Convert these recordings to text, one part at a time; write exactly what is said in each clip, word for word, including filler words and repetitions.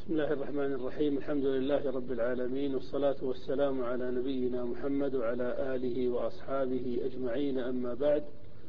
بسم الله الرحمن الرحيم. الحمد لله رب العالمين، والصلاة والسلام على نبينا محمد وعلى آله وأصحابه أجمعين، أما بعد،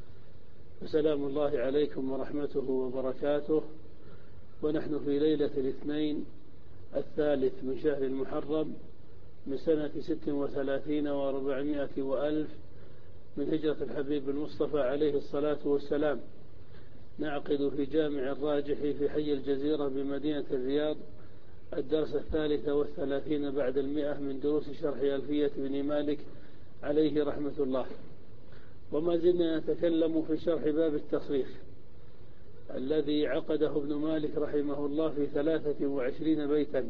فسلام الله عليكم ورحمته وبركاته. ونحن في ليلة الاثنين الثالث من شهر المحرم من سنة ست وثلاثين وأربعمائة وألف من هجرة الحبيب المصطفى عليه الصلاة والسلام، نعقد في جامع الراجح في حي الجزيرة بمدينة الرياض الدرس الثالث والثلاثين بعد المئة من دروس شرح ألفية بن مالك عليه رحمة الله. وما زلنا نتكلم في شرح باب التصريف الذي عقده ابن مالك رحمه الله في ثلاثة وعشرين بيتا،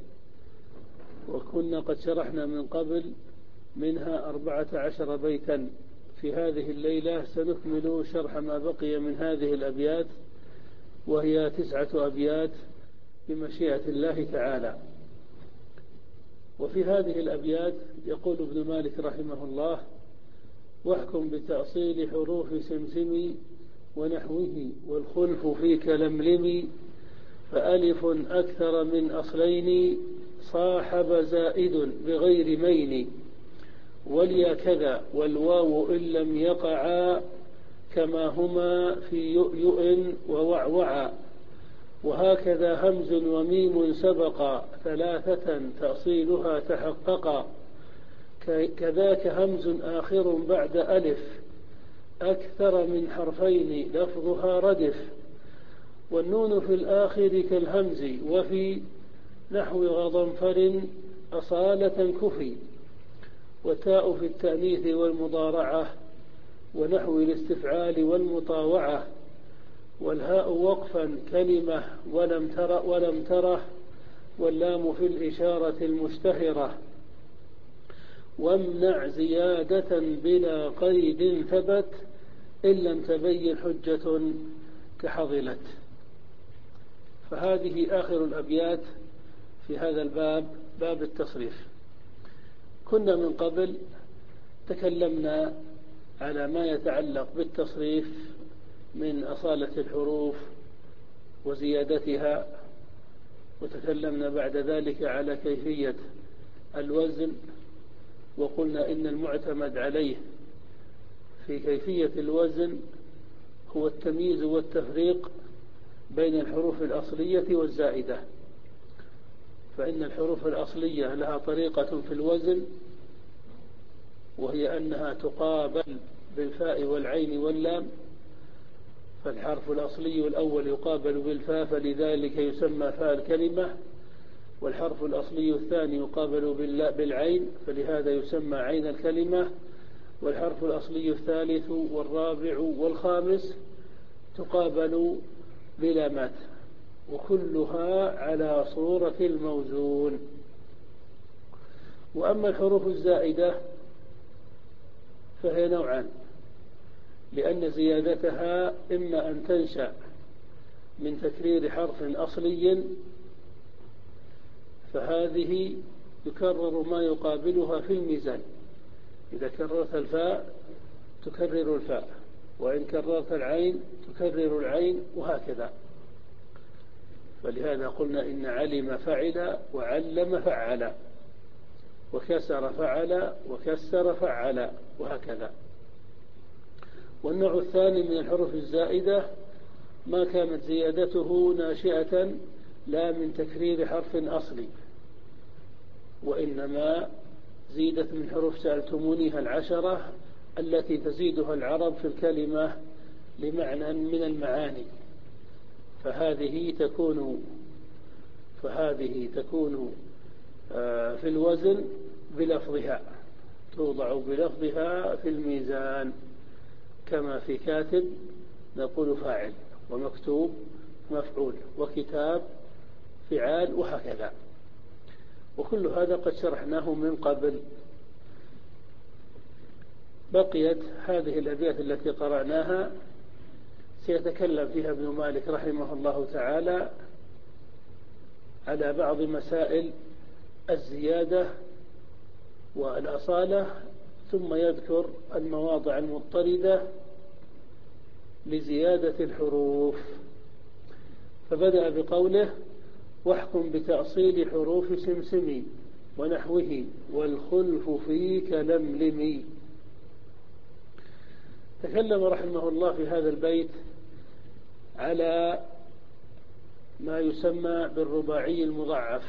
وكنا قد شرحنا من قبل منها أربعة عشر بيتا. في هذه الليلة سنكمل شرح ما بقي من هذه الأبيات، وهي تسعة أبيات بمشيئة الله تعالى. وفي هذه الأبيات يقول ابن مالك رحمه الله: واحكم بتأصيل حروف سمسم ونحوه والخلف فيك لملم، فألف أكثر من أصلين صاحب زائد بغير مين، واليا كذا والواو إن لم يقعا كما هما في يؤيؤ ووعوعا، وهكذا همز وميم سبقا ثلاثة تأصيلها تحققا، كذاك همز آخر بعد ألف أكثر من حرفين لفظها ردف، والنون في الآخر كالهمز وفي نحو غضنفر أصالة كفي، وتاء في التأنيث والمضارعة ونحو الاستفعال والمطاوعة، والهاء وقفا كلمة ولم تر ولم تره، واللام في الإشارة المشتهرة، وامنع زيادة بلا قيد ثبت إن لم تبين حجة كحضلت. فهذه آخر الأبيات في هذا الباب، باب التصريف. كنا من قبل تكلمنا على ما يتعلق بالتصريف من أصالة الحروف وزيادتها، وتكلمنا بعد ذلك على كيفية الوزن، وقلنا إن المعتمد عليه في كيفية الوزن هو التمييز والتفريق بين الحروف الأصلية والزائدة، فإن الحروف الأصلية لها طريقة في الوزن، وهي أنها تقابل بالفاء والعين واللام، فالحرف الأصلي الأول يقابل بالفاء فلذلك يسمى فاء الكلمة، والحرف الأصلي الثاني يقابل بالعين فلهذا يسمى عين الكلمة، والحرف الأصلي الثالث والرابع والخامس تقابل بلامات، وكلها على صورة الموزون. وأما الحروف الزائدة فهي نوعان، لأن زيادتها إما أن تنشأ من تكرير حرف أصلي، فهذه يكرر ما يقابلها في الميزان، إذا كررت الفاء تكرر الفاء، وإن كررت العين تكرر العين، وهكذا. فلهذا قلنا إن علم فعل وعلم فعل، وكسر فعل وكسر فعل، وهكذا. والنوع الثاني من الحروف الزائدة ما كانت زيادته ناشئة لا من تكرير حرف أصلي، وإنما زيدت من حروف سألتمونيها العشرة التي تزيدها العرب في الكلمة لمعنى من المعاني، فهذه تكون فهذه تكون في الوزن بلفظها، توضع بلفظها في الميزان، كما في كاتب نقول فاعل، ومكتوب مفعول، وكتاب فعال، وهكذا. وكل هذا قد شرحناه من قبل. بقيت هذه الأبيات التي قرأناها سيتكلم فيها ابن مالك رحمه الله تعالى على بعض مسائل الزيادة والأصالة، ثم يذكر المواضع المضطردة لزيادة الحروف. فبدأ بقوله: واحكم بتأصيل حروف سمسم ونحوه والخلف فيك لملم. تكلم رحمه الله في هذا البيت على ما يسمى بالرباعي المضاعف،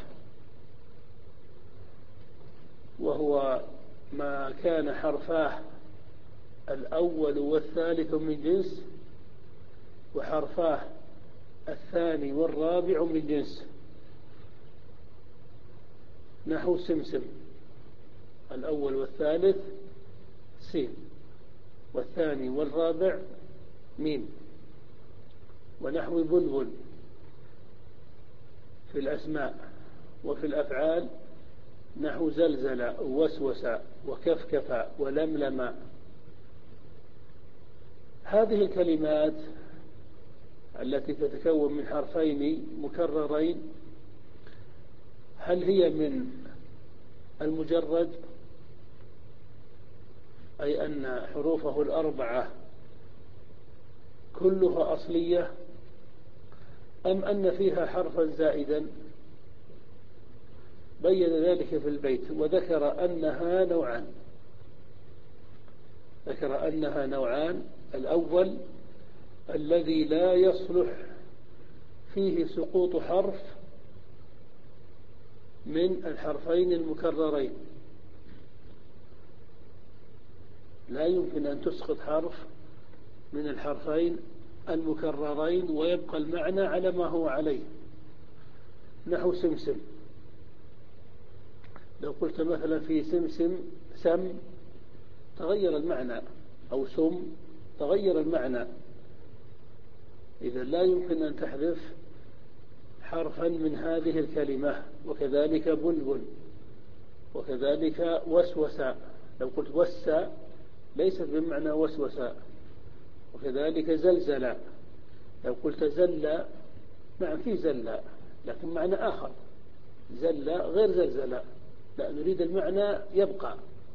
وهو ما كان حرفاه الأول والثالث من جنس، وحرفاه الثاني والرابع من جنس. نحو سمسم، الأول والثالث سين، والثاني والرابع ميم. ونحو بلبل في الأسماء، وفي الأفعال نحو زلزل ووسوس وكفكف ولملم. هذه الكلمات التي تتكون من حرفين مكررين، هل هي من المجرد، أي أن حروفه الأربعة كلها أصلية، أم أن فيها حرفا زائدا؟ بين ذلك في البيت وذكر أنها نوعان. ذكر أنها نوعان: الأول الذي لا يصلح فيه سقوط حرف من الحرفين المكررين، لا يمكن أن تسقط حرف من الحرفين المكررين ويبقى المعنى على ما هو عليه. نحو سمسم، لو قلت مثلا في سمسم سم تغير المعنى، أو سم تغير المعنى، إذا لا يمكن أن تحذف حرفا من هذه الكلمة. وكذلك بلبل، وكذلك وسوس، لو قلت وس ليست بمعنى وسوس. وكذلك زلزل، لو قلت زل نعم في زل لكن معنى آخر، زل غير زلزل، لا نريد المعنى يبقى.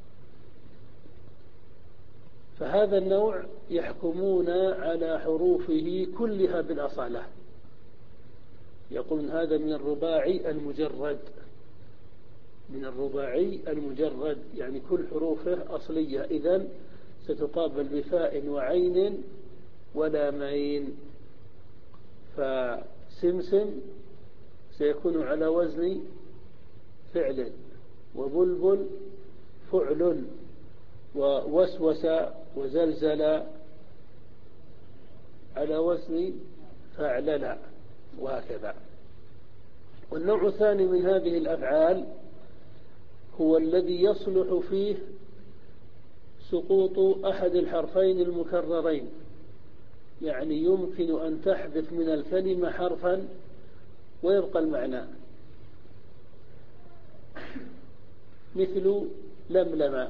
فهذا النوع يحكمون على حروفه كلها بالأصالة، يقولون هذا من الرباعي المجرد، من الرباعي المجرد، يعني كل حروفه أصلية. إذن ستقابل بفاء وعين ولامين. فسمسم سيكون على وزن فعل، وبلبل فعل، ووسوس وزلزل على وزن فعلل، وهكذا. والنوع الثاني من هذه الأفعال هو الذي يصلح فيه سقوط أحد الحرفين المكررين، يعني يمكن أن تحذف من الكلمة حرفا ويبقى المعنى، مثل لملم،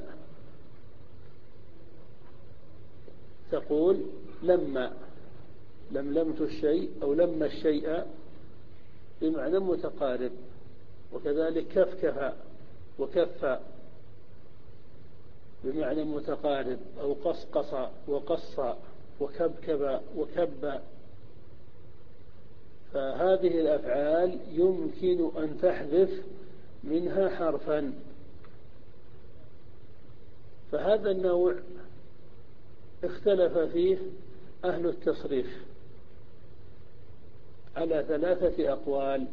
تقول لما لملمت الشيء أو لما الشيء بمعنى متقارب. وكذلك كفكف وكف بمعنى متقارب، أو قصقص وقص وكبكب وكب. فهذه الأفعال يمكن أن تحذف منها حرفا. فهذا النوع اختلف فيه أهل التصريف على ثلاثة أقوال.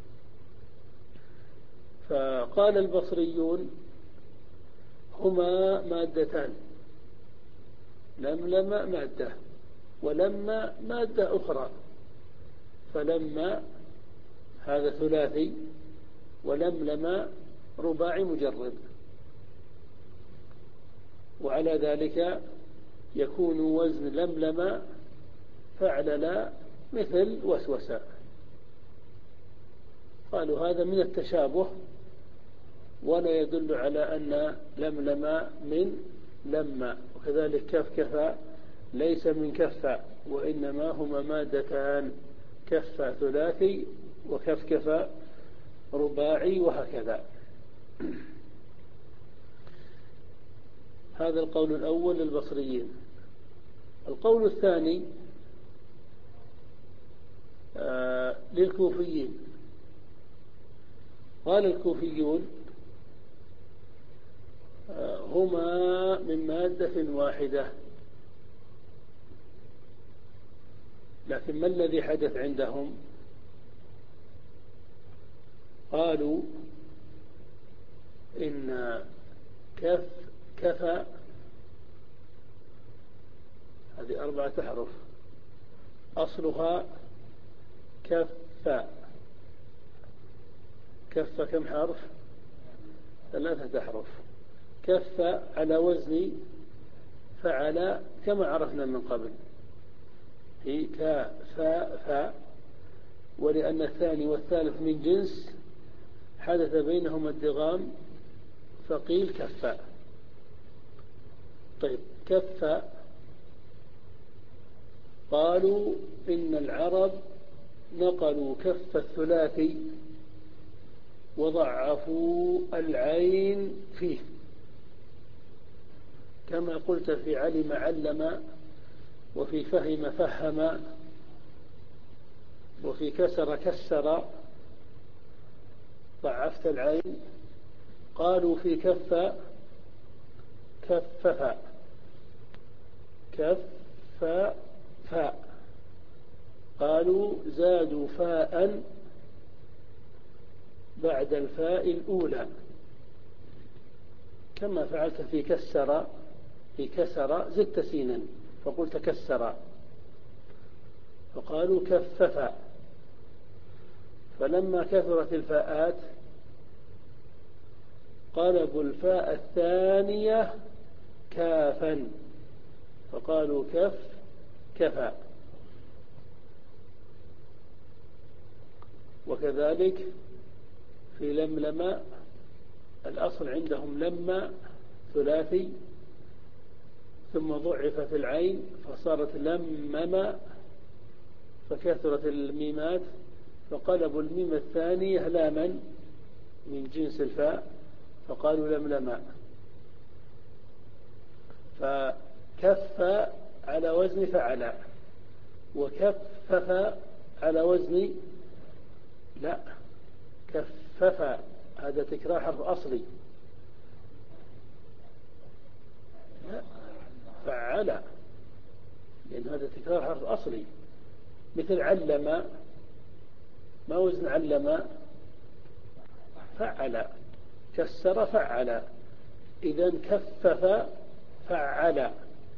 فقال البصريون هما مادتان، لملم مادة ولما مادة أخرى، فلما هذا ثلاثي ولملم رباعي مجرد. وعلى ذلك يكون وزن لملم فعلل مثل وسوس. قالوا هذا من التشابه ولا يدل على أن لملم من لما. وكذلك كفكف ليس من كف، وإنما هما مادتان، كف ثلاثي وكفكف رباعي، وهكذا. هذا القول الأول للبصريين. القول الثاني آه للكوفيين، قال الكوفيون هما من مادة واحدة، لكن ما الذي حدث عندهم؟ قالوا إن كف كفى هذه أربعة أحرف، أصلها كف. كف كم حرف؟ ثلاثة أحرف. كف على وزن فعل كما عرفنا من قبل، هي كا فا فا، ولأن الثاني والثالث من جنس حدث بينهما الدغام فقيل كف. طيب كف، قالوا إن العرب نقلوا كف الثلاثي وضعفوا العين فيه، كما قلت في علم علم، وفي فهم فهم، وفي كسر كسر، ضعفت العين. قالوا في كف كفف كف فاء، قالوا زادوا فاء بعد الفاء الأولى، كما فعلت في كسر. في كسر زدت سينا فقلت كسر، فقالوا كفف. فلما كثرت الفاءات قلبوا الفاء الثانية كافا فقالوا كف كفى. وكذلك في لملم، الأصل عندهم لما ثلاثي، ثم ضعفت العين فصارت لمم، فكثرت الميمات فقلبوا الميم الثانية لاما من جنس الفاء فقالوا لملم. فكف على وزن فعل، وكفف على وزن لا كفف، هذا تكرار حرف أصلي. لا فعل، لأن هذا تكرار حرف أصلي، مثل علم، ما وزن علم؟ فعل. كسر فعل، إذن كفف فعل.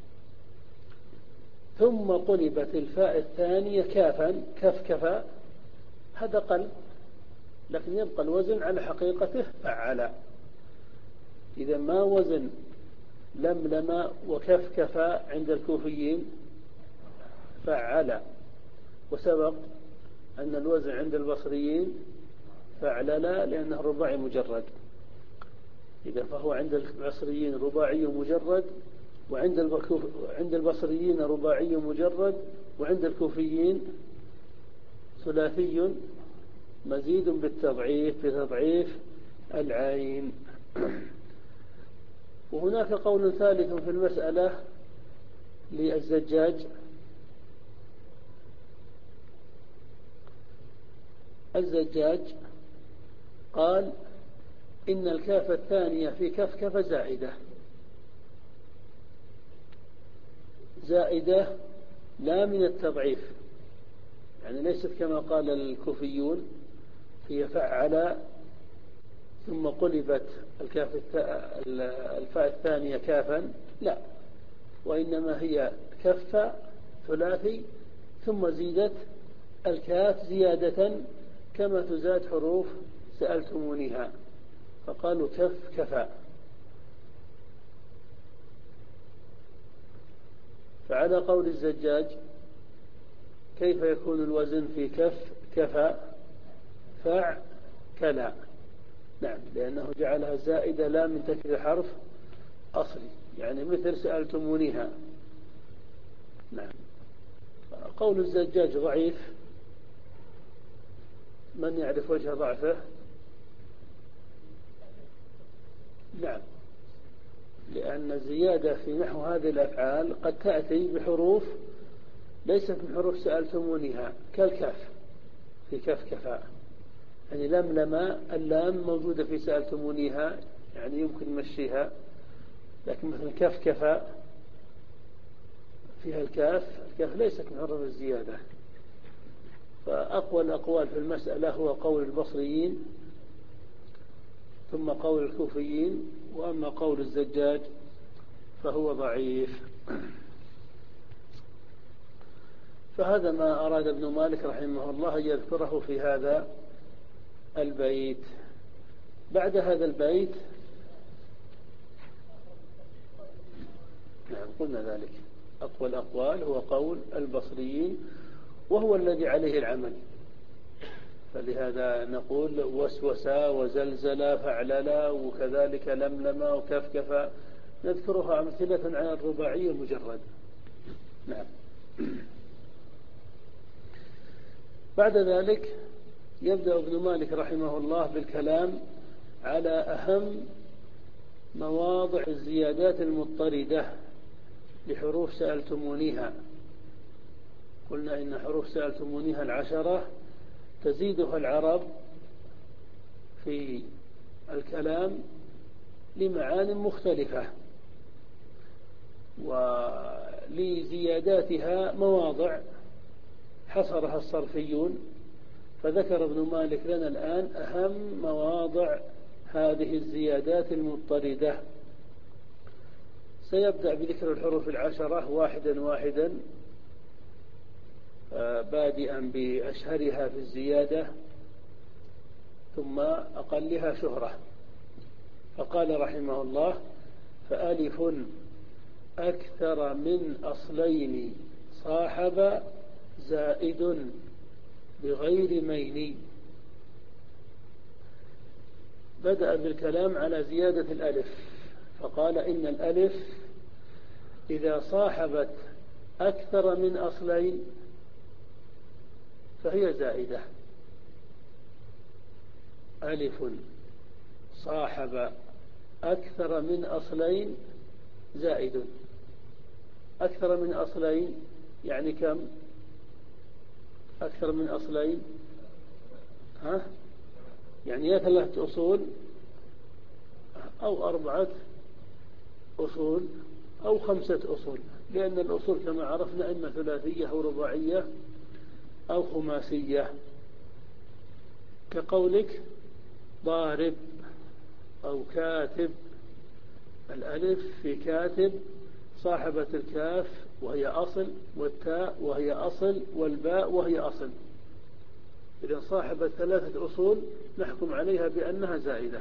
ثم قلبت الفاء الثانية كافا كفكف، هذا قلب، لكن يبقى الوزن على حقيقته فعل. إذا ما وزن لملم وكفكف عند الكوفيين؟ فعل. وسبق أن الوزن عند البصريين فعلل، لأنه رباعي مجرد. إذا فهو عند البصريين رباعي مجرد، وعند عند البصريين رباعي مجرد، وعند الكوفيين ثلاثي مزيد بالتضعيف بتضعيف العين. وهناك قول ثالث في المسألة للزجاج. الزجاج قال إن الكاف الثانية في كفكف زائدة، زائدة لا من التضعيف، يعني ليست كما قال الكوفيون هي فعل ثم قلبت الكاف الفاء الثانية كافا، لا، وإنما هي كف ثلاثي ثم زيدت الكاف زيادة كما تزاد حروف سألتمونيها، فقالوا كف كفى. فعلى قول الزجاج كيف يكون الوزن في كف كفى؟ فع كلا، نعم، لأنه جعلها زائدة لا من تكرير حرف أصلي، يعني مثل سألتمونيها. نعم. قول الزجاج ضعيف، من يعرف وجه ضعفه؟ نعم، لأن الزيادة في نحو هذه الأفعال قد تأتي بحروف ليست من حروف سألتمونيها، كالكاف في كف كفاء، يعني لملم اللام موجودة في سألتمونيها، يعني يمكن نمشيها، لكن مثل كفكف فيها الكاف، الكاف ليست من حروف الزيادة. فأقوى الأقوال في المسألة هو قول البصريين ثم قول الكوفيين، وأما قول الزجاج فهو ضعيف. فهذا ما أراد ابن مالك رحمه الله أن يذكره في هذا البيت. بعد هذا البيت، نعم قلنا ذلك، أقوى الأقوال هو قول البصريين وهو الذي عليه العمل، فلهذا نقول وسوسا وزلزلا فعللا وكذلك لملما وكفكفا، نذكرها أمثلة على الرباعية مجرد. نعم. بعد ذلك يبدأ ابن مالك رحمه الله بالكلام على أهم مواضع الزيادات المضطردة لحروف سألتمونيها. قلنا إن حروف سألتمونيها العشرة تزيدها العرب في الكلام لمعان مختلفة، ولزياداتها مواضع حصرها الصرفيون. فذكر ابن مالك لنا الآن أهم مواضع هذه الزيادات المضطردة. سيبدأ بذكر الحروف العشرة واحدا واحدا، بادئا بأشهرها في الزيادة ثم أقلها شهرة. فقال رحمه الله: فألف أكثر من أصلين صاحب زائد بغير مين. بدأ بالكلام على زيادة الألف، فقال إن الألف إذا صاحبت أكثر من أصلين فهي زائدة. ألف صاحب أكثر من أصلين زائد. أكثر من أصلين يعني كم؟ أكثر من أصلين ها؟ يعني يا ثلاثة أصول أو أربعة أصول أو خمسة أصول، لأن الأصول كما عرفنا إما ثلاثية أو رباعية أو خماسية، كقولك ضارب أو كاتب. الألف في كاتب صاحبة الكاف وهي أصل، والتاء وهي أصل، والباء وهي أصل. إذا صاحبة ثلاثة أصول نحكم عليها بأنها زائدة.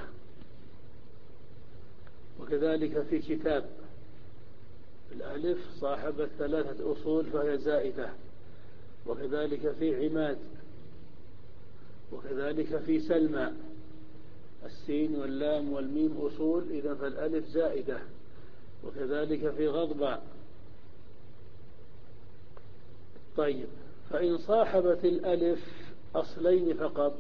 وكذلك في كتاب، الألف صاحبة ثلاثة أصول فهي زائدة. وكذلك في عماد، وكذلك في سلمى، السين واللام والميم أصول، إذا فالألف زائدة. وكذلك في غضبة. طيب، فإن صاحبت الألف أصلين فقط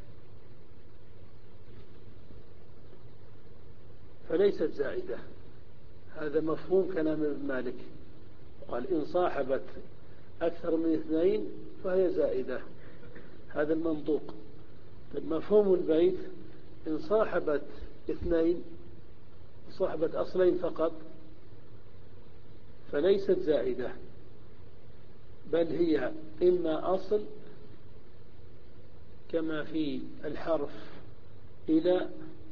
فليست زائدة. هذا مفهوم كلام ابن مالك، قال إن صاحبت أكثر من اثنين فهي زائدة، هذا المنطوق. مفهوم البيت إن صاحبت اثنين، صاحبت أصلين فقط فليست زائدة، بل هي إما أصل كما في الحرف إلى،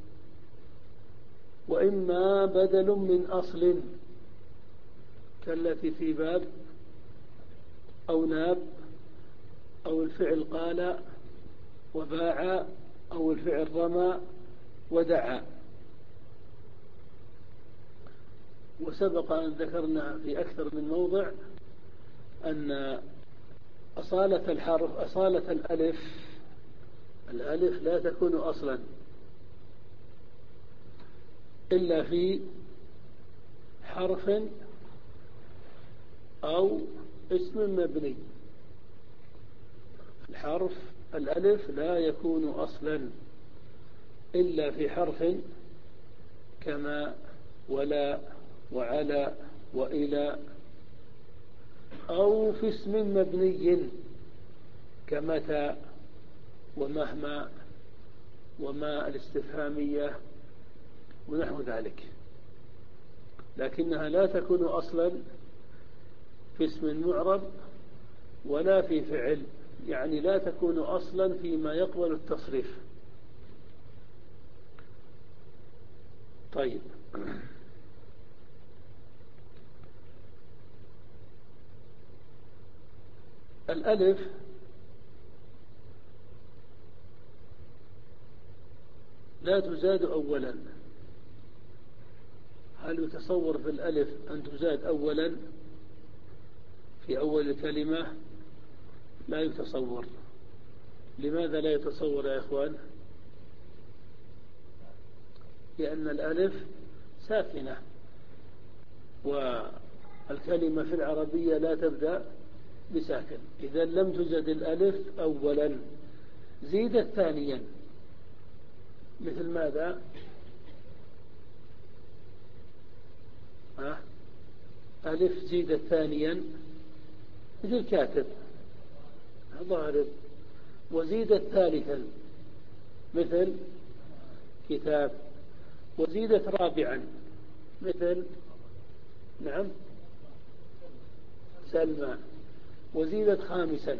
وإما بدل من أصل كالتي في باب أو ناب، أو الفعل قال وباع، أو الفعل رمى ودعا. وسبق أن ذكرنا في أكثر من موضع أن أصالة الحرف، أصالة الألف، الألف لا تكون أصلا إلا في حرف أو اسم مبني. الحرف الألف لا يكون أصلا إلا في حرف كما ولا وعلى وإلى، أو في اسم مبني كمتى ومهما وما الاستفهامية ونحو ذلك، لكنها لا تكون أصلا في اسم معرب ولا في فعل، يعني لا تكون أصلا فيما يقبل التصريف. طيب، الألف لا تزاد أولا. هل يتصور في الألف أن تزاد أولا في أول الكلمة؟ لا يتصور. لماذا لا يتصور يا إخوان؟ لأن الألف ساكنة، والكلمة في العربية لا تبدأ بساكن. إذا لم تزد الألف أولا زيدت ثانيا. مثل ماذا؟ ها؟ ألف زيدت ثانيا مثل كاتب ضارب، وزيدت ثالثا مثل كتاب، وزيدت رابعا مثل نعم سلمى، وزيدت خامسا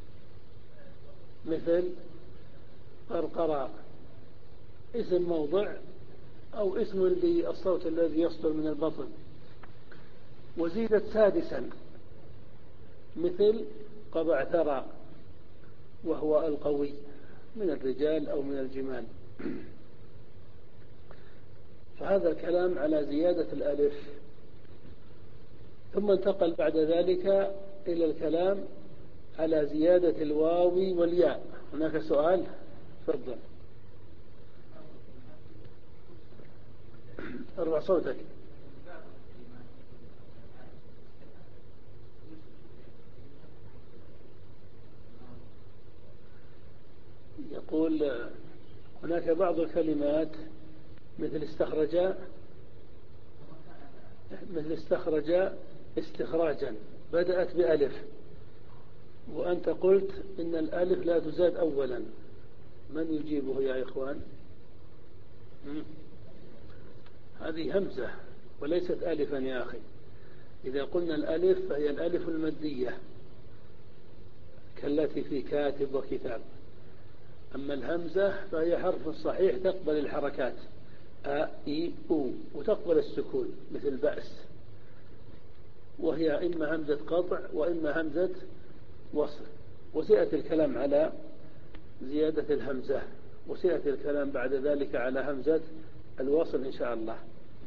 مثل قرقراء، اسم موضع أو اسم للصوت الذي يصدر من البطن. وزيدت سادسا مثل قبعثرى، وهو القوي من الرجال أو من الجمال. فهذا الكلام على زيادة الألف. ثم انتقل بعد ذلك إلى الكلام على زيادة الواو والياء. هناك سؤال؟ تفضل، ارفع صوتك. يقول هناك بعض الكلمات مثل استخرج، مثل استخرج استخراجا بدأت بألف، وأنت قلت إن الألف لا تزاد أولا. من يجيبه يا إخوان؟ هذه همزة وليست ألفا يا أخي. إذا قلنا الألف فهي الألف المادية كالتي في كاتب وكتاب. أما الهمزة فهي حرف صحيح تقبل الحركات أ إي أو، وتقبل السكون مثل بأس، وهي إما همزة قطع وإما همزة وصل. وسيأتي الكلام على زيادة الهمزة، وسيأتي الكلام بعد ذلك على همزة الوصل إن شاء الله.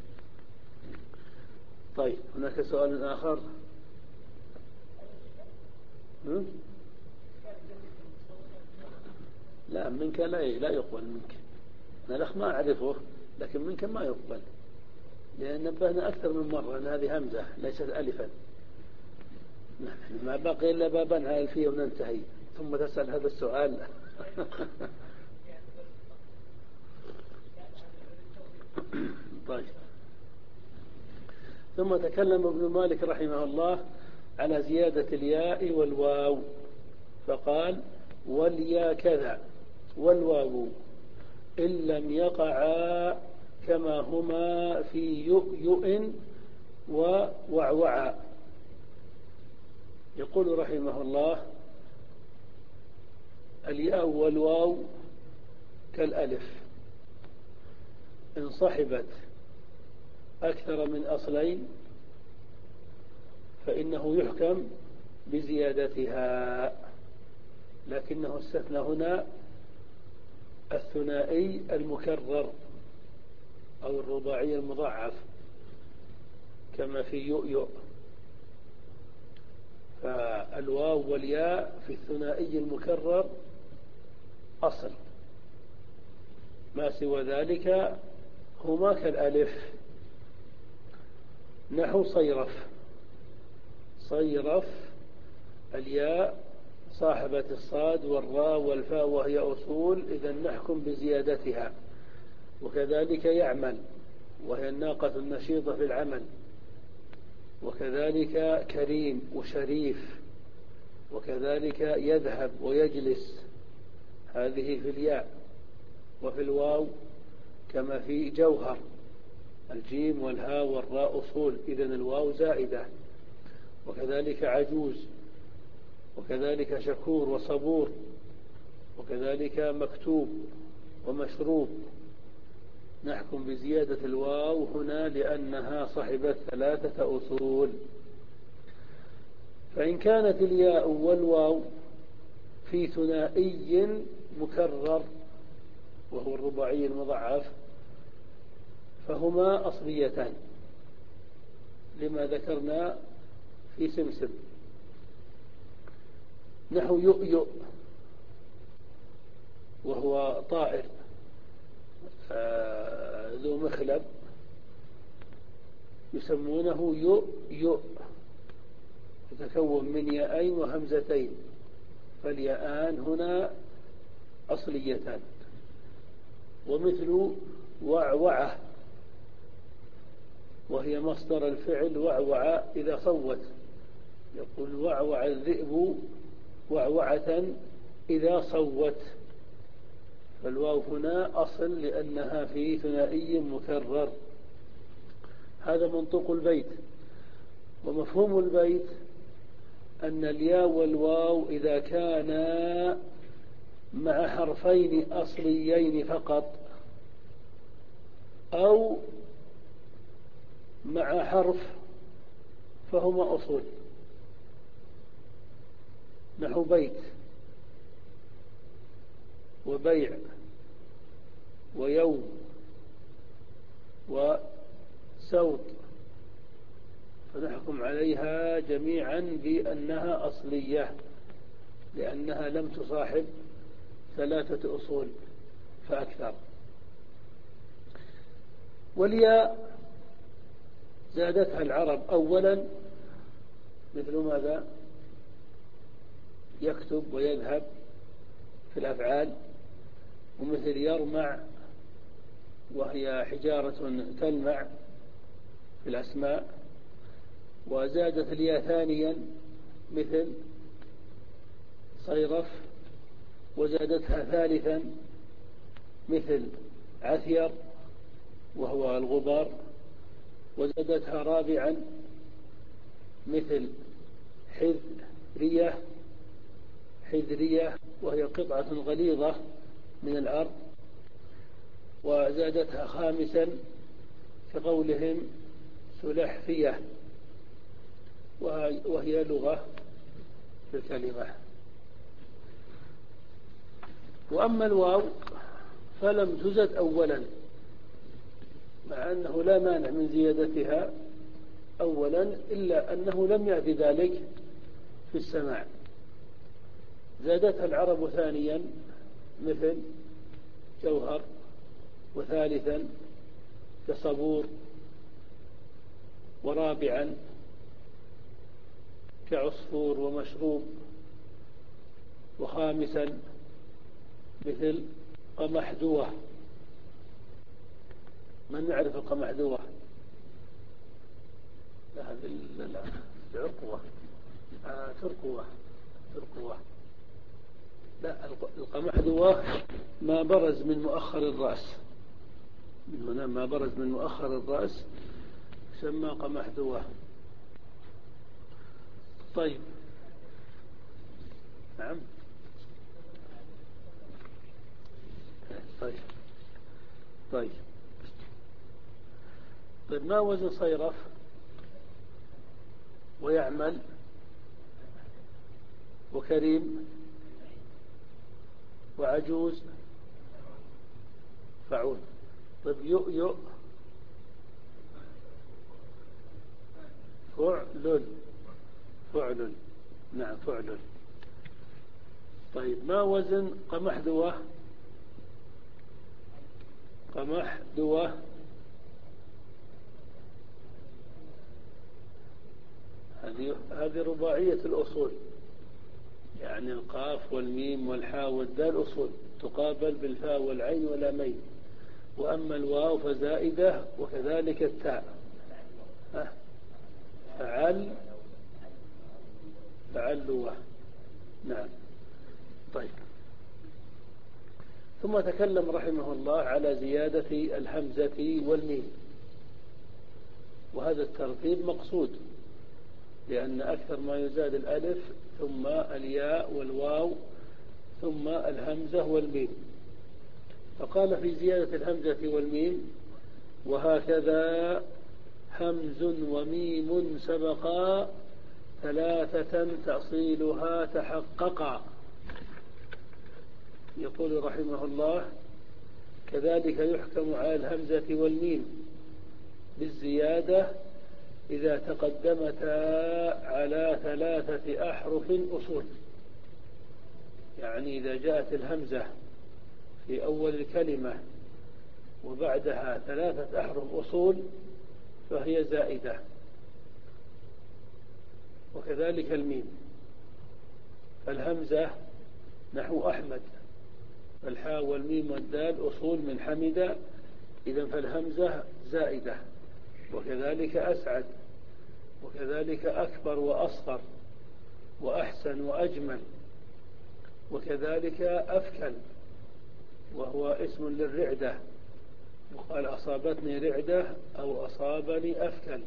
طيب، هناك سؤال آخر؟ هم؟ لا، منك لا لا يقبل منك. أنا الأخ ما أعرفه، لكن منك ما يقبل، لأن نبهنا أكثر من مرة أن هذه همزة ليست ألفا. ما بقي إلا بابا ألفية وننتهي، ثم تسأل هذا السؤال. طيب، ثم تكلم ابن مالك رحمه الله على زيادة الياء والواو، فقال والياء كذا والواو إن لم يقعا كما هما في يؤيؤ ووعوعا. يقول رحمه الله الياء والواو كالألف، إن صحبت أكثر من أصلين فإنه يحكم بزيادتها، لكنه استثنى هنا الثنائي المكرر أو الرباعي المضاعف كما في يؤيؤ. فالواو والياء في الثنائي المكرر أصل، ما سوى ذلك هما كالألف. نحو صيرف، صيرف الياء صاحبة الصاد والراء والفاء وهي أصول، إذا نحكم بزيادتها. وكذلك يعمل وهي الناقة النشيطة في العمل، وكذلك كريم وشريف، وكذلك يذهب ويجلس، هذه في الياء. وفي الواو كما في جوهر، الجيم والهاء والراء أصول، إذن الواو زائدة. وكذلك عجوز، وكذلك شكور وصبور، وكذلك مكتوب ومشروب. نحكم بزيادة الواو هنا لأنها صاحبة ثلاثة أصول. فإن كانت الياء والواو في ثنائي مكرر وهو الرباعي المضاعف فهما أصليتان، لما ذكرنا في سمسم، نحو يؤيؤ وهو طائر ذو مخلب يسمونه يؤيؤ، يتكون من ياءين وهمزتين، فالياءان هنا أصليتان. ومثل وعوعة وهي مصدر الفعل وعوع إذا صوت، يقول وعوع الذئب وعوعة إذا صوت، فالواو هنا أصل لأنها في ثنائي مكرر. هذا منطق البيت. ومفهوم البيت أن الياء والواو إذا كانا مع حرفين أصليين فقط أو مع حرف فهما أصول، نحو بيت وبيع ويوم وسوط، فنحكم عليها جميعا بأنها أصلية لأنها لم تصاحب ثلاثة أصول فأكثر. والياء زادتها العرب أولا مثل ماذا؟ يكتب ويذهب في الأفعال، ومثل يرمع وهي حجارة تلمع في الأسماء. وزادت الياء ثانيا مثل صيرف، وزادتها ثالثا مثل عثير وهو الغبار، وزادتها رابعا مثل حذرية حذرية وهي قطعة غليظة من الأرض، وزادتها خامسا كقولهم سلحفية وهي لغة في الكلمة. وأما الواو فلم تزد أولا، مع أنه لا مانع من زيادتها أولا، إلا أنه لم يأتي ذلك في السماع. زادتها العرب ثانيا مثل جوهر، وثالثا كصبور، ورابعا كعصفور ومشروب، وخامسا مثل قمحدوة. من يعرف القمحدوة؟ لا هذه لا العقوة آه ترقوة ترقوة لا القمحدوة ما برز من مؤخر الرأس، من هنا ما برز من مؤخر الرأس يسمى قمحدوة. طيب نعم طيب طيب طيب ما وزن صيرف ويعمل وكريم وعجوز فعول؟ طيب يؤيؤ فعل فعل نعم فعل. طيب ما وزن قمحدوة؟ قمحدوة هذه هذه رباعية الأصول، يعني القاف والميم والحاء والدال أصول تقابل بالفاء والعين واللامين. وأما الواو فزائدة، وكذلك التاء فعل فعلوة. نعم. طيب ثم تكلم رحمه الله على زيادة الهمزة والميم، وهذا الترتيب مقصود، لأن أكثر ما يزاد الألف ثم الياء والواو ثم الهمزة والميم. فقال في زيادة الهمزة والميم: وهكذا همز وميم سبقا ثلاثة تأصيلها تحققا. يقول رحمه الله: كذلك يحكم على الهمزة والميم بالزيادة إذا تقدمتا على ثلاثة أحرف أصول. يعني إذا جاءت الهمزة في أول الكلمة وبعدها ثلاثة أحرف أصول فهي زائدة، وكذلك الميم. فالهمزة نحو أحمد، فالحاء والميم والدال أصول من حمد، إذا فالهمزة زائدة. وكذلك أسعد، وكذلك أكبر وأصغر وأحسن وأجمل، وكذلك أفكل وهو اسم للرعدة، يقال أصابتني رعدة أو أصابني أفكل.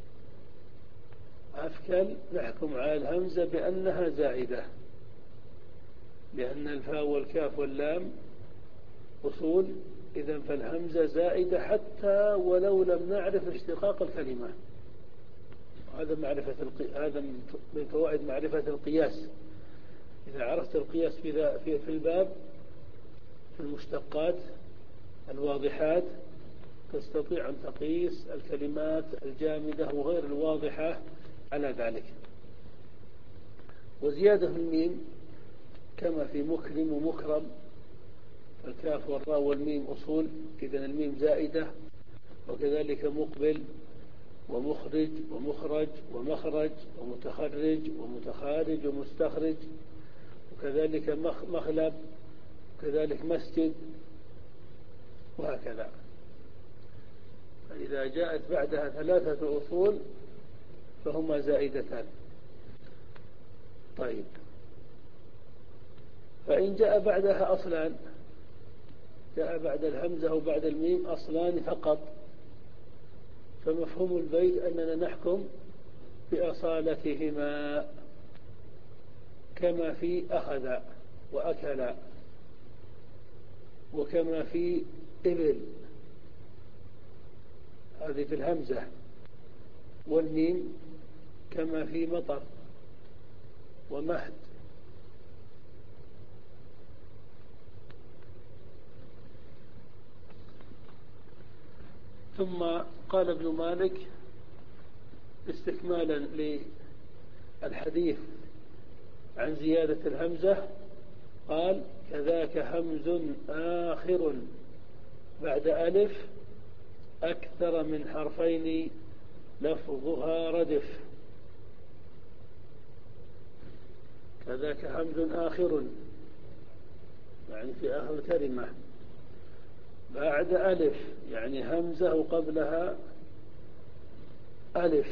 أفكل نحكم على الهمزة بأنها زائدة، لأن الفاء والكاف واللام أصول، إذن فالهمزة زائدة حتى ولو لم نعرف اشتقاق الكلمة. هذا معرفة القي... هذا من فوائد معرفة القياس. إذا عرفت القياس في في في الباب في المشتقات الواضحات تستطيع أن تقيس الكلمات الجامدة وغير الواضحة على ذلك. وزيادة الميم كما في مكرم ومكرم، الكاف والراء والميم أصول، إذن الميم زائدة. وكذلك مقبل ومخرج ومخرج ومخرج ومتخرج ومتخارج ومستخرج، وكذلك مخلب، وكذلك مسجد، وهكذا. فإذا جاءت بعدها ثلاثة أصول فهما زائدتان. طيب، فإن جاء بعدها أصلان، جاء بعد الهمزة وبعد الميم أصلان فقط، فمفهوم البيت أننا نحكم بأصالتهما، كما في أخذ وأكل، وكما في إبل، هذه في الهمزة. والميم كما في مطر ومهد. ثم قال ابن مالك استكمالا للحديث عن زيادة الهمزة، قال: كذاك همز آخر بعد ألف أكثر من حرفين لفظها ردف. كذاك همز آخر يعني في آخر الكلمة بعد ألف، يعني همزة وقبلها ألف،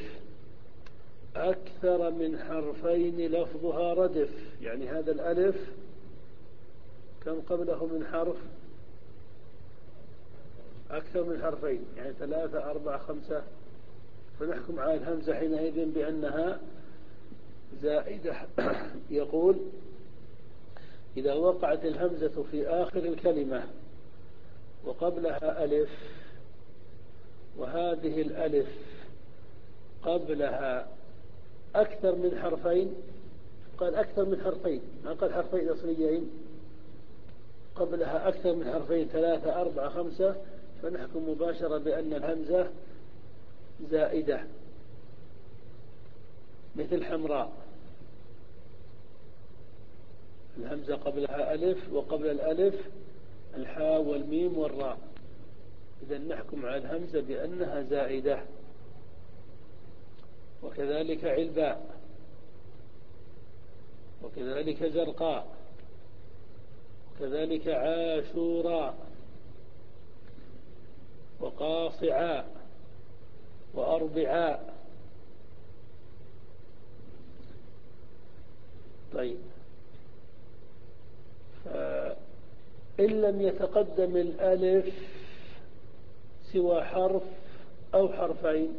أكثر من حرفين لفظها ردف، يعني هذا الألف كم قبله من حرف؟ أكثر من حرفين، يعني ثلاثة أربعة خمسة. فنحكم على الهمزة حينئذ بأنها زائدة. يقول: إذا وقعت الهمزة في آخر الكلمة وقبلها ألف، وهذه الألف قبلها أكثر من حرفين، قال أكثر من حرفين، ما قال حرفين أصليين، قبلها أكثر من حرفين ثلاثة أربعة خمسة، فنحكم مباشرة بأن الهمزة زائدة. مثل حمراء، الهمزة قبلها ألف وقبل الألف الحاء والميم والراء، إذا نحكم على الهمزة بأنها زائدة. وكذلك علباء، وكذلك زرقاء، وكذلك عاشوراء، وقاصعاء، وأربعاء. طيب، إن لم يتقدم الألف سوى حرف أو حرفين،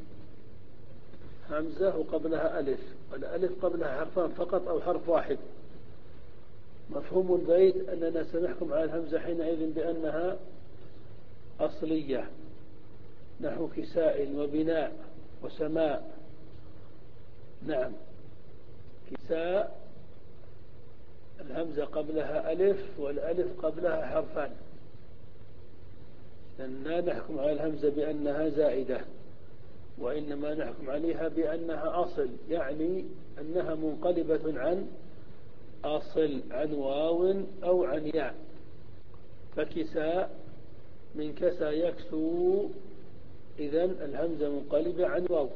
همزة وقبلها ألف، والألف قبلها حرفان فقط أو حرف واحد. مفهوم البيت أننا سنحكم على الهمزة حينئذ بأنها أصلية، نحو كساء وبناء وسماء. نعم، كساء الهمزة قبلها ألف والألف قبلها حرفان، لا نحكم على الهمزة بأنها زائدة، وإنما نحكم عليها بأنها أصل، يعني أنها منقلبة عن أصل، عن واو أو عن ياء. فكساء من كسى يكسو، إذن الهمزة منقلبة عن واو.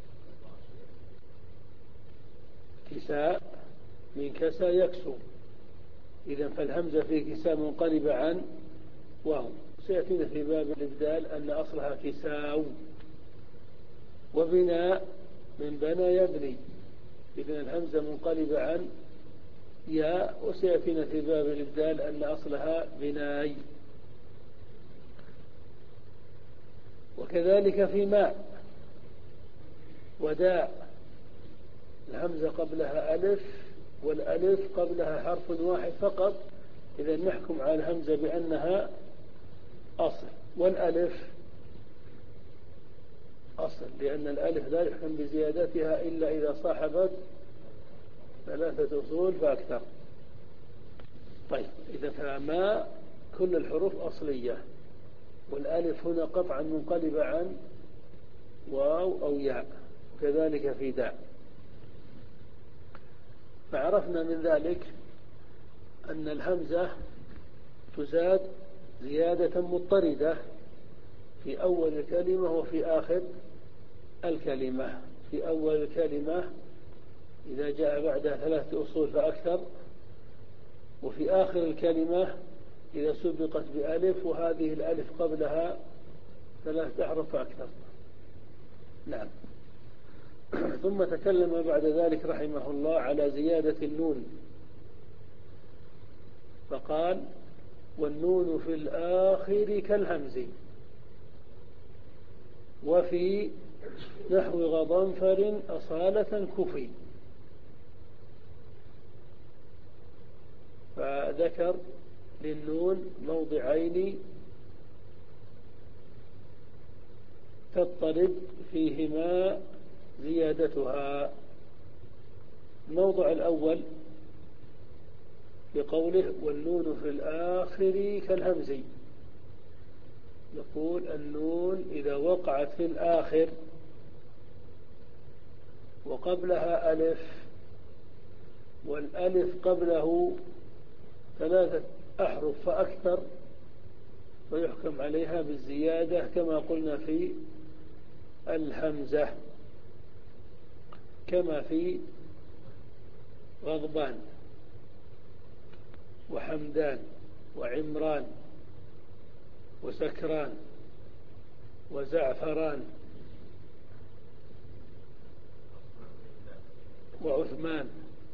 كساء من كسى يكسو، إذن فالهمزة في كساء منقلبة عن واو. سيأتينا في باب الإبدال أن أصلها كساو. وبناء من بنى يبني، إذن الهمزة منقلبة عن ياء، وسيأتينا في باب الإبدال أن أصلها بناي. وكذلك في ماء وداء، الهمزة قبلها ألف والألف قبلها حرف واحد فقط، إذا نحكم على الهمزة بأنها أصل، والألف أصل، لأن الألف لا يحكم بزيادتها إلا إذا صاحبت ثلاثة أصول فأكثر. طيب، إذا فما كل الحروف أصلية، والألف هنا قطعا منقلبة عن واو أو ياء، وكذلك في داء. فعرفنا من ذلك أن الهمزة تزاد زيادة مضطردة في أول الكلمة وفي آخر الكلمة. في أول الكلمة إذا جاء بعدها ثلاثة أصول فأكثر، وفي آخر الكلمة إذا سبقت بألف وهذه الألف قبلها ثلاثة أحرف فأكثر. نعم. ثم تكلم بعد ذلك رحمه الله على زيادة النون، فقال: والنون في الآخر كالهمز، وفي نحو غضنفر أصالة كفي. فذكر للنون موضعين تضطرب فيهما زيادتها. الموضع الأول بقوله: والنون في الآخر كالهمز، يقول النون إذا وقعت في الآخر وقبلها ألف والألف قبله ثلاثة أحرف فأكثر فيحكم عليها بالزيادة، كما قلنا في الهمزة، كما في غضبان وحمدان وعمران وسكران وزعفران وعثمان.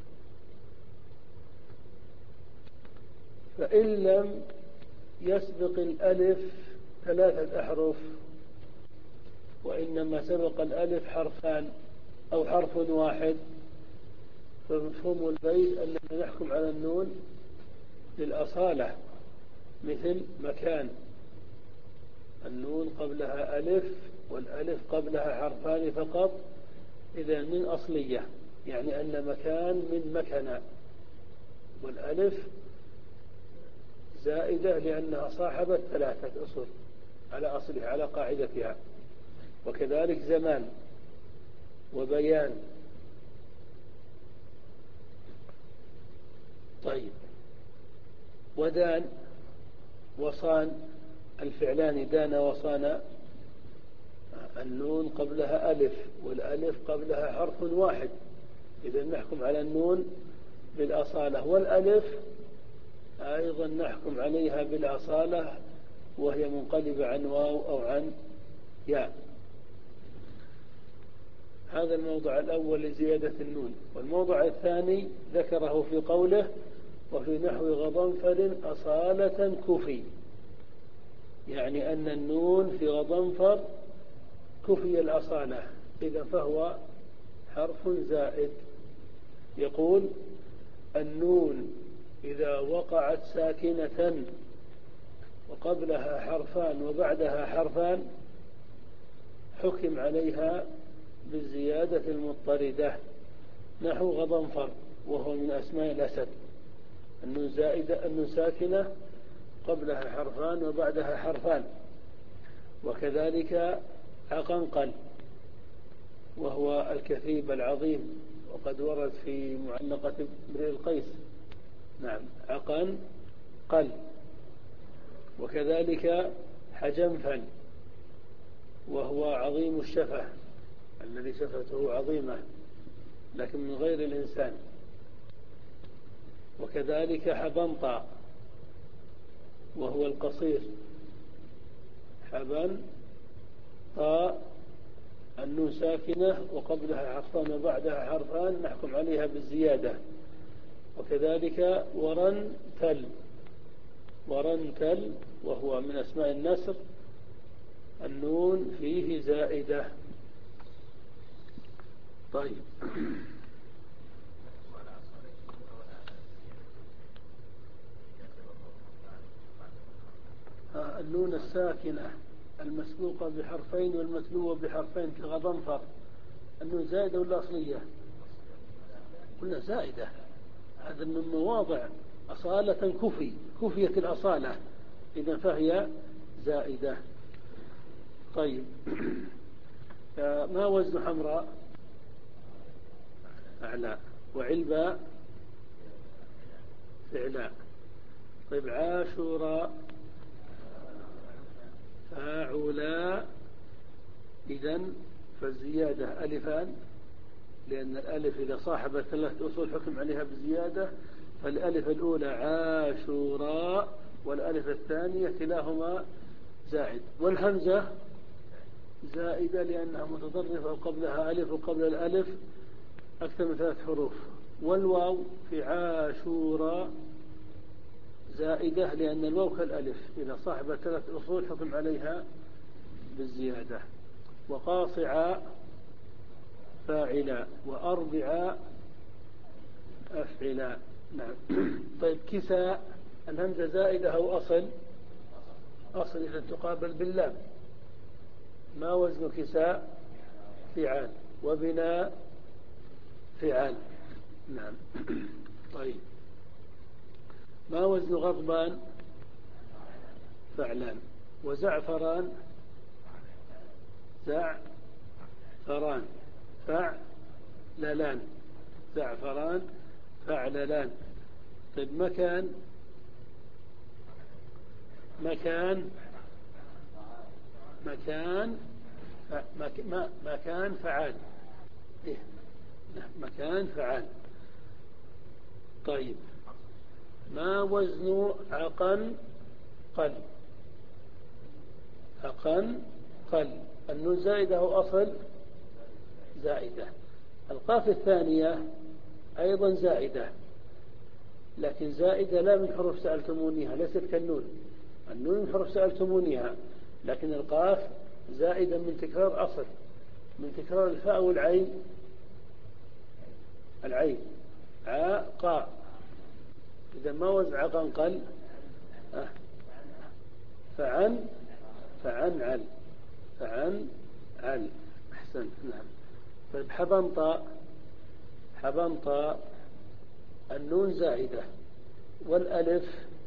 فإن لم يسبق الألف ثلاثة أحرف وإنما سبق الألف حرفان أو حرف واحد، فمفهوم البيت أننا نحكم على النون للأصالة، مثل مكان، النون قبلها ألف والألف قبلها حرفان فقط، إذا من أصلية، يعني أن مكان من مكنا، والألف زائدة لأنها صاحبت ثلاثة أصول على أصلها، على قاعدتها. وكذلك زمان وبيان. طيب، ودان وصان، الفعلان دان وصان، النون قبلها ألف والألف قبلها حرف واحد، إذا نحكم على النون بالأصالة، والألف أيضا نحكم عليها بالأصالة وهي منقلبة عن واو أو عن ياء. هذا الموضع الأول لزيادة النون. والموضع الثاني ذكره في قوله: وفي نحو غضنفر أصالة كفي، يعني أن النون في غضنفر كفي الأصالة، إذا فهو حرف زائد. يقول النون إذا وقعت ساكنة وقبلها حرفان وبعدها حرفان حكم عليها بالزيادة المضطردة، نحو غضنفر وهو من أسماء الأسد، النون زائدة، النون ساكنة قبلها حرفان وبعدها حرفان. وكذلك عقنقل وهو الكثيب العظيم، وقد ورد في معلقة امرئ القيس، نعم عقن قل. وكذلك حجنفا وهو عظيم الشفة الذي شفته عظيمة لكن من غير الإنسان. وكذلك حبنطا وهو القصير، حبن طاء النون ساكنة وقبلها حرفان وبعدها حرفان نحكم عليها بالزيادة. وكذلك ورنتل، ورنتل وهو من أسماء النسر، النون فيه زائدة. طيب النون الساكنة المسبوقة بحرفين والمتلوة بحرفين كغضنفر، النون زائدة ولا أصلية؟ قلنا زائدة، هذا من مواضع أصالة كفي، كفية الأصالة، إذا فهي زائدة. طيب ما وزن حمراء؟ أعلاء. وعلباء فعلاء. طيب عاشوراء فاعلاء، إذن فالزيادة ألفان، لأن الألف إذا صاحبت ثلاث أصول حكم عليها بالزيادة، فالألف الأولى عاشوراء والألف الثانية كلاهما زائد. والهمزة زائدة لأنها متطرفة وقبلها ألف وقبل الألف أكثر من ثلاث حروف. والواو في عاشوراء زائدة لأن الواو كالألف إذا صاحبت ثلاث أصول حكم عليها بالزيادة. وقاصعاء فاعلاء، وأربعاء أفعلاء. نعم. طيب كساء الهمزة زائدة أو أصل؟ أصل إذا تقابل باللام. ما وزن كساء؟ فعال. وبناء فعال. نعم. طيب ما وزن غضبان؟ فعلان. وزعفران زعفران فعللان، زعفران فعللان. طيب مكان؟ مكان مكان مك... ما... مكان فعال. إيه؟ مكان فعال. طيب ما وزن عقن قل؟ عقن قل، النون زائدة أو أصل؟ زائدة. القاف الثانية أيضا زائدة، لكن زائدة لا من حروف سألتمونيها، ليست كالنون، النون من حروف سألتمونيها، لكن القاف زائدة من تكرار أصل، من تكرار الفاء والعين، العين عاقا. إذا ما وزن عقن قل؟ أه. فعن فعن عل فعن عل. أحسن. نعم. طيب حبنطاء، حبنطاء النون زائدة والألف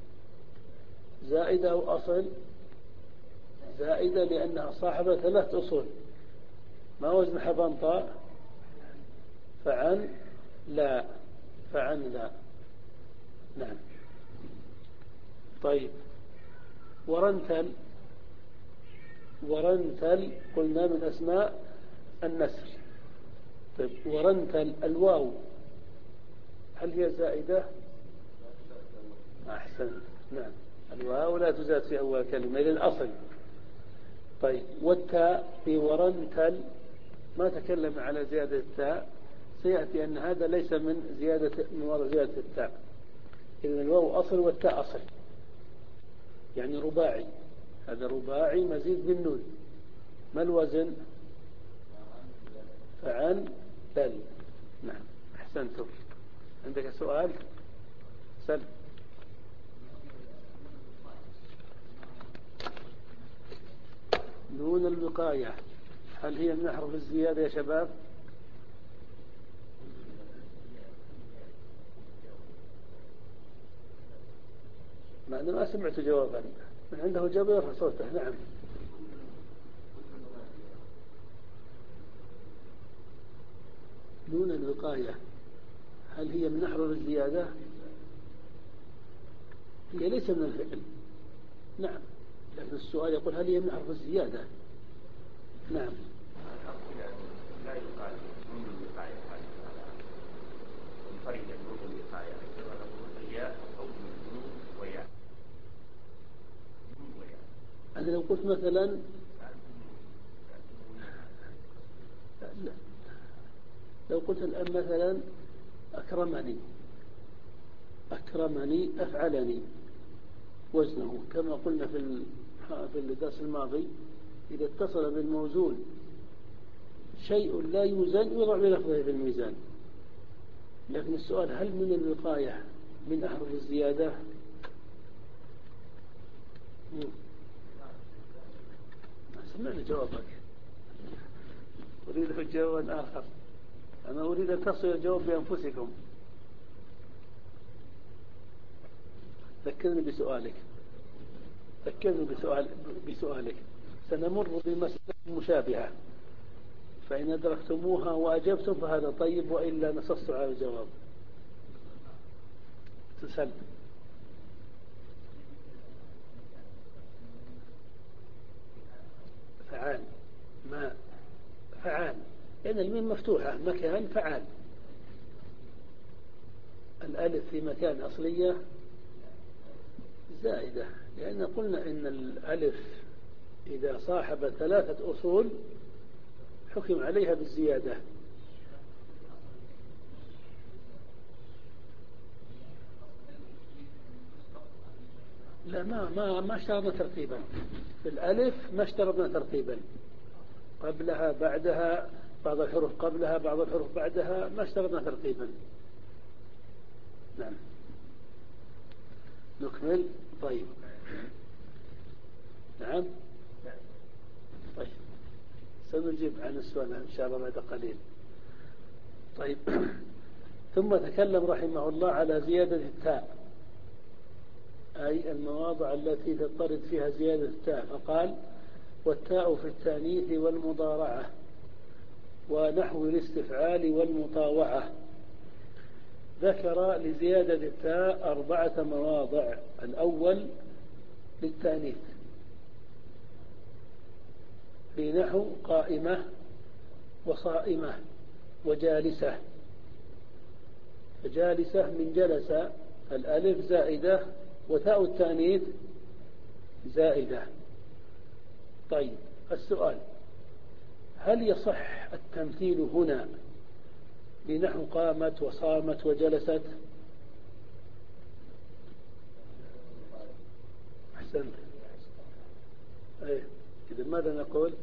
زائدة أو أصل؟ زائدة لأنها صاحبة ثلاث أصول. ما وزن حبنطاء؟ فعن لا فعن لا. نعم. طيب ورنتل، ورنتل قلنا من أسماء النسر. طيب ورنتل الواو هل هي زائدة؟ أحسن. نعم الواو لا تزاد في أول كلمة للأصل. طيب والتاء في ورنتل ما تكلم على زيادة التاء، سيأتي أن هذا ليس من زيادة من وراء زيادة التاء، إذن الواو أصل والتاء أصل، يعني رباعي، هذا رباعي مزيد بالنون. ما الوزن؟ فعن تل. نعم أحسنتم. عندك سؤال؟ سل. نون الوقاية هل هي من أحرف الزيادة يا شباب؟ ما أنا ما سمعت جوابا. من عنده جواب يرفع صوته. نعم. نون الوقاية هل هي من أحرف الزيادة؟ هي ليس من الفعل. نعم، لكن السؤال يقول هل هي من أحرف الزيادة؟ نعم. لا يقال نون الوقاية منفردا، نون الوقاية الياء أو نون وياء. أنا لو قلت مثلا لا. لو قلت الآن مثلا أكرمني، أكرمني أفعلني، وزنه كما قلنا في في الدرس الماضي، إذا اتصل بالموزون شيء لا يوزن يوضع بلفظه في الميزان. لكن السؤال هل من الوقاية من أحرف الزيادة؟ ما سمعنا جوابك. أريد جوابا آخر. أنا أريد أن تصل الجواب بأنفسكم. ذكرني بسؤالك. ذكرني بسؤال بسؤالك. سنمر بمسألة مشابهة، فإن أدركتموها وأجبتم فهذا طيب، وإلا نصصت على الجواب. تسل. فعال. ما فعال لأن يعني الميم مفتوحة مكان فعال. الألف في مكان أصلية زائدة، لأن قلنا إن الألف إذا صاحب ثلاثة أصول حكم عليها بالزيادة. لا، ما ما ما اشترطنا ترتيبا. في الألف ما اشترطنا ترتيبا، قبلها بعدها بعض الحروف قبلها بعض الحروف بعدها، ما اشترطنا ترتيبا. نعم. نكمل. طيب. نعم. طيب سنجيب عن السؤال إن شاء الله بعد قليل. طيب. ثم تكلم رحمه الله على زيادة التاء، أي المواضع التي تضطرد فيها زيادة التاء، فقال والتاء في التانيث والمضارعة ونحو الاستفعال والمطاوعة. ذكر لزيادة التاء أربعة مواضع. الأول للتانيث في نحو قائمة وصائمة وجالسة. فجالسة من جلس الألف زائدة وتاء التانيث زائدة. طيب السؤال هل يصح التمثيل هنا لنحو قامت وصامت وجلست؟ أحسنت. أيه. إذا ماذا نقول؟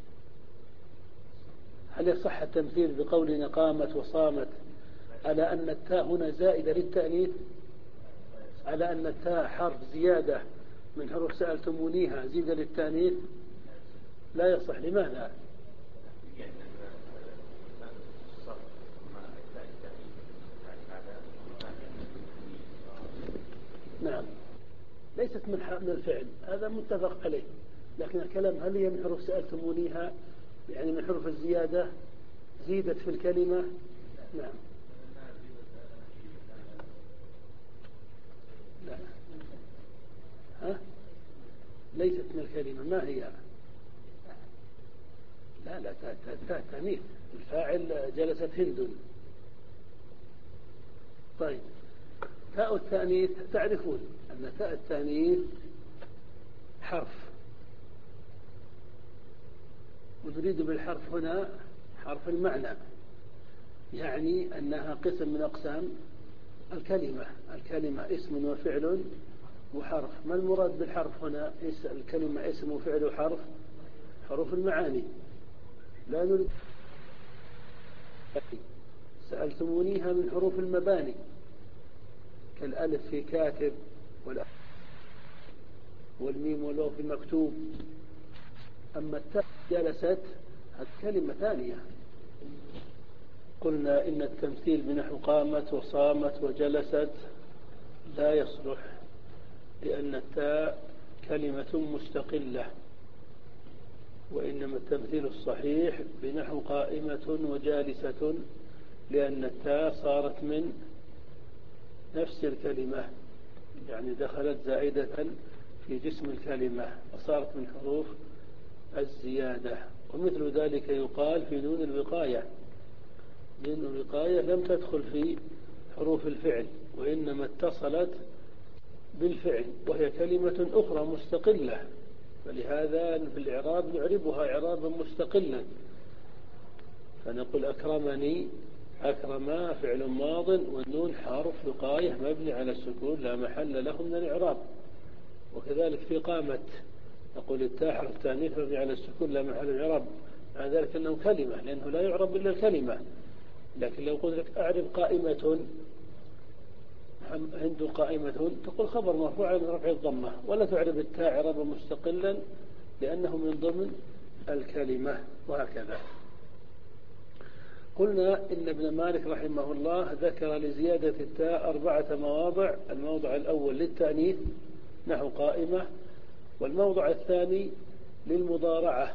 هل يصح التمثيل بقولنا قامت وصامت على أن التاء هنا زائدة للتأنيث، على أن التاء حرف زيادة من حروف سألتمونيها زيادة للتأنيث؟ لا يصح. لماذا؟ نعم، ليست من الفعل، هذا متفق عليه. لكن الكلام هل هي من حروف سألتمونيها، يعني من حروف الزيادة زيدت في الكلمة؟ نعم. لا. ها؟ ليست من الكلمة. ما هي؟ لا لا تاء تانيث. الفاعل جلست هند. طيب تاء التانيث تعرفون أن تاء التانيث حرف، ونريد بالحرف هنا حرف المعنى، يعني أنها قسم من أقسام الكلمة الكلمة اسم وفعل وحرف. ما المراد بالحرف هنا؟ الكلمة اسم وفعل وحرف، حروف المعاني. لا نريد سألتمونيها من حروف المباني كالألف في كاتب والميم والواو في مكتوب. أما التاء جلست الكلمة ثانية. قلنا إن التمثيل بنحو قامت وصامت وجلست لا يصلح، لأن التاء كلمة مستقلة، وإنما التمثيل الصحيح بنحو قائمة وجالسة، لأن التاء صارت من نفس الكلمة، يعني دخلت زائدة في جسم الكلمة وصارت من حروف الزيادة. ومثل ذلك يقال في نون الوقاية. نون الوقاية لم تدخل في حروف الفعل، وإنما اتصلت بالفعل، وهي كلمة أخرى مستقلة، فلهذا في الإعراب نعربها إعرابا مستقلا، فنقول أكرمني. أكرم فعل ماض والنون حرف وقاية مبني على السكون لا محل له من الإعراب. وكذلك في قامت نقول التاء حرف تانيث مبني على السكون لا محل الإعراب، مع ذلك أنه كلمة لأنه لا يعرب إلا الكلمة. لكن لو قلت لك أعرب قائمة هند قائمة، تقول خبر مرفوع من رفع الضمة، ولا تعرب التاء إعرابا مستقلا لأنه من ضمن الكلمة. وهكذا قلنا إن ابن مالك رحمه الله ذكر لزيادة التاء أربعة مواضع. الموضع الأول للتأنيث نحو قائمة، والموضع الثاني للمضارعة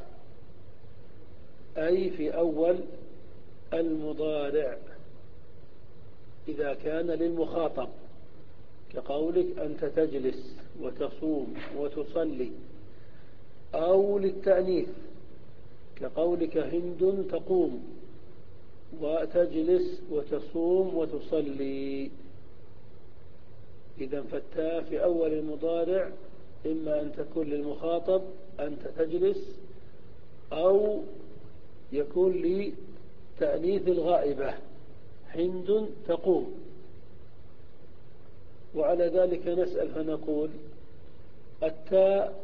أي في أول المضارع إذا كان للمخاطب، كقولك أنت تجلس وتصوم وتصلي. أو للتأنيث كقولك هند تقوم وتجلس وتصوم وتصلي. إذا فالتاء في أول المضارع إما أن تكون للمخاطب أنت تجلس، أو يكون لتأنيث الغائبة هند تقوم. وعلى ذلك نسأل فنقول التاء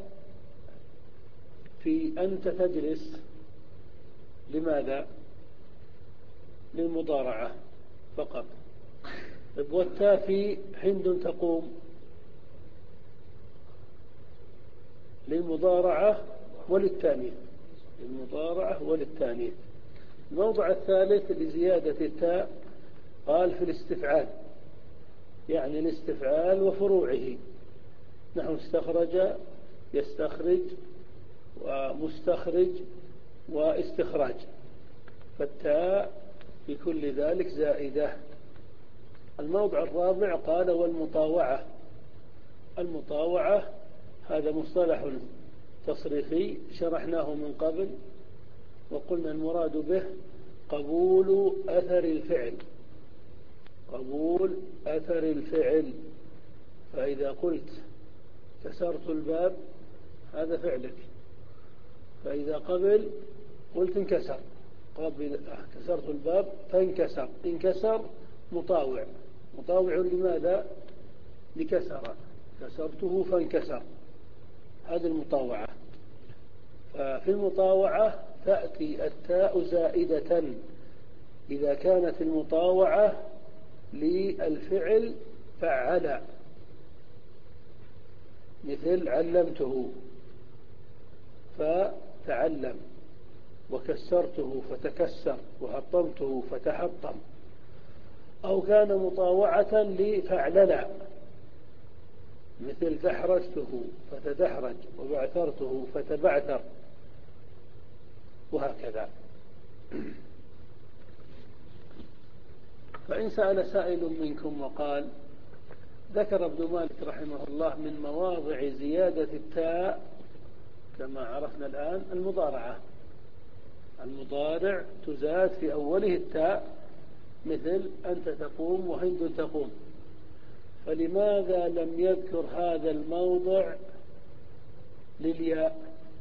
في أنت تجلس لماذا؟ للمضارعة فقط. والتاء في هند تقوم للمضارعة وللتانيث، للمضارعة وللتانيث. الموضع الثالث لزيادة التاء قال في الاستفعال، يعني الاستفعال وفروعه، نحو استخرج يستخرج ومستخرج واستخراج، فالتاء في كل ذلك زائدة. الموضع الرابع قال والمطاوعة. المطاوعة هذا مصطلح تصريفي شرحناه من قبل، وقلنا المراد به قبول أثر الفعل، قبول أثر الفعل. فإذا قلت كسرت الباب هذا فعلك، فإذا قبل قلت انكسر، قبل كسرت الباب فانكسر، انكسر مطاوع. مطاوع لماذا؟ لكسر، كسرته فانكسر، هذه المطاوعة. ففي المطاوعة تأتي التاء زائدة إذا كانت المطاوعة للفعل فعل، مثل علمته فتعلم، وكسرته فتكسر، وحطمته فتحطم. أو كان مطاوعة لفعلل، مثل دحرجته فتدحرج، وبعثرته فتبعثر، وهكذا. فإن سأل سائل منكم وقال ذكر ابن مالك رحمه الله من مواضع زيادة التاء كما عرفنا الآن المضارعة، المضارع تزاد في أوله التاء، مثل أنت تقوم وهند تقوم. فلماذا لم يذكر هذا الموضع للياء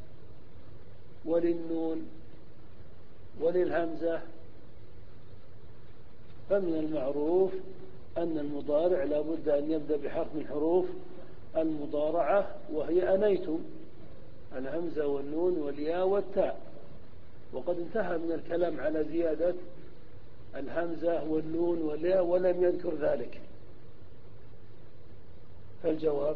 وللنون وللهمزة؟ فمن المعروف أن المضارع لا بد أن يبدأ بحرف من حروف المضارعة، وهي أنيتم، الهمزة والنون والياء والتاء. وقد انتهى من الكلام على زيادة الهمزة والنون والياء ولم يذكر ذلك. فالجواب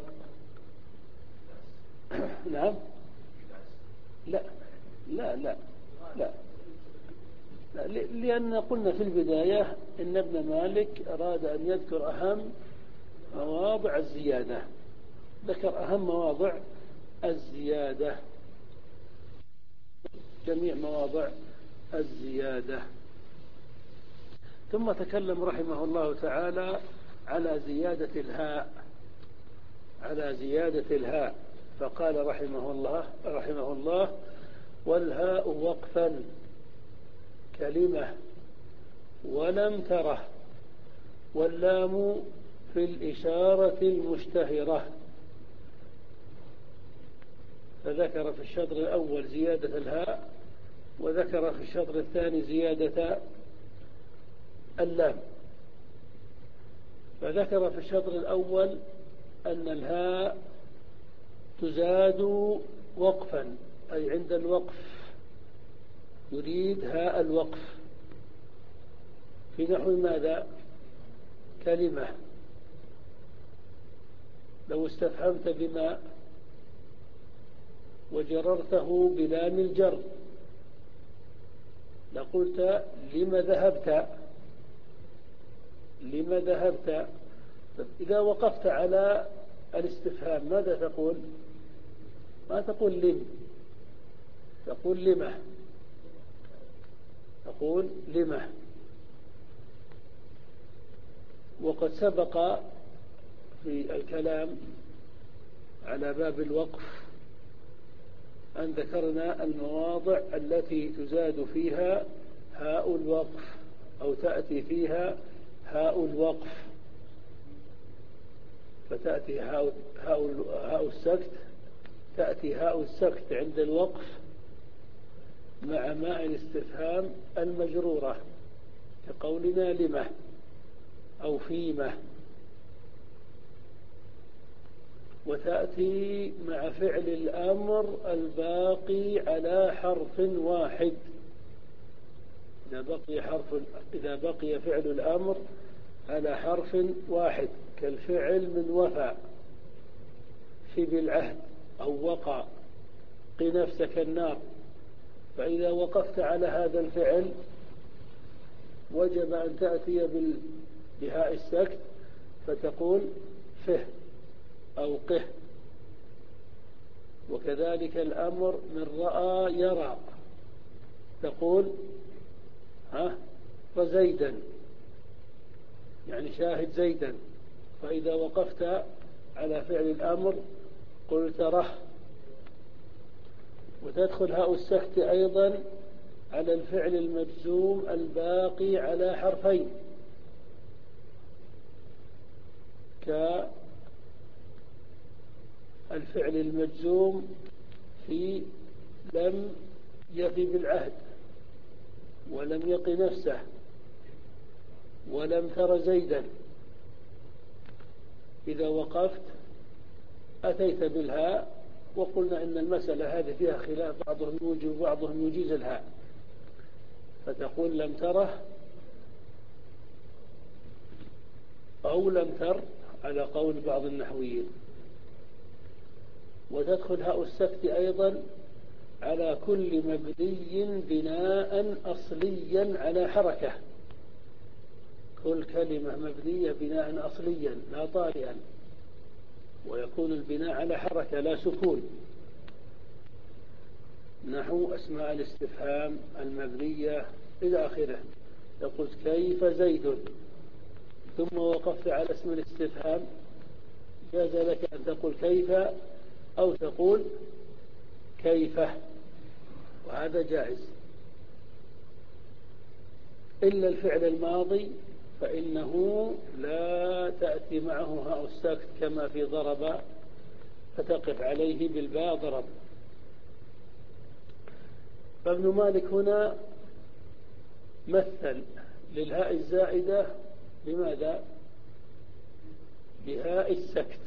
نعم. لا لا لا لا, لا. لأن قلنا في البداية إن ابن مالك أراد أن يذكر أهم مواضع الزيادة، ذكر أهم مواضع الزيادة، جميع مواضع الزيادة. ثم تكلم رحمه الله تعالى على زيادة الهاء، على زيادة الهاء، فقال رحمه الله رحمه الله والهاء وقفا كلمة ولم تره، واللام في الإشارة المشتهرة. فذكر في الشطر الأول زيادة الهاء، وذكر في الشطر الثاني زيادة اللام. فذكر في الشطر الأول أن الهاء تزاد وقفا، أي عند الوقف، يريد هاء الوقف في نحو ماذا؟ كلمة. لو استفهمت بما وجررته بلام الجر لقلت لم ذهبت، لم ذهبت. إذا وقفت على الاستفهام ماذا تقول؟ ما تقول لم، تقول لمه، تقول لمه. وقد سبق في الكلام على باب الوقف أن ذكرنا المواضع التي تزاد فيها هاء الوقف أو تأتي فيها هاء الوقف. فتأتي هاء, هاء, هاء السكت، تأتي هاء السكت عند الوقف مع ماء الاستفهام المجرورة كقولنا لمه أو فيمه. وتأتي مع فعل الأمر الباقي على حرف واحد. إذا بقي حرف إذا بقي فعل الأمر على حرف واحد كالفعل من وفى، في بالعهد، أو وقع، قي نفسك النار. فإذا وقفت على هذا الفعل وجب أن تأتي بهاء السكت فتقول فه أو قه. وكذلك الأمر من رأى يرى، تقول ها وزيدا، يعني شاهد زيدا. فإذا وقفت على فعل الأمر قلت ره. وتدخل هاء السكت أيضا على الفعل المجزوم الباقي على حرفين كالفعل المجزوم في لم يفي بالعهد ولم يق نفسه ولم تر زيدا. إذا وقفت أتيت بالهاء، وقلنا إن المسألة هذه فيها خلاف، بعضهم يوجب وبعضهم يجيز الهاء، فتقول لم تره أو لم تر على قول بعض النحويين. وتدخل هاء السكت أيضا على كل مبني بناء أصليا على حركة، كل كلمة مبنية بناء أصليا لا طارئا، ويكون البناء على حركة لا سكون، نحو أسماء الاستفهام المبنية إلى آخره. يقول كيف زيد، ثم وقفت على اسم الاستفهام، جاز لك أن تقول كيف أو تقول كيف، وهذا جائز. إلا الفعل الماضي فإنه لا تأتي معه هاء الساكت كما في ضرب، فتقف عليه بالباء ضرب. فابن مالك هنا مثل للهاء الزائدة بماذا؟ بهاء السكت،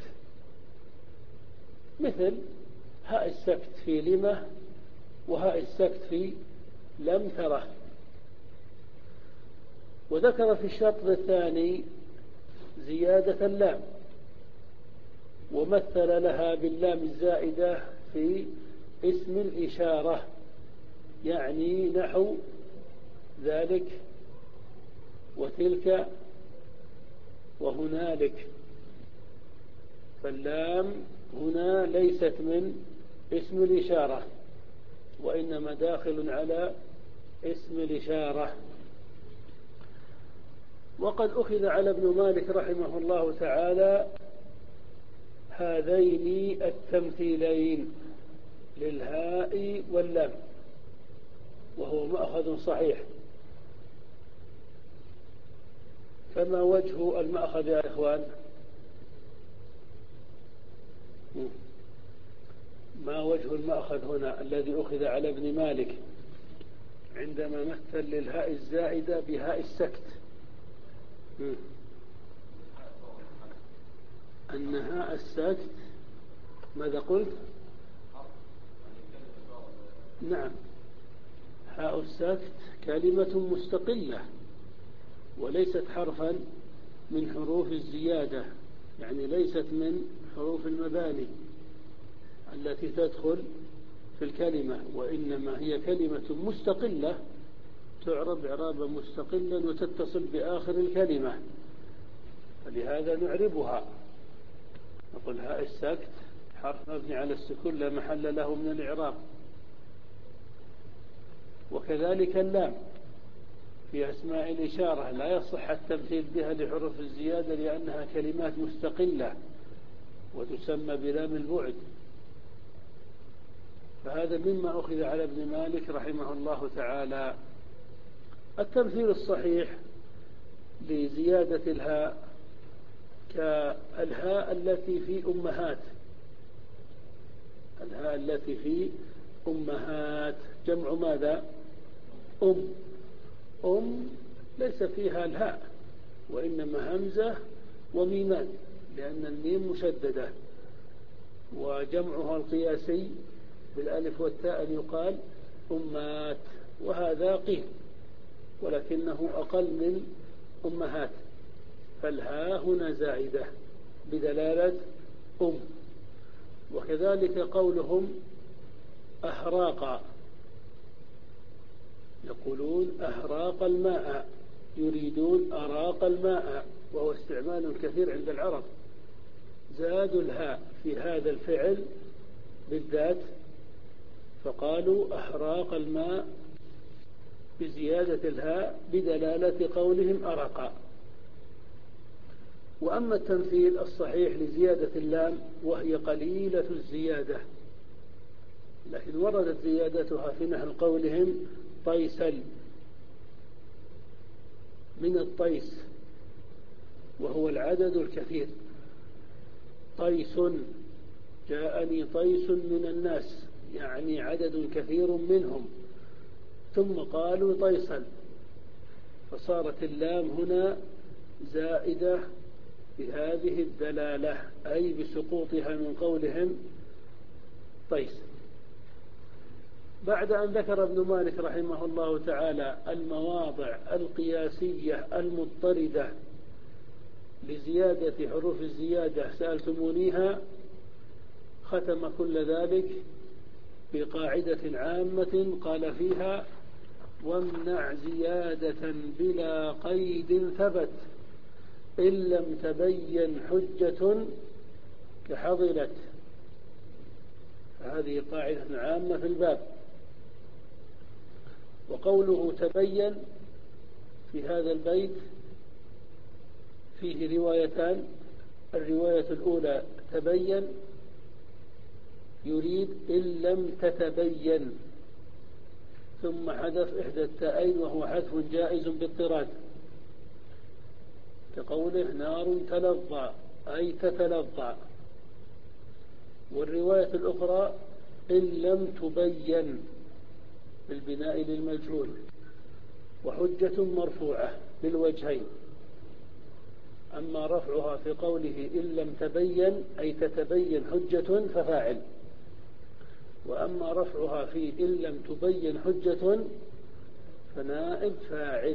مثل هاء السكت في لمة وهاء السكت في لم تره. وذكر في الشطر الثاني زيادة اللام، ومثل لها باللام الزائدة في اسم الإشارة، يعني نحو ذلك وتلك وهنالك. فاللام هنا ليست من اسم الإشارة، وإنما داخل على اسم الإشارة. وقد أخذ على ابن مالك رحمه الله تعالى هذين التمثيلين للهاء واللام، وهو مأخذ صحيح. فما وجه المأخذ يا إخوان؟ ما وجه المأخذ هنا الذي أخذ على ابن مالك عندما مثل للهاء الزائدة بهاء السكت؟ أن هاء السكت ماذا قلت؟ نعم، هاء السكت كلمة مستقلة وليست حرفا من حروف الزيادة، يعني ليست من حروف المباني التي تدخل في الكلمة، وإنما هي كلمة مستقلة تعرب إعرابا مستقلا وتتصل بآخر الكلمة، فلهذا نعربها. نقول هاء السكت حرف مبني على السكون لا محل له من الإعراب. وكذلك اللام في أسماء الإشارة لا يصح التمثيل بها لحروف الزيادة لأنها كلمات مستقلة وتسمى بلام البعد. فهذا مما أخذ على ابن مالك رحمه الله تعالى. التمثيل الصحيح لزيادة الهاء كالهاء التي في أمهات، الهاء التي في أمهات جمع ماذا؟ أم. أم ليس فيها الهاء وإنما همزة وميمان، لأن الميم مشددة، وجمعها القياسي بالألف والتاء أن يقال أمات، وهذا قيل ولكنه أقل من أمهات. فالهاء هنا زائدة بدلالة أم. وكذلك قولهم أهراق، يقولون أهراق الماء، يريدون أراق الماء، وهو استعمال كثير عند العرب. زادوا الهاء في هذا الفعل بالذات فقالوا أهراق الماء بزيادة الهاء بدلالة قولهم أرقا. وأما التمثيل الصحيح لزيادة اللام وهي قليلة الزيادة، لكن وردت زيادتها في نحو قولهم طيسل، من الطيس وهو العدد الكثير. طيس، جاءني طيس من الناس، يعني عدد كثير منهم، ثم قالوا طيسا، فصارت اللام هنا زائدة بهذه الدلالة، أي بسقوطها من قولهم طيس. بعد أن ذكر ابن مالك رحمه الله تعالى المواضع القياسية المضطردة لزيادة حروف الزيادة سألتمونيها، ختم كل ذلك بقاعدة عامة قال فيها: وامنع زيادة بلا قيد ثبت إن لم تبين حجة كحضلت. فهذه قاعدة عامة في الباب. وقوله تبين في هذا البيت فيه روايتان. الرواية الأولى تبين يريد إن لم تتبين، ثم حذف إحدى التائين وهو حذف جائز باضطراد، كقوله نار تلظى أي تتلظى. والرواية الأخرى إن لم تبين بالبناء للمجهول، وحجة مرفوعة بالوجهين. أما رفعها في قوله إن لم تبين أي تتبين حجة ففاعل، وأما رفعها في إن لم تبين حجة فنائب فاعل.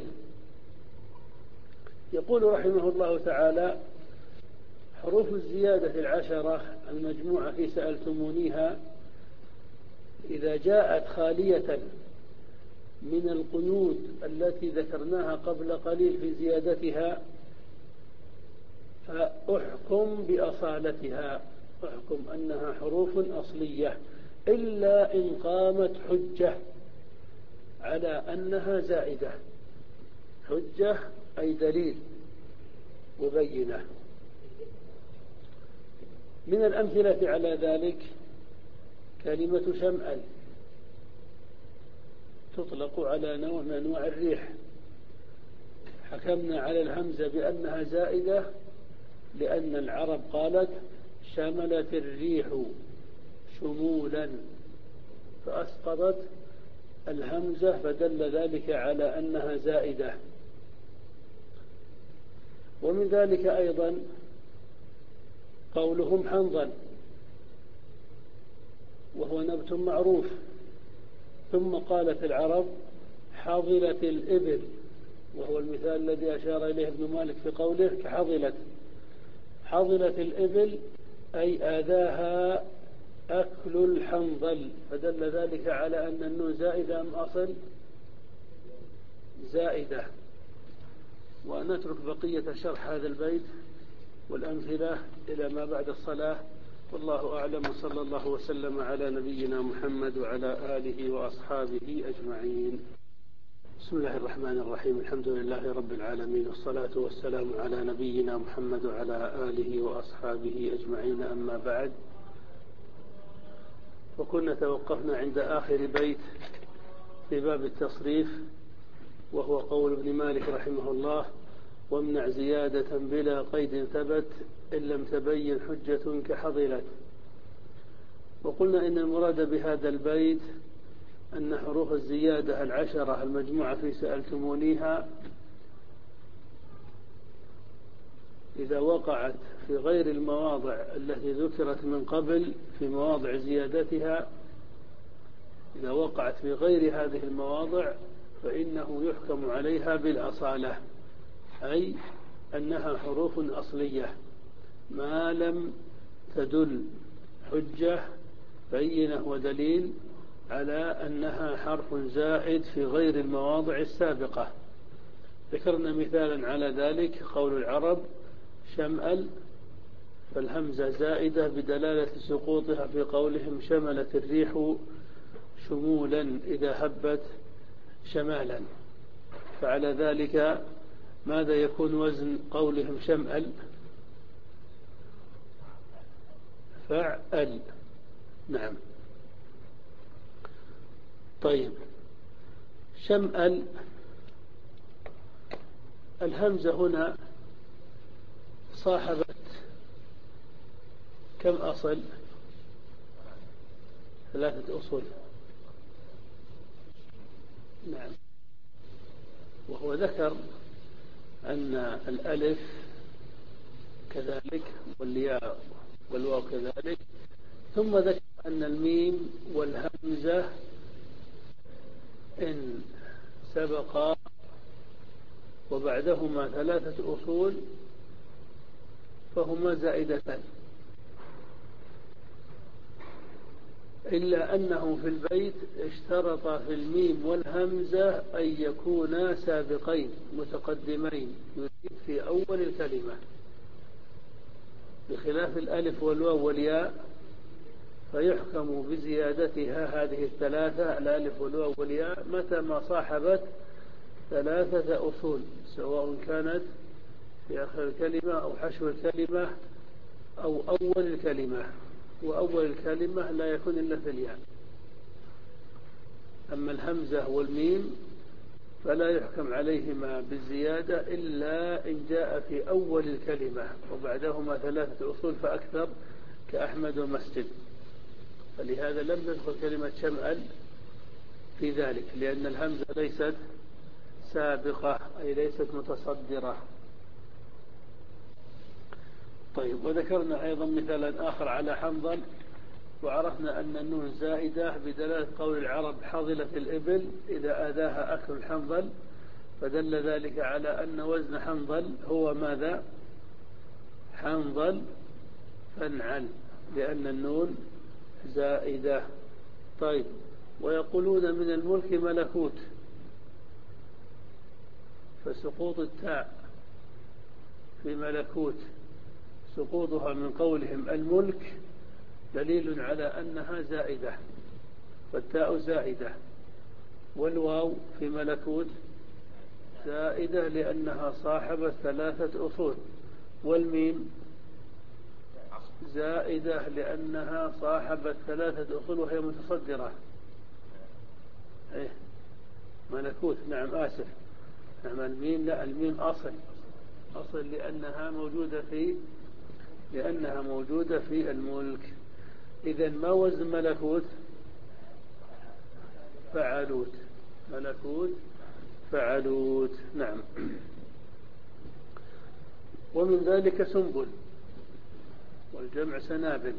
يقول رحمه الله تعالى: حروف الزيادة العشرة المجموعة في سألتمونيها إذا جاءت خالية من القيود التي ذكرناها قبل قليل في زيادتها فأحكم بأصالتها، أحكم أنها حروف أصلية، إلا إن قامت حجة على أنها زائدة. حجة أي دليل وبينة. من الأمثلة على ذلك كلمة شمأل تطلق على نوع من أنواع الريح. حكمنا على الهمزة بأنها زائدة لأن العرب قالت شملت الريح شمولا، فأسقطت الهمزة فدل ذلك على أنها زائدة. ومن ذلك أيضا قولهم حنظل، وهو نبت معروف، ثم قالت العرب حظلت الإبل، وهو المثال الذي أشار إليه ابن مالك في قوله كحظلت. حظلت الإبل أي آذاها أكل الحنظل، فدل ذلك على أن النون زائدة أم أصل زائدة. ونترك بقية شرح هذا البيت والأمثلة إلى ما بعد الصلاة، والله أعلم، صلى الله وسلم على نبينا محمد وعلى آله وأصحابه أجمعين. بسم الله الرحمن الرحيم، الحمد لله رب العالمين، والصلاة والسلام على نبينا محمد وعلى آله وأصحابه أجمعين، أما بعد. وكنا توقفنا عند آخر بيت في باب التصريف، وهو قول ابن مالك رحمه الله: وامنع زيادة بلا قيد ثبت إن لم تبين حجة كحظلت. وقلنا إن المراد بهذا البيت أن حروف الزيادة العشرة المجموعة في سألتمونيها إذا وقعت في غير المواضع التي ذكرت من قبل في مواضع زيادتها، إذا وقعت في غير هذه المواضع فإنه يحكم عليها بالأصالة، أي أنها حروف أصلية ما لم تدل حجة بينة ودليل على أنها حرف زائد في غير المواضع السابقة. ذكرنا مثالا على ذلك قول العرب شمأل، فالهمزة زائدة بدلالة سقوطها في قولهم شملت الريح شمولا إذا هبت شمالا. فعلى ذلك ماذا يكون وزن قولهم شمأل؟ فعل. نعم. طيب، شمأل الهمزة هنا صاحبت كم أصل؟ ثلاثة أصول. نعم. وهو ذكر أن الألف كذلك والياء والواو كذلك، ثم ذكر أن الميم والهمزة إن سبقا وبعدهما ثلاثة أصول فهما زائدتان، إلا أنه في البيت اشترط في الميم والهمزة أن يكونا سابقين متقدمين، يريد في أول الكلمة، بخلاف الألف والواو والياء فيحكم بزيادتها هذه الثلاثة الألف والواو والياء متى ما صاحبت ثلاثة أصول، سواء كانت في آخر الكلمة أو حشو الكلمة أو أول الكلمة، وأول الكلمة لا يكون إلا في الياء. أما الهمزة والميم فلا يحكم عليهما بالزيادة إلا إن جاء في أول الكلمة وبعدهما ثلاثة أصول فأكثر كأحمد ومسجد، فلهذا لم تدخل كلمة شمأل في ذلك، لأن الهمزة ليست سابقة أي ليست متصدرة. طيب، وذكرنا أيضا مثالا آخر على حنظل، وعرفنا أن النون زائدة بدلالة قول العرب حظلت الإبل إذا آذاها أكل الحنظل، فدل ذلك على أن وزن حنظل هو ماذا؟ حنظل فنعل، لأن النون زائدة. طيب، ويقولون من الملك ملكوت، فسقوط التاء في ملكوت سقوطها من قولهم الملك دليل على أنها زائدة، فالتاء زائدة، والواو في ملكوت زائدة لأنها صاحبة ثلاثة أصول، والميم زائدة لأنها صاحبة ثلاثة أصول وهي متصدرة. إيه ملكوت، نعم آسف، نعم الميم، لا الميم أصل أصل لأنها موجودة في لأنها موجودة في الملك. إذن ما وزن ملكوت؟ فعلوت، ملكوت فعلوت، نعم. ومن ذلك سنبل، والجمع سنابل.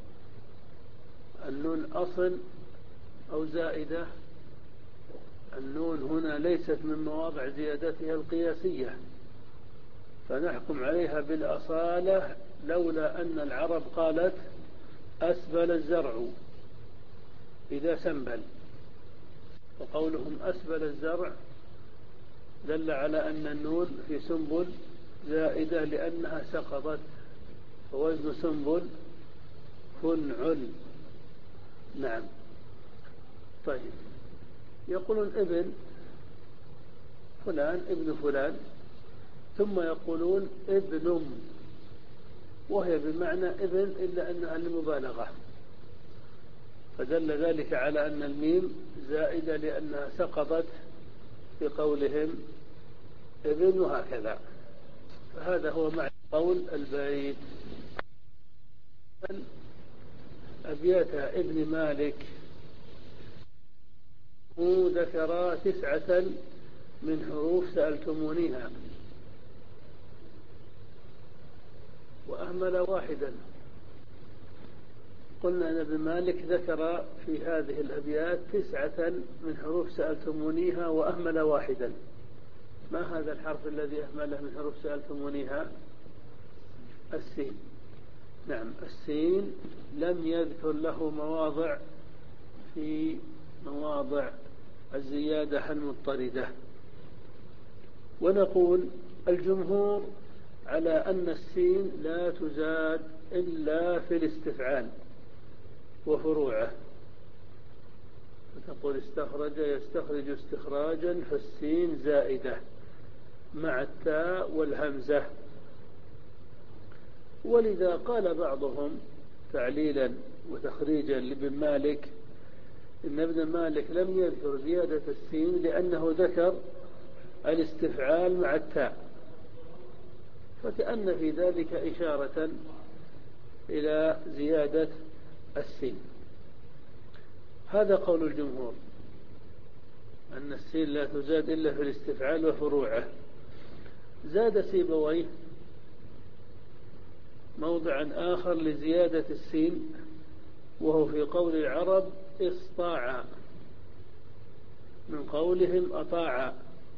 النون أصل أو زائدة؟ النون هنا ليست من مواضع زيادتها القياسية، فنحكم عليها بالأصالة لولا أن العرب قالت أسبل الزرع إذا سنبل، وقولهم أسبل الزرع دل على أن النون في سنبل زائدة لأنها سقطت، فوزن سنبل فنعل، نعم. طيب، يقولون ابن فلان ابن فلان، ثم يقولون ابن أم، وهي بمعنى ابن إلا أنها للمبالغة، فدل ذلك على أن الميم زائدة لأنها سقطت في قولهم ابن، وهكذا. فهذا هو معنى قول البيت. أبيات ابن مالك هو ذكر تسعة من حروف سألتمونيها وأهمل واحدا. قلنا أن ابن مالك ذكر في هذه الأبيات تسعة من حروف سألتمونيها وأهمل واحدا. ما هذا الحرف الذي أهمله من حروف سألتمونيها؟ السين، نعم السين لم يذكر له مواضع في مواضع الزيادة المضطردة. ونقول الجمهور على أن السين لا تزاد إلا في الاستفعال وفروعه، فتقول استخرج يستخرج استخراجا، فالسين زائدة مع التاء والهمزة. ولذا قال بعضهم تعليلا وتخريجا لابن مالك إن ابن مالك لم يذكر زيادة السين لأنه ذكر الاستفعال مع التاء، فكأن في ذلك إشارة إلى زيادة السين. هذا قول الجمهور، أن السين لا تزاد إلا في الاستفعال وفروعه. زاد سيبويه موضعا آخر لزيادة السين، وهو في قول العرب اصطاع، من قولهم أطاع،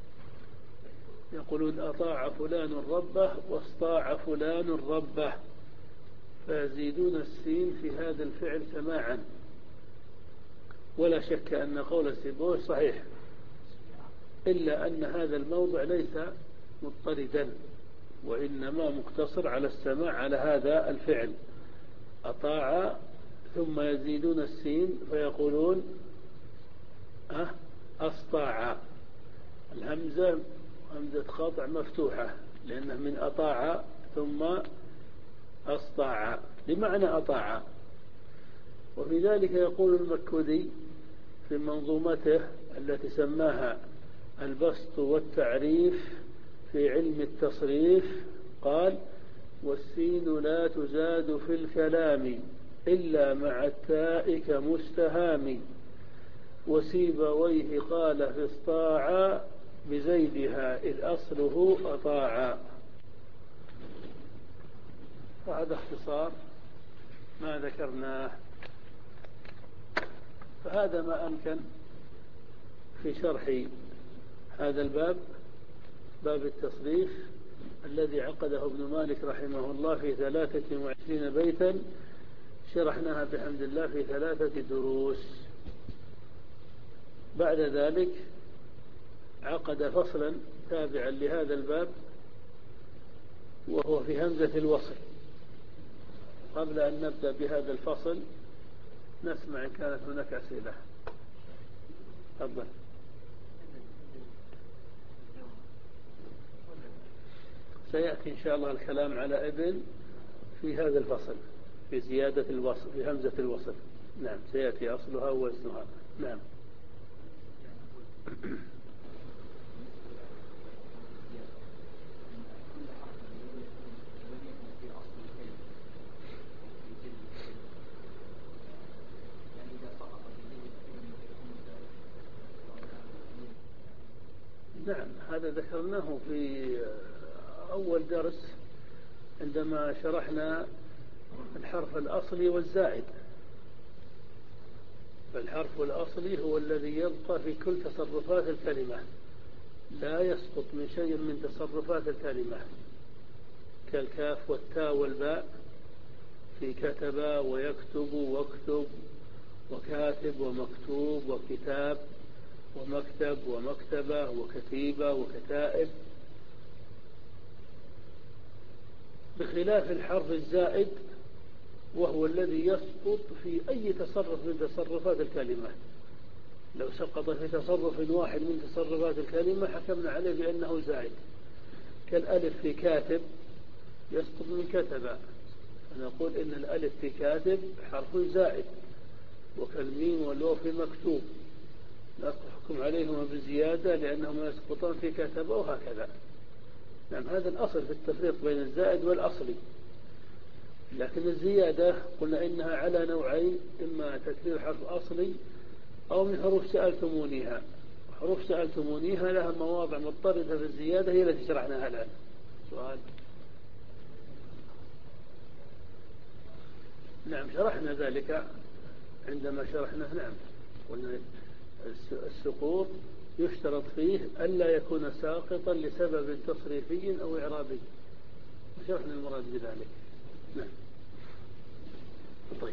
يقولون أطاع فلان ربه واصطاع فلان ربه، فيزيدون السين في هذا الفعل سماعا. ولا شك أن قول سيبويه صحيح، إلا أن هذا الموضع ليس مضطردا، وإنما مقتصر على السماع على هذا الفعل أطاع، ثم يزيدون السين فيقولون أه أصطاع، الهمزة همزة قاطع مفتوحة لأنه من أطاع ثم أصطاع بمعنى أطاع. وفي ذلك يقول المكودي في منظومته التي سماها البسط والتعريف في علم التصريف، قال والسين لا تزاد في الكلام إلا مع التاء كمستهام، وسيبويه قال في اصطاع بزيدها إذ أصله أطاع. وهذا اختصار ما ذكرناه. فهذا ما أمكن في شرح هذا الباب، باب التصريف الذي عقده ابن مالك رحمه الله في ثلاثة وعشرين بيتا، شرحناها بحمد الله في ثلاثة دروس. بعد ذلك عقد فصلا تابعا لهذا الباب وهو في همزة الوصل. قبل أن نبدأ بهذا الفصل نسمع إن كانت هناك أسئلة. تفضل. سيأتي إن شاء الله الكلام على ابن في هذا الفصل في زيادة الوصل في همزة الوصل. نعم سيأتي أصلها ووزنها. نعم. نعم هذا ذكرناه في أول درس عندما شرحنا الحرف الأصلي والزائد. فالحرف الأصلي هو الذي يبقى في كل تصرفات الكلمة، لا يسقط من شيء من تصرفات الكلمة، كالكاف والتاء والباء في كتب ويكتب واكتب وكاتب ومكتوب وكتاب ومكتب ومكتبة وكتيبة وكتائب، بخلاف الحرف الزائد وهو الذي يسقط في أي تصرف من تصرفات الكلمة. لو سقط في تصرف واحد من تصرفات الكلمة حكمنا عليه بأنه زائد، كالألف في كاتب يسقط من كتب، فنقول إن الألف في كاتب حرف زائد، وكالميم والواو في مكتوب نحكم عليهما بالزيادة لأنهما يسقطان في كتب وهكذا. نعم هذا الأصل في التفريق بين الزائد والأصلي. لكن الزيادة قلنا إنها على نوعين، إما تكرير حرف أصلي أو من حروف سألتمونيها. حروف سألتمونيها لها مواضع مضطردة في الزيادة هي التي شرحناها الآن. سؤال؟ نعم شرحنا ذلك عندما شرحنا. نعم قلنا السقوط يشترط فيه ألا يكون ساقطا لسبب تصريفي أو إعرابي، وشرحنا المراد بذلك. نعم. طيب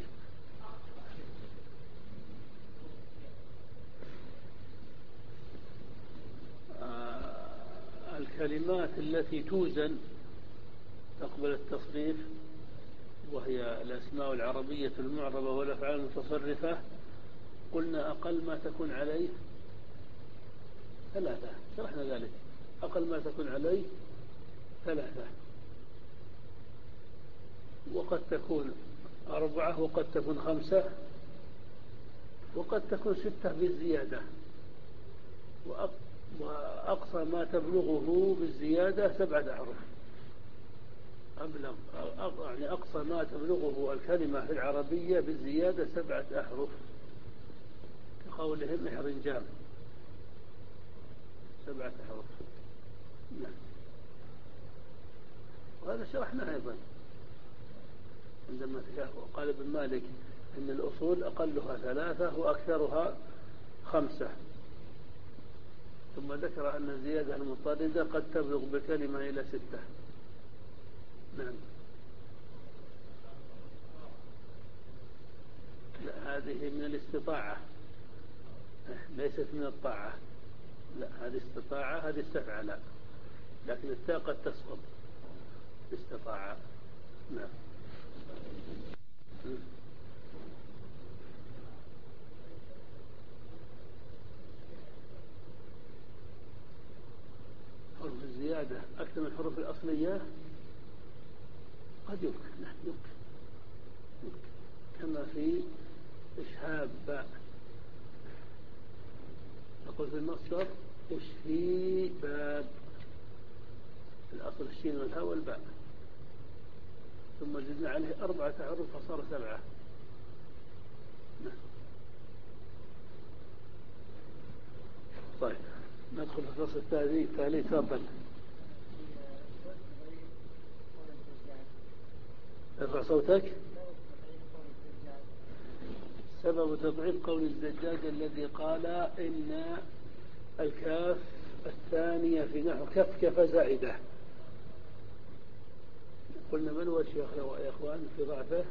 آه الكلمات التي توزن تقبل التصريف وهي الأسماء العربية المعربة والأفعال المتصرفة، قلنا أقل ما تكون عليه ثلاثة، شرحنا ذلك. أقل ما تكون عليه ثلاثة، وقد تكون أربعة وقد تكون خمسة وقد تكون ستة بالزيادة، وأقصى ما تبلغه بالزيادة سبعة أحرف. أبلغ يعني أقصى ما تبلغه الكلمة في العربية بالزيادة سبعة أحرف، كقولهم إحرنجام سبعة أحرف. نعم. وهذا شرحنا أيضا عندما قال ابن مالك إن الأصول أقلها ثلاثة وأكثرها خمسة، ثم ذكر أن الزيادة المضطردة قد تبلغ بالكلمة إلى ستة. نعم. لا هذه من الاستطاعة ليست من الطاعة. لا هذه استطاعة، هذه استفعل، لكن التاء قد تسقط استطاعة. نعم. حروف الزيادة أكثر من الحروف الأصلية قد يمكن. نعم يمكن. يمكن كما في إشهاب باء، نقول في المصدر اشفي باب، الأصل الشين والهاء والباء، ثم زدنا عليه أربعة حروف فصار سبعة. نعم. طيب ندخل في الفصل التالي. التالي تفضل. ارفع صوتك. سبب تضعيف قول الزجاج الذي قال إن الكاف الثانية في نحو كفكف زائدة. قلنا من هو الشيخ يا إخوان في ضعفه؟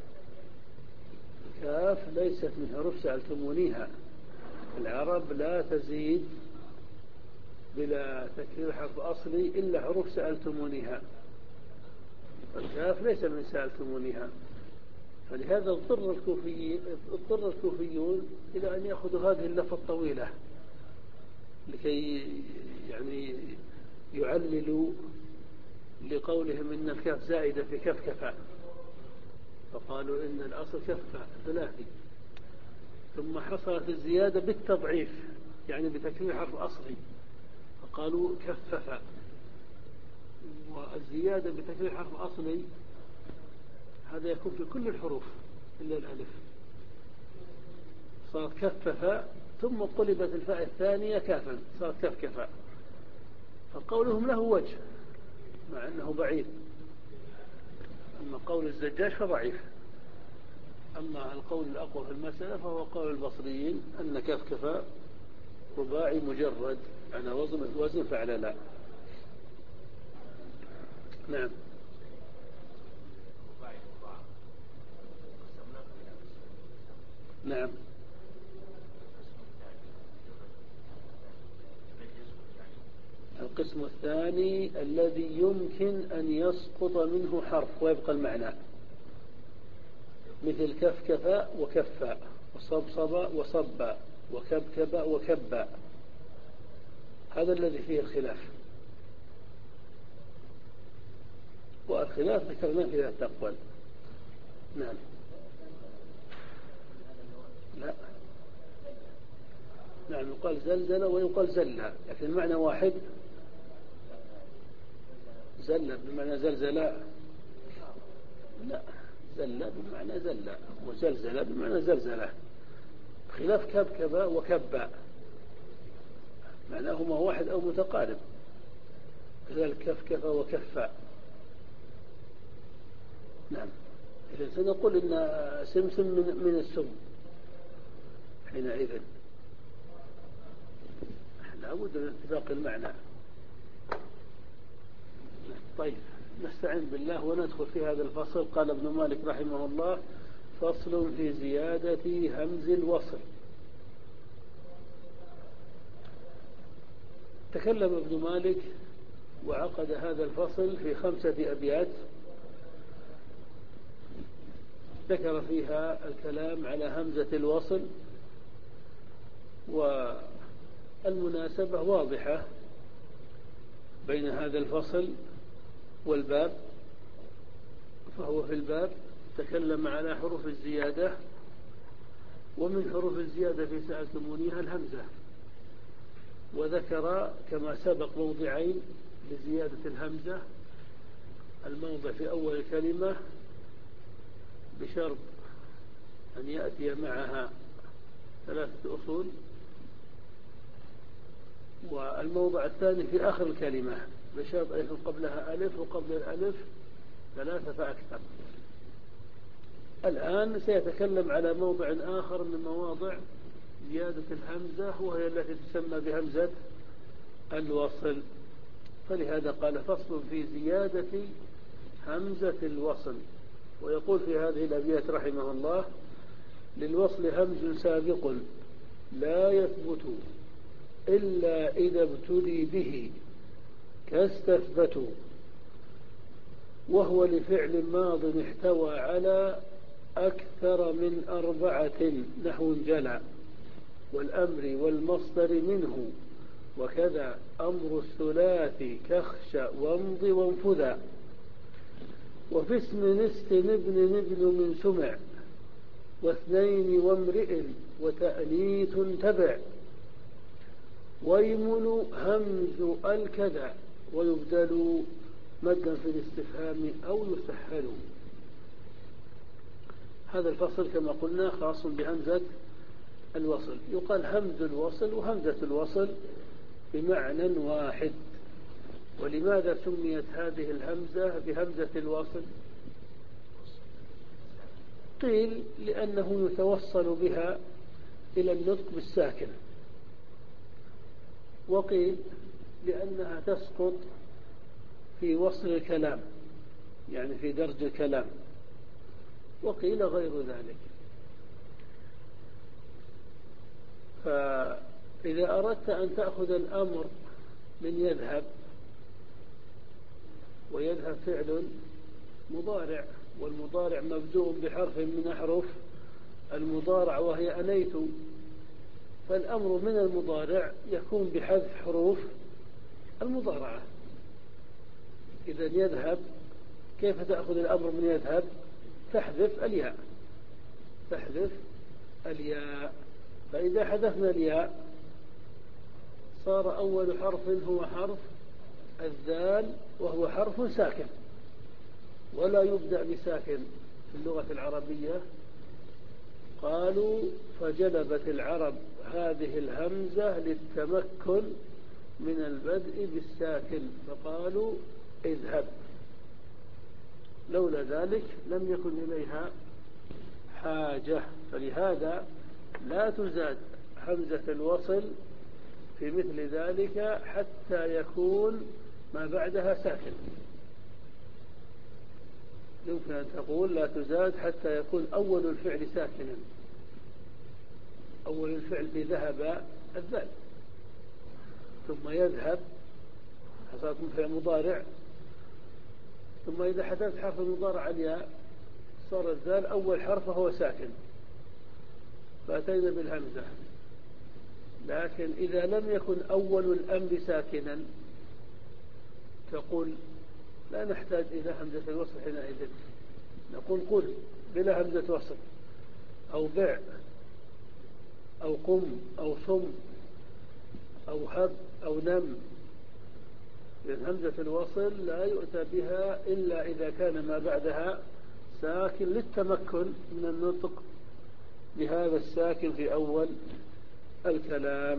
الكاف ليست من حروف سألتمونيها. العرب لا تزيد بلا تكرير حرف أصلي إلا حروف سألتمونيها. الكاف ليس من سألتمونيها، فلهذا اضطر الكوفي اضطر الكوفيون إلى أن يأخذوا هذه اللفظة الطويلة لكي يعني يعللوا لقولهم إن الكاف زائدة في كفكفة، فقالوا إن الأصل كفة ثلاثي، ثم حصلت الزيادة بالتضعيف يعني بتكرير حرف أصلي فقالوا كفف، والزيادة بتكرير حرف أصلي هذا يكون في كل الحروف إلا الألف، صارت كفف ثم قلبت الفاء الثانية كافا صارت كفكفة، فقولهم له وجه مع أنه بعيد. أما قول الزجاج فضعيف، أما القول الأقوى في المسألة فهو قول البصريين أن كفكفة رباعي مجرد على وزن وزن فعللا. نعم. نعم. القسم الثاني الذي يمكن أن يسقط منه حرف ويبقى المعنى، مثل كفكف وكفى وصبصب وصب وكبكب وكب، هذا الذي فيه الخلاف، والخلاف ذكرناه في التقوى. نعم. لا. نعم يقال زلزل ويقال زلة لكن المعنى واحد. زلة بمعنى زلزلة، لا، زلة بمعنى زلة وزلزلة بمعنى زلزلة، خلاف كبكب وكب معناهما واحد أو متقارب، كذلك كفكف وكفى. نعم. إذا سنقول إن سمسم من, من السم حينئذ لابد من اتفاق المعنى. طيب نستعين بالله وندخل في هذا الفصل. قال ابن مالك رحمه الله: فصل في زيادة همز الوصل. تكلم ابن مالك وعقد هذا الفصل في خمسة أبيات ذكر فيها الكلام على همزة الوصل، والمناسبة واضحة بين هذا الفصل والباب، فهو في الباب تكلم على حروف الزيادة، ومن حروف الزيادة في سألتمونيها الهمزة، وذكر كما سبق موضعين لزيادة الهمزة، الموضع في أول الكلمة بشرط أن يأتي معها ثلاثة أصول، والموضع الثاني في آخر الكلمة بشرط أن يكون قبلها ألف وقبل الألف ثلاثة فأكثر. الآن سيتكلم على موضع آخر من مواضع زيادة الهمزة، وهي التي تسمى بهمزة الوصل، فلهذا قال: فصل في زيادة همزة الوصل. ويقول في هذه الأبيات رحمه الله: للوصل همز سابق لا يثبت إلا إذا ابتلي به كاستثبت، وهو لفعل ماض احتوى على أكثر من أربعة نحو جلى، والأمر والمصدر منه وكذا أمر الثلاثي كخش وامض وانفذا، وفي اسم نست ابن نبل من سمع واثنين وامرئ وتأنيث تبع، ويمن همز الكذا ويبدل مدا في الاستفهام أو يسهل. هذا الفصل كما قلنا خاص بهمزة الوصل. يقال همز الوصل وهمزة الوصل بمعنى واحد. ولماذا سميت هذه الهمزة بهمزة الوصل؟ قيل لأنه يتوصل بها إلى النطق بالساكن، وقيل لأنها تسقط في وصل الكلام يعني في درج الكلام، وقيل غير ذلك. فإذا أردت أن تأخذ الأمر من يذهب، ويذهب فعل مضارع، والمضارع مبدوء بحرف من أحرف المضارع وهي أنيت، فالأمر من المضارع يكون بحذف حروف المضارعة. إذا يذهب كيف تأخذ الأمر من يذهب؟ تحذف الياء، تحذف الياء. فإذا حذفنا الياء صار أول حرف هو حرف الذال، وهو حرف ساكن، ولا يبدأ بساكن في اللغة العربية. قالوا فجلبت العرب هذه الهمزة للتمكن من البدء بالساكن، فقالوا اذهب، لولا ذلك لم يكن إليها حاجة. فلهذا لا تزاد همزة الوصل في مثل ذلك حتى يكون ما بعدها ساكن. يمكن أن تقول لا تزاد حتى يكون أول الفعل ساكنا، أول الفعل في ذهب الذال، ثم يذهب حصلت فعل مضارع، ثم إذا حدث حرف المضارع الياء صار الذال أول حرف هو ساكن، فأتينا بالهمزة. لكن إذا لم يكن أول الأمر ساكنا تقول لا نحتاج إلى همزة الوصل حينئذ، نقول قل بلا همزة وصل، أو بع، أو قم، أو صم، أو هب، أو نم. لأن همزة الوصل لا يؤتى بها إلا إذا كان ما بعدها ساكن للتمكن من النطق بهذا الساكن في أول الكلام.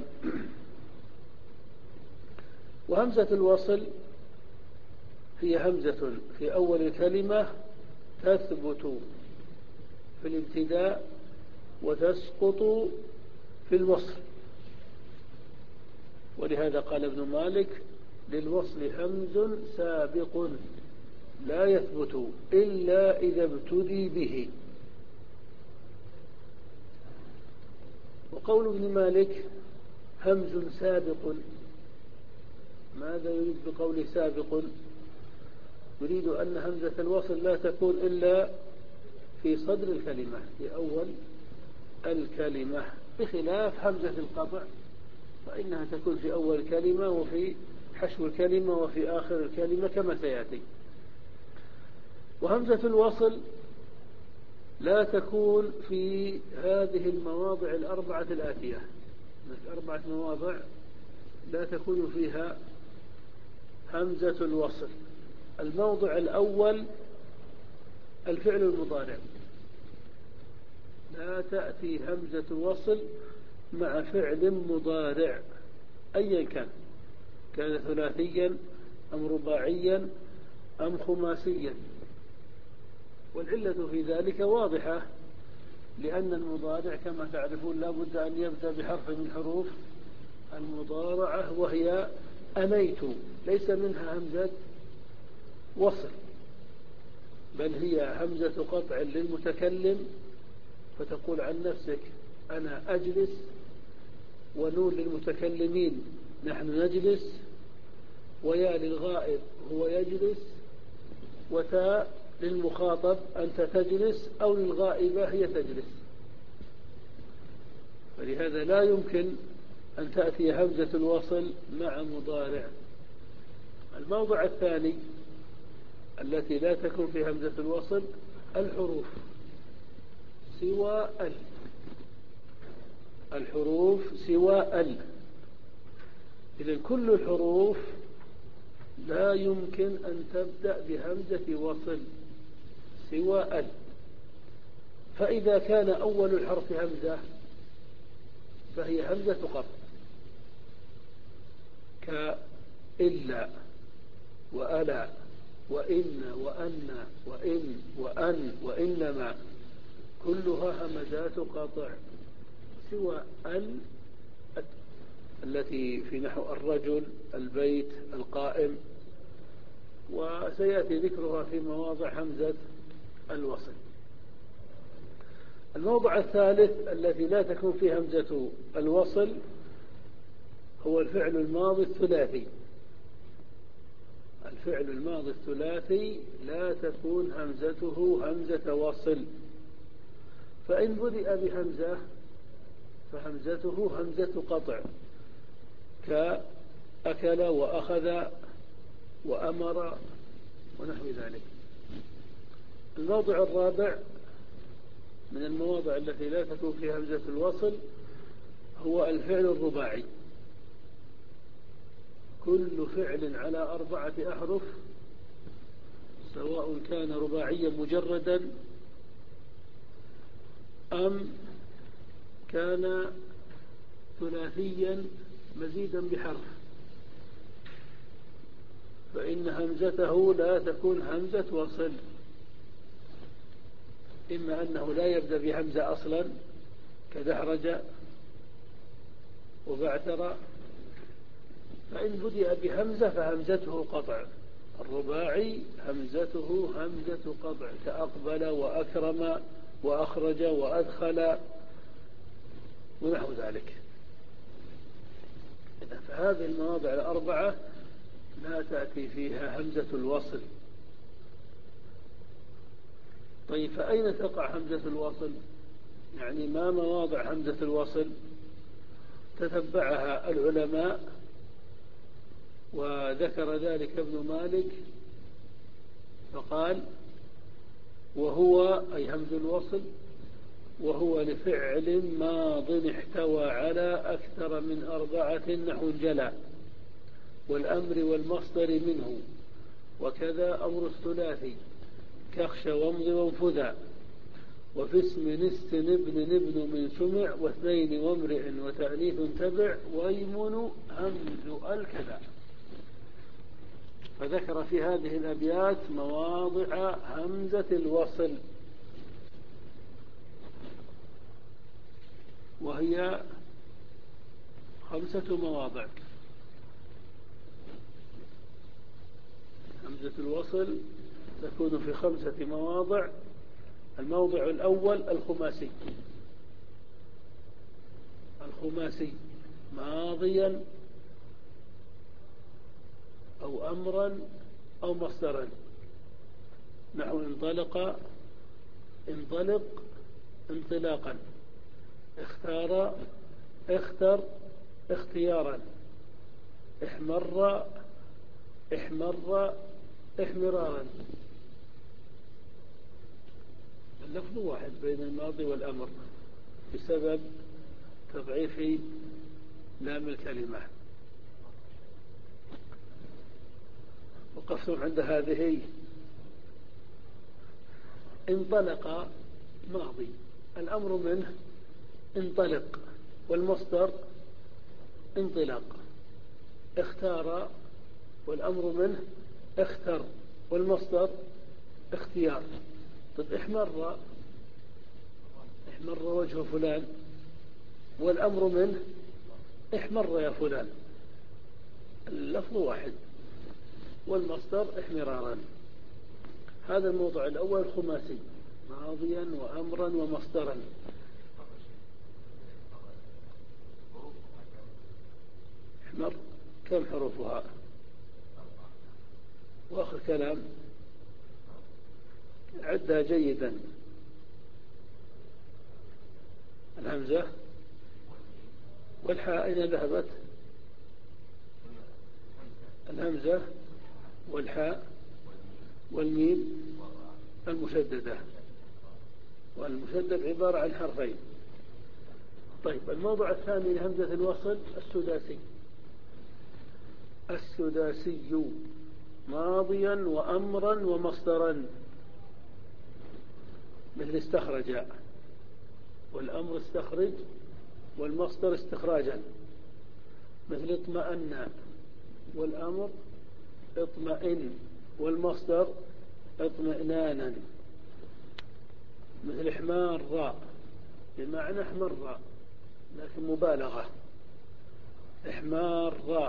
وهمزة الوصل هي همزة في أول الكلمة تثبت في الابتداء وتسقط في الوصل، ولهذا قال ابن مالك للوصل همز سابق لا يثبت إلا إذا ابتدي به. وقول ابن مالك همز سابق، ماذا يريد بقول سابق؟ يريد أن همزة الوصل لا تكون إلا في صدر الكلمة، في أول الكلمة، بخلاف همزة القطع فإنها تكون في أول الكلمة وفي حشو الكلمة وفي آخر الكلمة كما سيأتي. وهمزة الوصل لا تكون في هذه المواضع الأربعة الآتية، أربعة مواضع لا تكون فيها همزة الوصل. الموضع الأول الفعل المضارع، لا تأتي همزة الوصل مع فعل مضارع أيا كان، كان ثلاثيا أم رباعيا أم خماسيا. والعلة في ذلك واضحة، لأن المضارع كما تعرفون لا بد أن يبدأ بحرف من حروف المضارعة، وهي أنيت، ليس منها همزة وصل، بل هي همزة قطع للمتكلم، فتقول عن نفسك أنا أجلس، ونون للمتكلمين نحن نجلس، ويا للغائب هو يجلس، وتاء للمخاطب أنت تجلس، أو للغائبة هي تجلس. فلهذا لا يمكن أن تأتي همزة الوصل مع مضارع. الموضع الثاني التي لا تكون في همزة الوصل الحروف سوى ال، الحروف سوى ال. إذن كل الحروف لا يمكن أن تبدأ بهمزة وصل سوى ال. فإذا كان أول الحرف همزة فهي همزة قطع، كإلا وألا وإن وأن وإن وأن وإنما كلها همزات قطع سوى ال التي في نحو الرجل، البيت، القائم، وسيأتي ذكرها في مواضع همزة الوصل. الموضع الثالث الذي لا تكون فيه همزة الوصل هو الفعل الماضي الثلاثي. الفعل الماضي الثلاثي لا تكون همزته همزة وصل، فإن بدأ بهمزة فهمزته همزة قطع كأكل وأخذ وأمر ونحو ذلك. الموضع الرابع من المواضع التي لا تكون فيها همزة الوصل هو الفعل الرباعي. كل فعل على أربعة أحرف سواء كان رباعيا مجردا أم كان ثلاثيا مزيدا بحرف فإن همزته لا تكون همزة وصل، إما أنه لا يبدأ بهمزة أصلا كدحرج وبعثر، فإن بدأ بهمزة فهمزته قطع. الرباعي همزته همزة قطع كأقبل وأكرم وأخرج وأدخل ونحو ذلك. فهذه المواضع الأربعة لا تأتي فيها همزة الوصل. طيب فأين تقع همزة الوصل؟ يعني ما مواضع همزة الوصل؟ تتبعها العلماء وذكر ذلك ابن مالك فقال: وهو أي همز الوصل وهو لفعل ماض احتوى على أكثر من أربعة نحو جلا والأمر والمصدر منه، وكذا أمر الثلاثي كخش وامض وانفذا، وفي اسم نست نبن نبن من سمع، واثنين وامرئ وتأنيث تبع، ويمن همز الكذا. فذكر في هذه الأبيات مواضع همزة الوصل، وهي خمسة مواضع. همزة الوصل تكون في خمسة مواضع. الموضع الأول الخماسي. الخماسي ماضيا أو أمرا أو مصدرا، نحو انطلق انطلق انطلاقا، اختار اختر اختيارا، احمر احمر احمرارا. اللفظ واحد بين الماضي والأمر بسبب تضعيف لام الكلمة. وقفتم عند هذه. انطلق ماضي، الأمر منه انطلق، والمصدر انطلاق. اختار والأمر منه اختر، والمصدر اختيار. طب احمر احمر وجه فلان، والأمر منه احمر يا فلان. اللفظ واحد والمصدر احمرارا. هذا الموضوع الأول الخماسي ماضيا وأمرا ومصدرا. احمر كم حروفها؟ وآخر كلام عدها جيدا. الهمزة والحاء أين ذهبت؟ الهمزة والحاء والميم المشددة، والمشدد عبارة عن حرفين. طيب الموضوع الثاني لهمزة الوصل السداسي. السداسي ماضيا وأمرا ومصدرا، مثل استخرج، والأمر استخرج والمصدر استخراجا، مثل اطمأن والأمر اطمئن والمصدر اطمئنانا. مثل إحمار بمعنى احمر لكن مبالغة. إحمار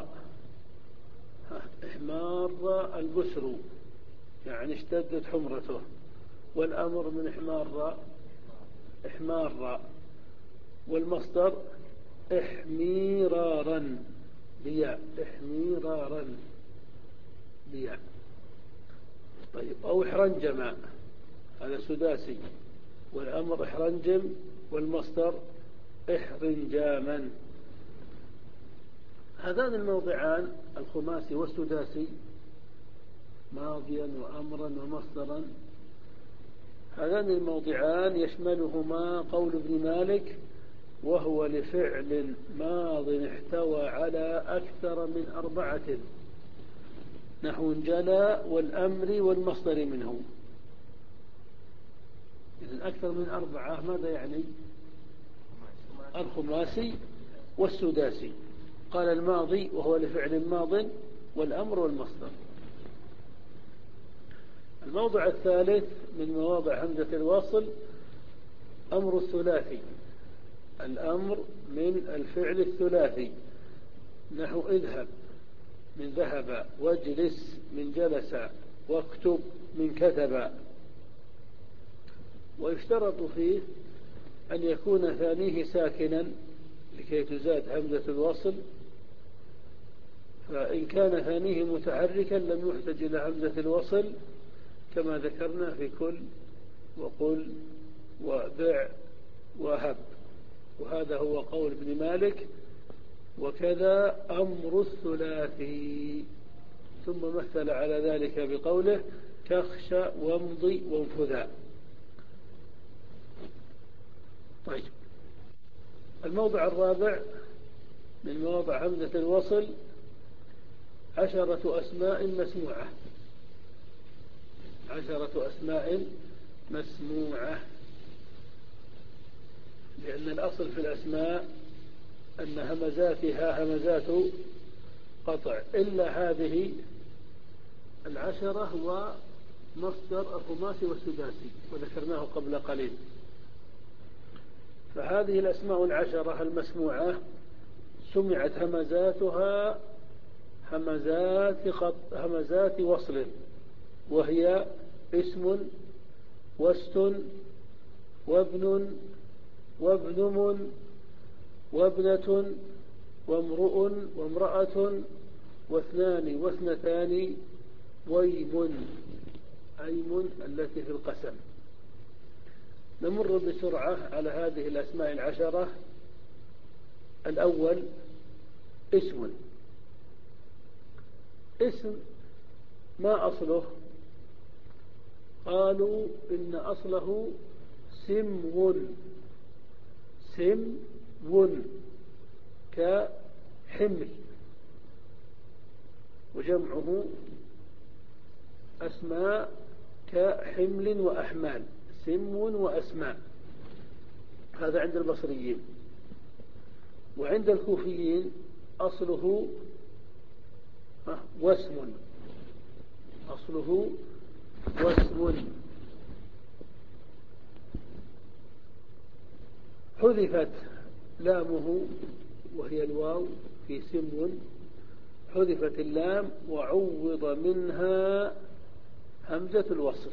إحمار البسر يعني اشتدت حمرته، والأمر من إحمار إحمار، والمصدر إحميرارا بياء إحميرارا بياء. طيب أو إحرنجم هذا سداسي، والأمر إحرنجم والمصدر إحرنجاما. هذان الموضعان الخماسي والسداسي ماضيا وأمرا ومصدرا، هذان الموضعان يشملهما قول ابن مالك: وهو لفعل ماض احتوى على أكثر من أربعة، نحو جلى والأمر والمصدر منه. إذن أكثر من أربعة ماذا يعني؟ الخماسي والسداسي. قال الماضي وهو لفعل ماض والأمر والمصدر. الموضع الثالث من مواضع همزة الوصل أمر الثلاثي. الأمر من الفعل الثلاثي، نحو اذهب من ذهب، واجلس من جلس، واكتب من كتب. ويشترط فيه أن يكون ثانيه ساكنا لكي تزاد همزة الوصل، فإن كان ثانيه متحركا لم يحتج إلى همزة الوصل كما ذكرنا في كل وقل وبع وهب. وهذا هو قول ابن مالك: وكذا أمر الثلاثي. ثم مثل على ذلك بقوله: كخش وامضي وانفذا. طيب، الموضع الرابع من مواضع همزة الوصل عشرة أسماء مسموعة. عشرة أسماء مسموعة، لأن الأصل في الأسماء أن همزاتها همزات قطع، إلا هذه العشرة ومصدر الخماسي والسداسي وذكرناه قبل قليل. فهذه الأسماء العشرة المسموعة سمعت همزاتها همزات خط همزات وصل، وهي اسم واست وابن وابنم وابنة وامرؤ وامرأة واثنان واثنتان ويم، أيم التي في القسم. نمر بسرعة على هذه الأسماء العشرة. الأول اسم. اسم ما أصله؟ قالوا إن أصله سمو. سمو كحمل، وجمعه أسماء كحمل وأحمال، سم وأسماء. هذا عند البصريين. وعند الكوفيين أصله واسم. أصله واسم. حذفت لامه وهي الواو في سم، حذفت اللام وعوض منها همزة الوصل.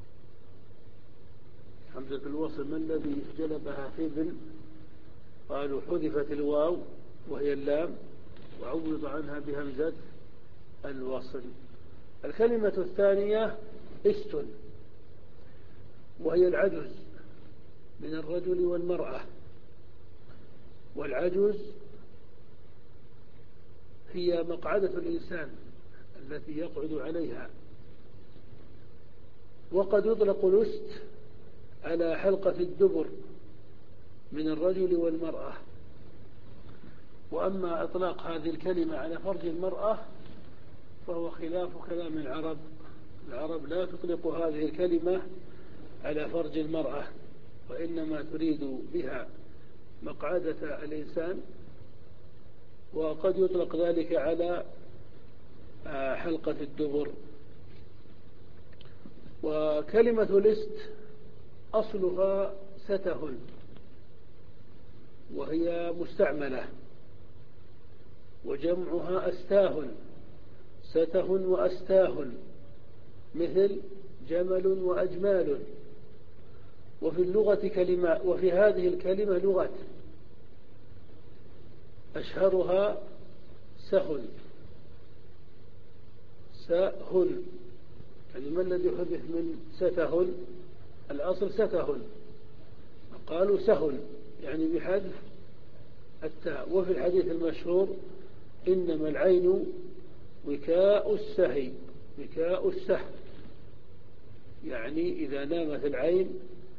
همزة الوصل ما الذي جلبها في ابن؟ قالوا حذفت الواو وهي اللام وعوض عنها بهمزة الوصل. الكلمة الثانية است، وهي العجز من الرجل والمرأة. والعجز هي مقعدة الإنسان التي يقعد عليها. وقد يطلق الأست على حلقة الدبر من الرجل والمرأة. وأما إطلاق هذه الكلمة على فرج المرأة فهو خلاف كلام العرب. العرب لا تطلق هذه الكلمة على فرج المرأة، وإنما تريد بها مقعدة الإنسان، وقد يطلق ذلك على حلقة الدبر. وكلمة الاست أصلها سته، وهي مستعملة، وجمعها أستاه، سته وأستاه، مثل جمل وأجمال. وفي اللغة كلمة، وفي هذه الكلمة لغة أشهرها سهل، سهل، يعني ما الذي حدث من ستهل؟ الأصل ستهل، قالوا سهل يعني بحذف التاء. وفي الحديث المشهور إنما العين وكاء السهي، وكاء السهي يعني إذا نامت العين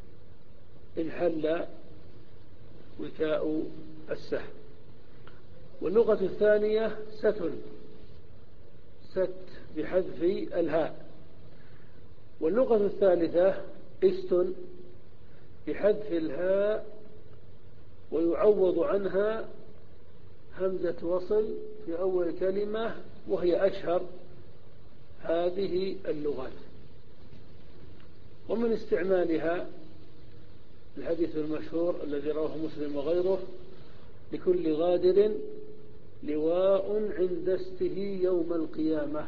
انحل وكاء السهي. واللغة الثانية ست، ست بحذف الهاء. واللغة الثالثة است بحذف الهاء ويعوض عنها همزة وصل في أول كلمة، وهي أشهر هذه اللغات. ومن استعمالها الحديث المشهور الذي رواه مسلم وغيره: لكل غادر لواء عند استه يوم القيامة.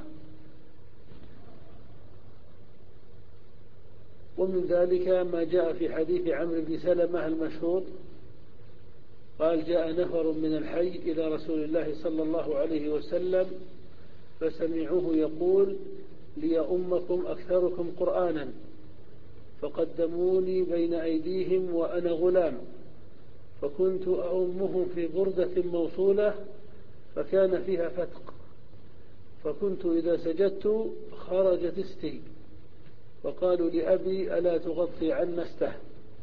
ومن ذلك ما جاء في حديث عمرو بن سلمة المشهور قال: جاء نفر من الحي إلى رسول الله صلى الله عليه وسلم فسمعوه يقول: ليؤمكم أكثركم قرآنا، فقدموني بين أيديهم وأنا غلام، فكنت أؤمهم في بردة موصولة فكان فيها فتق، فكنت إذا سجدت خرجت استي، فقالوا لأبي: ألا تغطي عنا استه.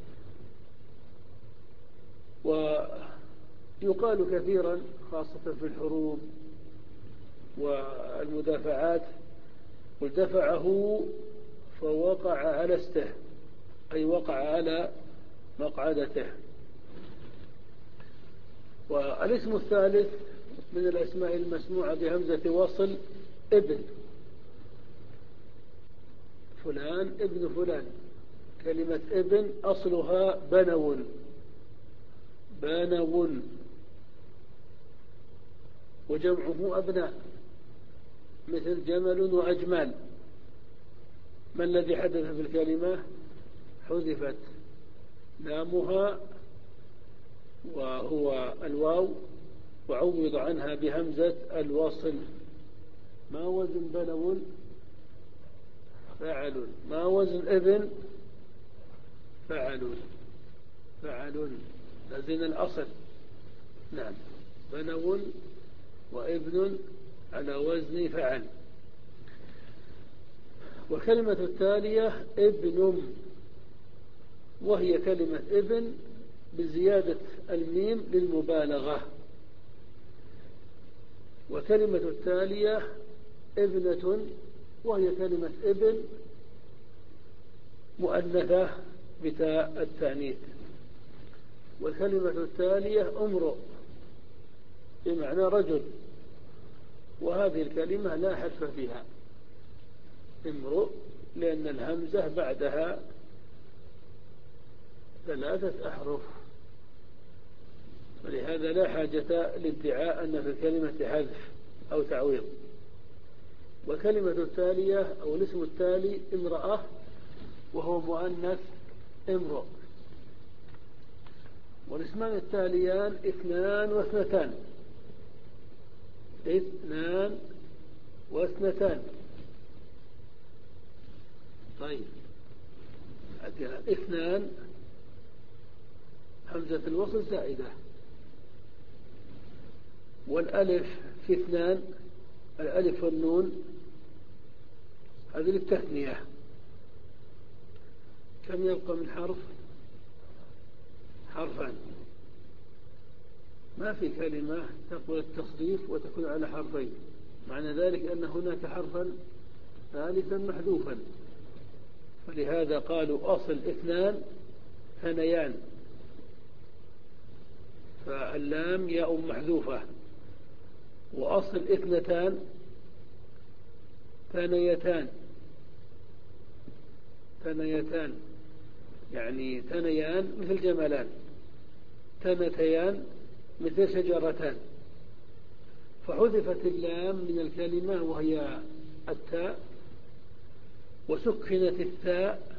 ويقال كثيرا خاصة في الحروب والمدافعات: قل دفعه فوقع على استه، أي وقع على مقعدته. والاسم الثالث من الأسماء المسموعة بهمزة وصل ابن، فلان ابن فلان. كلمة ابن أصلها بنو، بنو، وجمعه أبناء، مثل جمل وأجمال. ما الذي حدث في الكلمة؟ حذفت لامها وهو الواو وعوض عنها بهمزة الوصل. ما وزن بنو؟ فعل. ما وزن ابن؟ فعل، فعل، لازم الأصل. نعم، بنو وابن على وزن فعل. وكلمة التالية ابن، وهي كلمة ابن بزيادة الميم للمبالغة. وكلمة التالية ابنة، وهي كلمة ابن مؤنثة بتاء التأنيث. والكلمة التالية امرؤ بمعنى رجل، وهذه الكلمة لا حذف فيها، امرؤ، لأن الهمزة بعدها ثلاثة أحرف، ولهذا لا حاجة لادعاء أن في الكلمة حذف أو تعويض. وكلمة التالية أو الاسم التالي امرأة، وهو مؤنث امرؤ. والاسمان التاليان اثنان واثنتان، اثنان واثنتان. طيب، اثنان همزة الوصل زائدة، والألف في اثنان، الألف والنون هذه للتثنية. كم يبقى من حرف؟ حرفان. ما في كلمة تقبل التصريف وتكون على حرفين، معنى ذلك أن هناك حرفا ثالثا محذوفا، فلهذا قالوا أصل اثنان ثنيان، فاللام ياء محذوفة. وأصل اثنتان ثنيتان، ثنيتان. يعني ثنيان مثل جملان، ثنتيان مثل شجرتان. فحذفت اللام من الكلمة وهي التاء، وسكنت الثاء،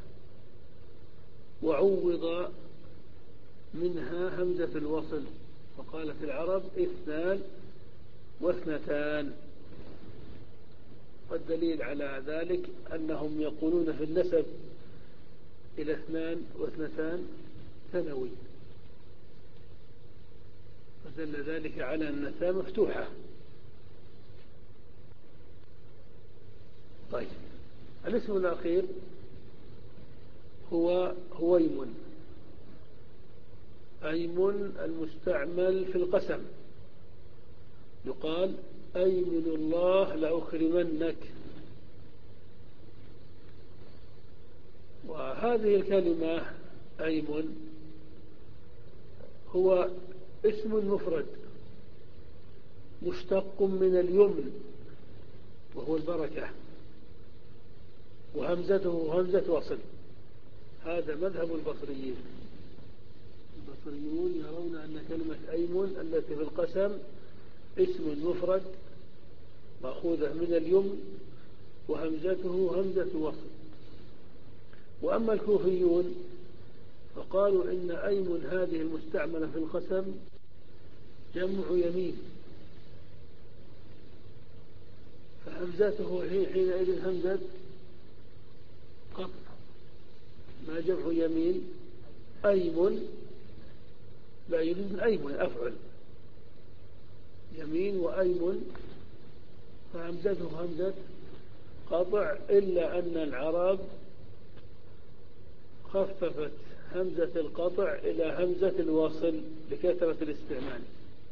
وعوض منها همزة الوصل، فقالت العرب اثنان واثنتان. والدليل على ذلك أنهم يقولون في النسب إلى اثنان واثنتان ثنوي، فدل ذلك على أن الثاء مفتوحة. طيب، الاسم الأخير هو هويم. أيم المستعمل في القسم، يقال أيمن الله لأكرمنك. وهذه الكلمة أيمن هو اسم مفرد مشتق من اليمن وهو البركة، وهمزته همزة وصل. هذا مذهب البصريين. البصريون يرون أن كلمة أيمن التي في القسم اسم مفرد مأخوذة من اليمن وهمزته همزة وصل. وأما الكوفيون فقالوا إن أيمن هذه المستعملة في القسم جمع يمين، فهمزته حينئذ همزة قطع، ما جمع يمين. أيمن لا يريد من أيمن أفعل، يمين وأيمن، فهمزته همزة قطع، إلا أن العرب خففت همزة القطع إلى همزة الوصل لكثرة الاستعمال،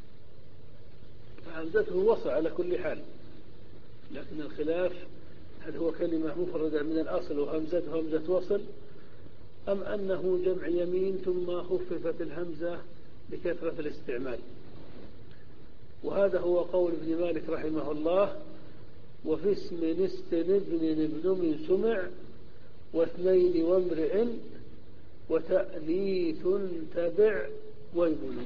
فهمزته وصل على كل حال. لكن الخلاف هل هو كلمة مفردة من الأصل وهمزته همزة وصل، أم أنه جمع يمين ثم خففت الهمزة لكثرة الاستعمال. وهذا هو قول ابن مالك رحمه الله: وفي اسم نستن ابن ابن من سمع واثنين وامرئ وتأليث تبع ويبن.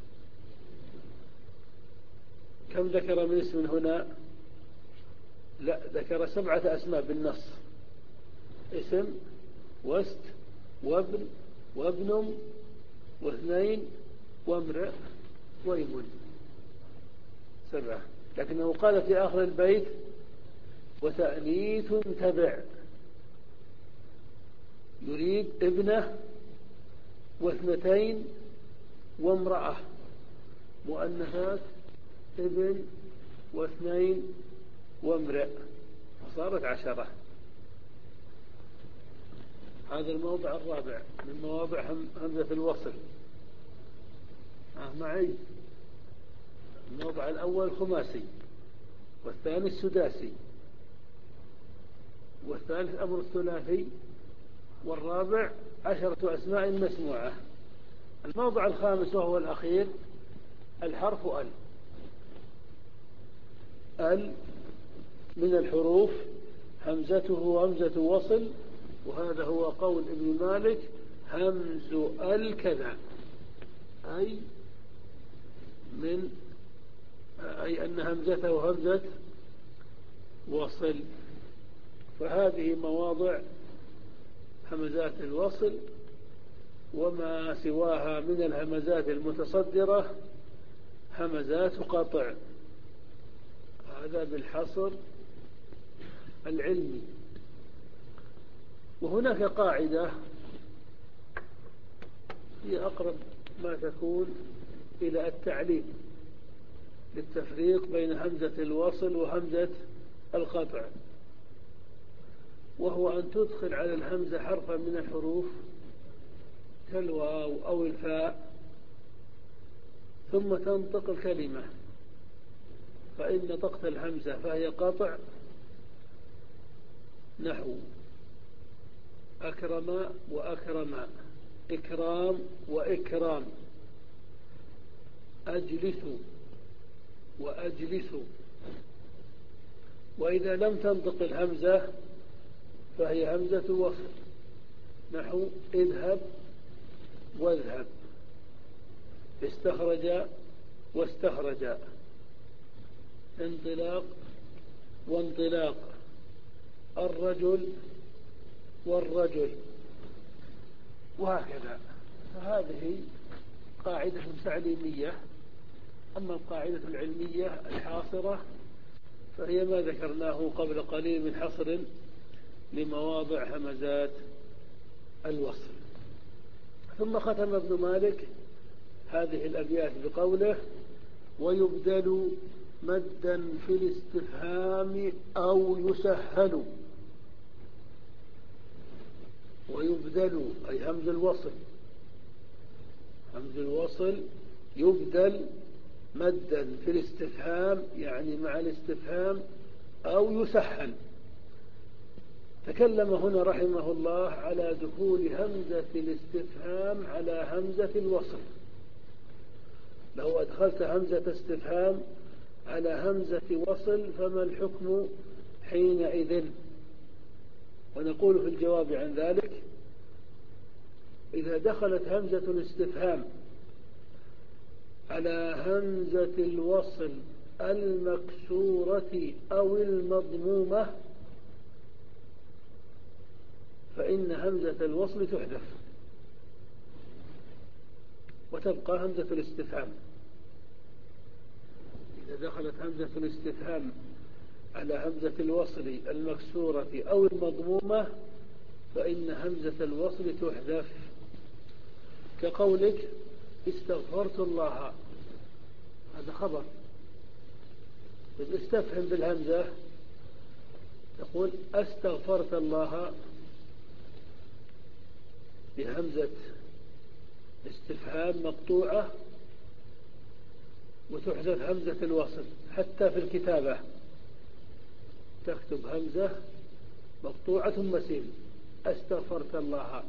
كم ذكر من اسم هنا؟ لا، ذكر سبعة أسماء بالنص: اسم واست وابن وابن واثنين وامرئ ويبن، سبعة. لكنه قال في آخر البيت: وتأنيث تبع، يريد ابنه واثنتين وامرأة مؤنثات، ابن واثنين وامرئ، فصارت عشرة. هذا الموضع الرابع من مواضع همزة الوصل. آه معي. الموضع الأول خماسي، والثاني السداسي، والثالث أمر الثلاثي، والرابع عشرة أسماء مسموعة. الموضع الخامس وهو الأخير الحرف أل. أل من الحروف همزته همزة وصل، وهذا هو قول ابن مالك: همز أل كذا، أي من أي أن همزته همزة وصل. فهذه مواضع همزات الوصل، وما سواها من الهمزات المتصدرة همزات قطع. هذا بالحصر العلمي. وهناك قاعدة هي أقرب ما تكون إلى التعليم للتفريق بين همزة الوصل وهمزة القطع، وهو أن تدخل على الهمزة حرفا من الحروف كالواو أو الفاء ثم تنطق الكلمة، فإن نطقت الهمزة فهي قطع، نحو أكرم وأكرم، إكرام وإكرام، أجلس وأجلس. وإذا لم تنطق الهمزة فهي همزة وصل، نحو اذهب واذهب، استخرج واستخرج، انطلاق وانطلاق، الرجل والرجل، وهكذا. فهذه قاعدة تعليمية. أما القاعدة العلمية الحاصرة فهي ما ذكرناه قبل قليل من حصر لمواضع همزات الوصل. ثم ختم ابن مالك هذه الأبيات بقوله: ويبدل مدا في الاستفهام أو يسهل. ويبدل أي همز الوصل، همز الوصل يبدل مدا في الاستفهام، يعني مع الاستفهام، أو يسهل. تكلم هنا رحمه الله على دخول همزة الاستفهام على همزة الوصل. لو أدخلت همزة استفهام على همزة وصل فما الحكم حينئذ؟ ونقول في الجواب عن ذلك: إذا دخلت همزة الاستفهام على همزة الوصل المكسورة أو المضمومة فإن همزة الوصل تحذف وتبقى همزة الاستفهام. إذا دخلت همزة الاستفهام على همزة الوصل المكسورة أو المضمومة فإن همزة الوصل تحذف، كقولك استغفرت الله، هذا خبر. استفهم بالهمزة تقول استغفرت الله بهمزة استفهام مقطوعة وتحذف همزة الوصل. حتى في الكتابة تكتب همزة مقطوعة ثم سين، استغفرت الله.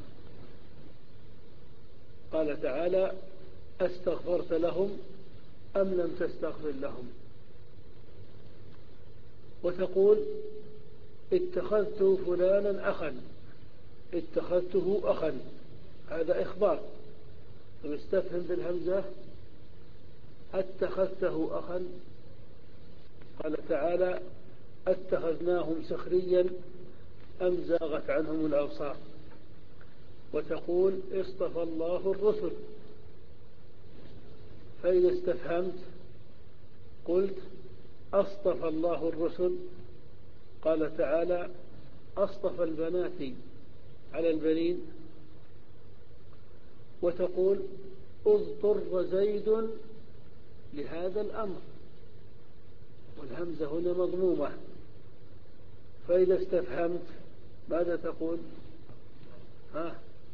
قال تعالى: استغفرت لهم أم لم تستغفر لهم. وتقول اتخذت فلانا أخا، اتخذته أخا، هذا إخبار. فاستفهم بالهمزة اتخذته أخا. قال تعالى: اتخذناهم سخريا أم زاغت عنهم الأبصار. وتقول اصطفى الله الرسل. فإذا استفهمت قلت اصطفى الله الرسل. قال تعالى: اصطفى البنات على البنين. وتقول اضطر زيد لهذا الأمر، والهمزة هنا مضمومة. فإذا استفهمت ماذا تقول؟ ها؟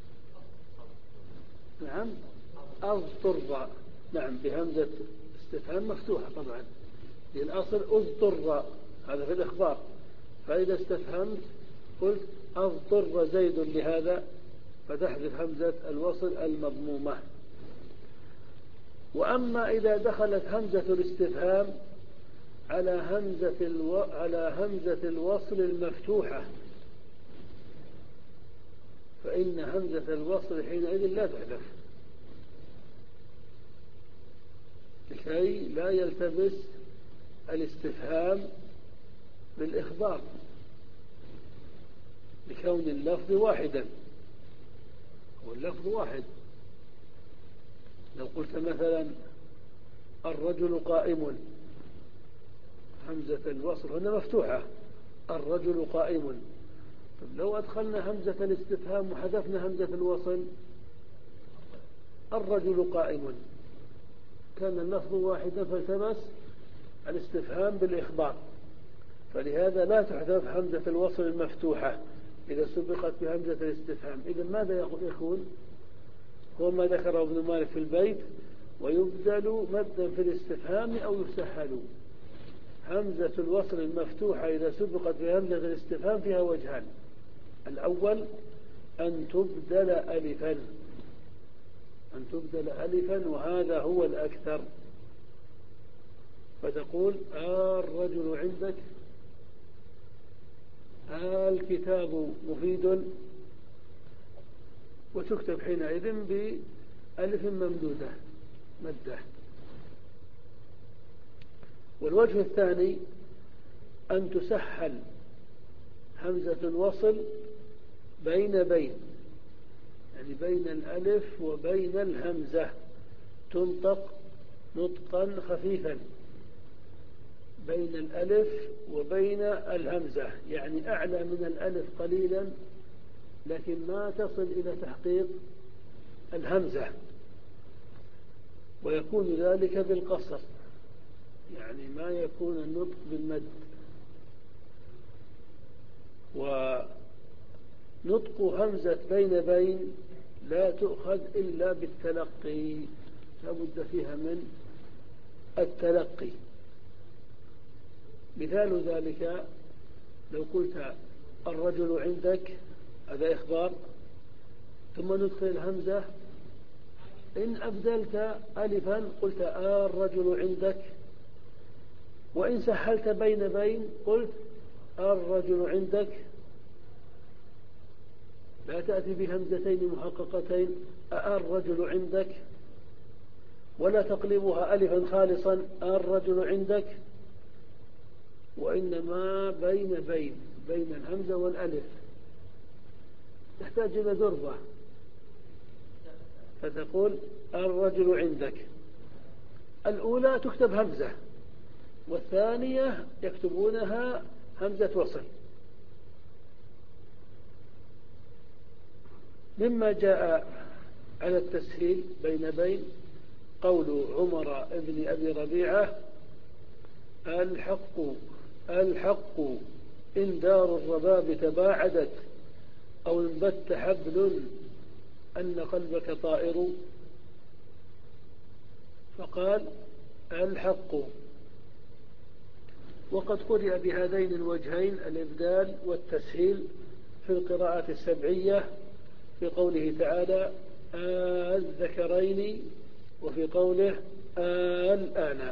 نعم، اضطر. نعم، بهمزة استفهام مفتوحة طبعا، الأصل اضطر، هذا في الإخبار. فإذا استفهمت قلت اضطر زيد لهذا، فتحذف همزة الوصل المضمومة. وأما إذا دخلت همزة الاستفهام على همزة الو... على همزة الوصل المفتوحة فإن همزة الوصل حينئذ لا تحذف، لكي لا يلتبس الاستفهام بالإخبار، لكون اللفظ واحدا، واللفظ واحد. لو قلت مثلا الرجل قائم، همزة الوصل هنا مفتوحة، الرجل قائم. طب لو أدخلنا همزة الاستفهام وحذفنا همزة الوصل، الرجل قائم، كان اللفظ واحدا فالتبس الاستفهام بالإخبار. فلهذا لا تحذف همزة الوصل المفتوحة إذا سبقت بهمزة الاستفهام. إذا ماذا يكون؟ هو ما ذكره ابن مالك في البيت: ويبدل مدا في الاستفهام أو يسهل. همزة الوصل المفتوحة إذا سبقت بهمزة الاستفهام فيها وجهان: الأول أن تبدل ألفا، أن تبدل ألفا، وهذا هو الأكثر. فتقول آه الرجل عندك، آه الكتاب مفيد، وتكتب حينئذ بألف ممدودة مدة. والوجه الثاني أن تسهل همزة الوصل بين بين، يعني بين الألف وبين الهمزة، تنطق نطقا خفيفا بين الألف وبين الهمزة، يعني أعلى من الألف قليلا لكن ما تصل إلى تحقيق الهمزة، ويكون ذلك بالقصر، يعني ما يكون النطق بالمد. ونطق همزة بين بين لا تؤخذ إلا بالتلقي، لابد فيها من التلقي. مثال ذلك لو قلت الرجل عندك، هذا إخبار، ثم ندخل الهمزة، إن أبدلت ألفا قلت الرجل عندك، وإن سهلت بين بين قلت الرجل عندك، لا تأتي بهمزتين محققتين الرجل عندك، ولا تقلبها ألفا خالصا الرجل عندك، وإنما بين بين بين الهمزة والألف، تحتاج إلى ذربة، فتقول الرجل عندك. الأولى تكتب همزة، والثانية يكتبونها همزة وصل. مما جاء على التسهيل بين بين قول عمر ابن أبي ربيعة: الحق الحق إن دار الرباب تباعدت أو انبت حبل أن قلبك طائر، فقال الحق. وقد قرئ بهذين الوجهين الإبدال والتسهيل في القراءة السبعية في قوله تعالى الذكرين، وفي قوله الآن.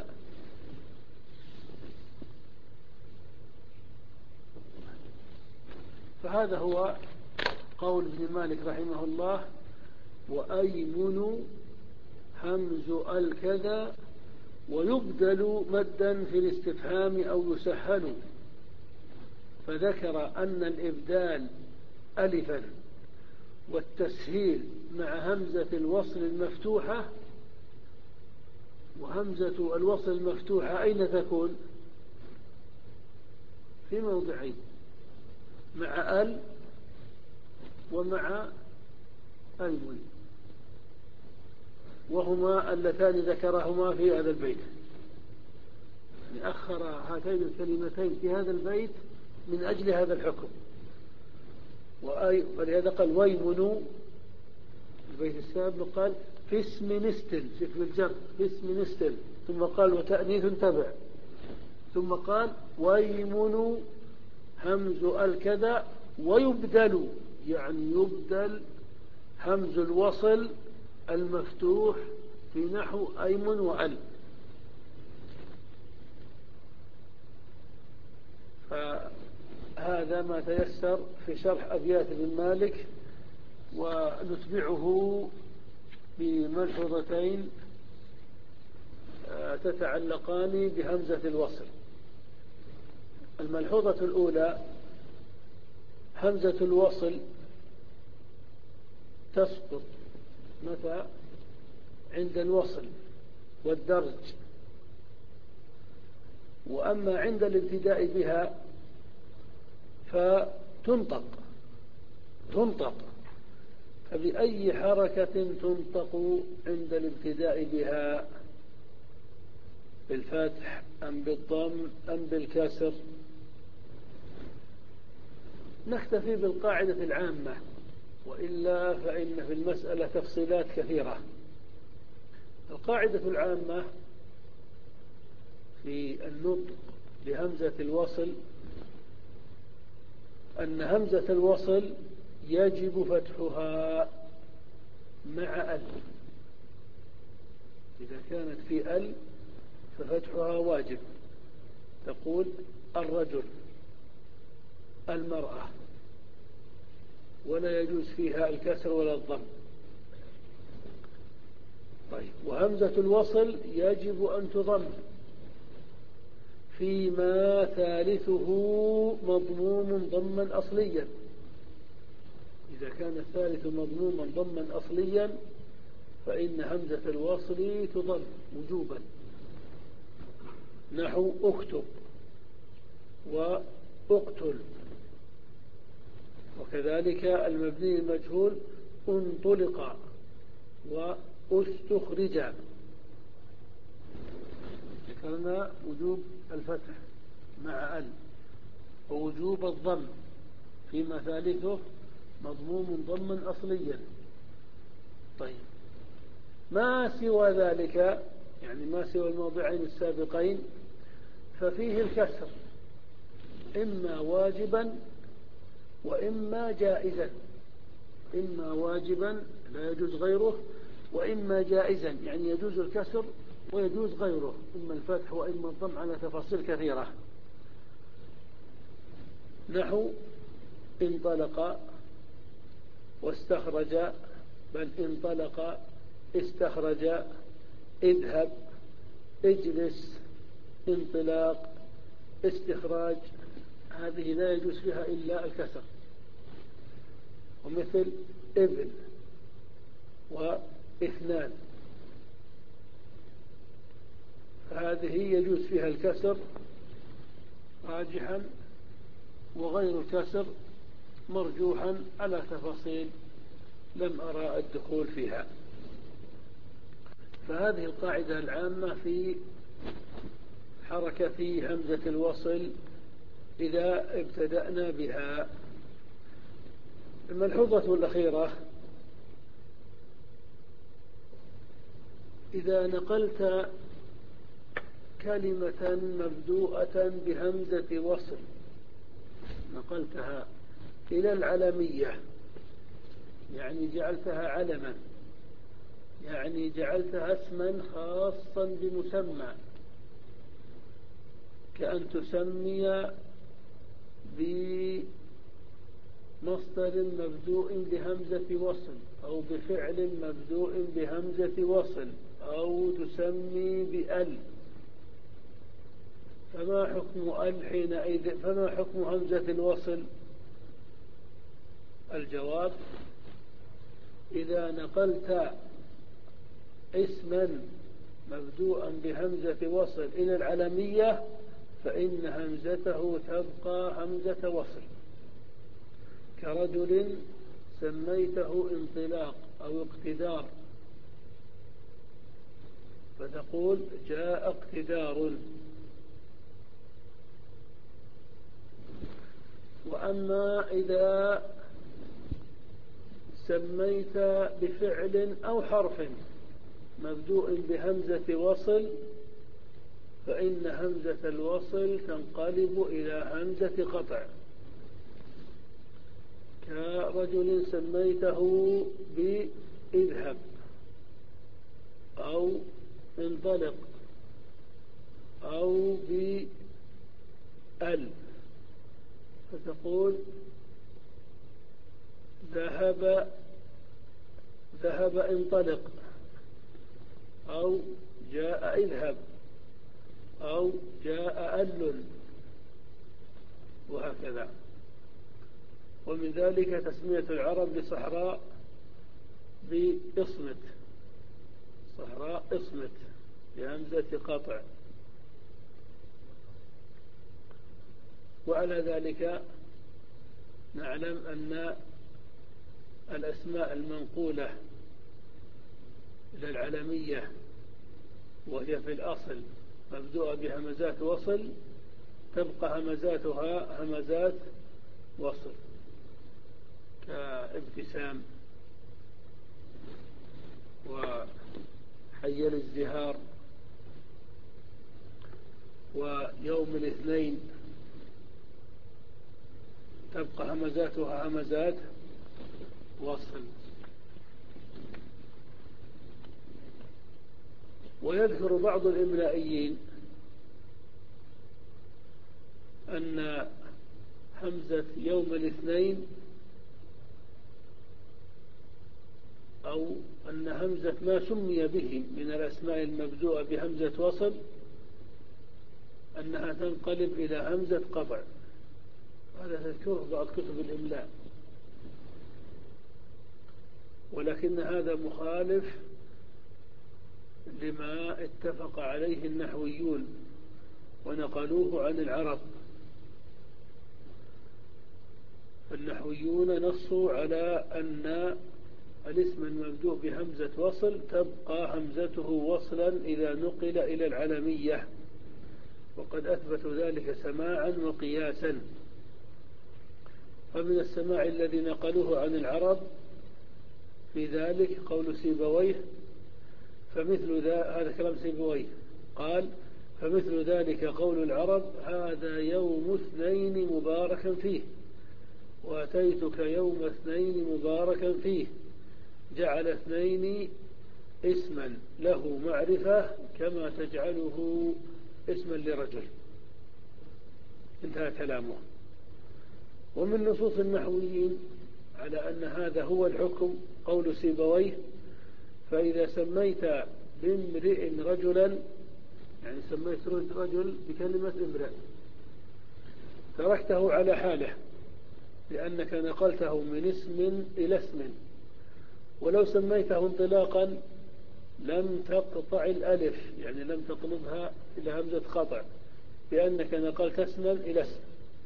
فهذا هو قول ابن مالك رحمه الله: وأيمن همز الكذا ويبدل مدا في الاستفهام أو يسهل. فذكر أن الإبدال ألفا والتسهيل مع همزة الوصل المفتوحة. وهمزة الوصل المفتوحة أين تكون؟ في موضعين: مع ال ومع أيمن، وهما اللتان ذكرهما في هذا البيت. يعني أخر هاتين الكلمتين في هذا البيت من أجل هذا الحكم. ولهذا قال ويمن البيت السابق، قال في اسم نستل، في اسم الجر في اسم نستل، ثم قال وتأنيث تبع، ثم قال ويمن همز الكذا ويبدل، يعني يبدل همز الوصل المفتوح في نحو أيمن وأل. فهذا ما تيسر في شرح أبيات ابن مالك، ونتبعه بملحوظتين تتعلقان بهمزة الوصل. الملحوظة الأولى: همزة الوصل تسقط متى؟ عند الوصل والدرج، وأما عند الابتداء بها فتنطق تنطق فبأي حركة تنطق عند الابتداء بها؟ بالفتح أم بالضم أم بالكسر؟ نكتفي بالقاعدة العامة، وإلا فإن في المسألة تفصيلات كثيرة. القاعدة العامة في النطق بهمزة الوصل أن همزة الوصل يجب فتحها مع ال. إذا كانت في ال ففتحها واجب. تقول الرجل، المرأة، ولا يجوز فيها الكسر ولا الضم. طيب، وهمزة الوصل يجب أن تضم فيما ثالثه مضموم ضما أصليا. إذا كان الثالث مضموما ضما أصليا فإن همزة الوصل تضم وجوبا، نحو اكتب واقتل. وكذلك المبني المجهول انطلق واستخرج. ذكرنا وجوب الفتح مع ال ووجوب الضم فيما ثالثه مضموم ضما أصليا. طيب، ما سوى ذلك يعني ما سوى الموضعين السابقين ففيه الكسر، إما واجبا وإما جائزا. إما واجبا لا يجوز غيره، وإما جائزا يعني يجوز الكسر ويجوز غيره، إما الفتح وإما الضم على تفاصيل كثيرة. نحو انطلق واستخرج، بل انطلق استخرج، اذهب اجلس، انطلاق استخراج، هذه لا يجوز فيها إلا الكسر. ومثل ابن واثنان، هذه يجوز فيها الكسر راجحا، وغير الكسر مرجوحا على تفاصيل لم أرى الدخول فيها. فهذه القاعدة العامة في حركة همزة الوصل إذا ابتدأنا بها. الملحوظة الأخيرة: إذا نقلت كلمة مبدوءة بهمزة وصل، نقلتها إلى العلمية يعني جعلتها علما، يعني جعلتها اسما خاصا بمسمى، كأن تسمي بمصدر مبدوء بهمزة وصل أو بفعل مبدوء بهمزة وصل أو تسمي بأل، فما حكم أل حينئذ؟ فما حكم همزة الوصل؟ الجواب: إذا نقلت اسما مبدوءا بهمزة وصل إلى العلمية فإن همزته تبقى همزة وصل، كرجل سميته انطلاق أو اقتدار فتقول جاء اقتدار. وأما إذا سميت بفعل أو حرف مبدوء بهمزة وصل فإن همزة الوصل تنقلب إلى همزة قطع، كرجل سميته بإذهب أو انطلق أو بأل فتقول ذهب ذهب انطلق أو جاء اذهب أو جاء أل، وهكذا. ومن ذلك تسمية العرب لصحراء بإصمت، صحراء إصمت بهمزة قطع. وعلى ذلك نعلم أن الأسماء المنقولة إلى العلمية وهي في الأصل مبدوءة بهمزات وصل تبقى همزاتها همزات وصل، كابتسام وحي الازدهار ويوم الاثنين تبقى همزاتها همزات وصل. ويذكر بعض الإملائيين أن همزة يوم الاثنين أو أن همزة ما سمي به من الأسماء المبدوءة بهمزة وصل أنها تنقلب إلى همزة قطع. هذا تذكره بعض كتب الإملاء، ولكن هذا مخالف لما اتفق عليه النحويون ونقلوه عن العرب. النحويون نصوا على أن الاسم المبدوء بهمزة وصل تبقى همزته وصلا إذا نقل إلى العلمية، وقد أثبتوا ذلك سماعا وقياسا. فمن السماع الذي نقلوه عن العرب في ذلك قول سيبويه، فمثل ذا هذا كلام سيبويه قال: فمثل ذلك قول العرب: هذا يوم اثنين مباركا فيه، وأتيتك يوم اثنين مباركا فيه، جعل اثنين اسما له معرفة كما تجعله اسما لرجل. انتهى كلامه. ومن نصوص النحويين على أن هذا هو الحكم قول سيبويه: فإذا سميت بامرئ رجلا، يعني سميت رجل بكلمة امرئ، تركته على حاله لأنك نقلته من اسم إلى اسم. ولو سميته انطلاقا لم تقطع الألف، يعني لم تقلبها إلى همزة قطع، لأنك نقلت اسما إلى اسم.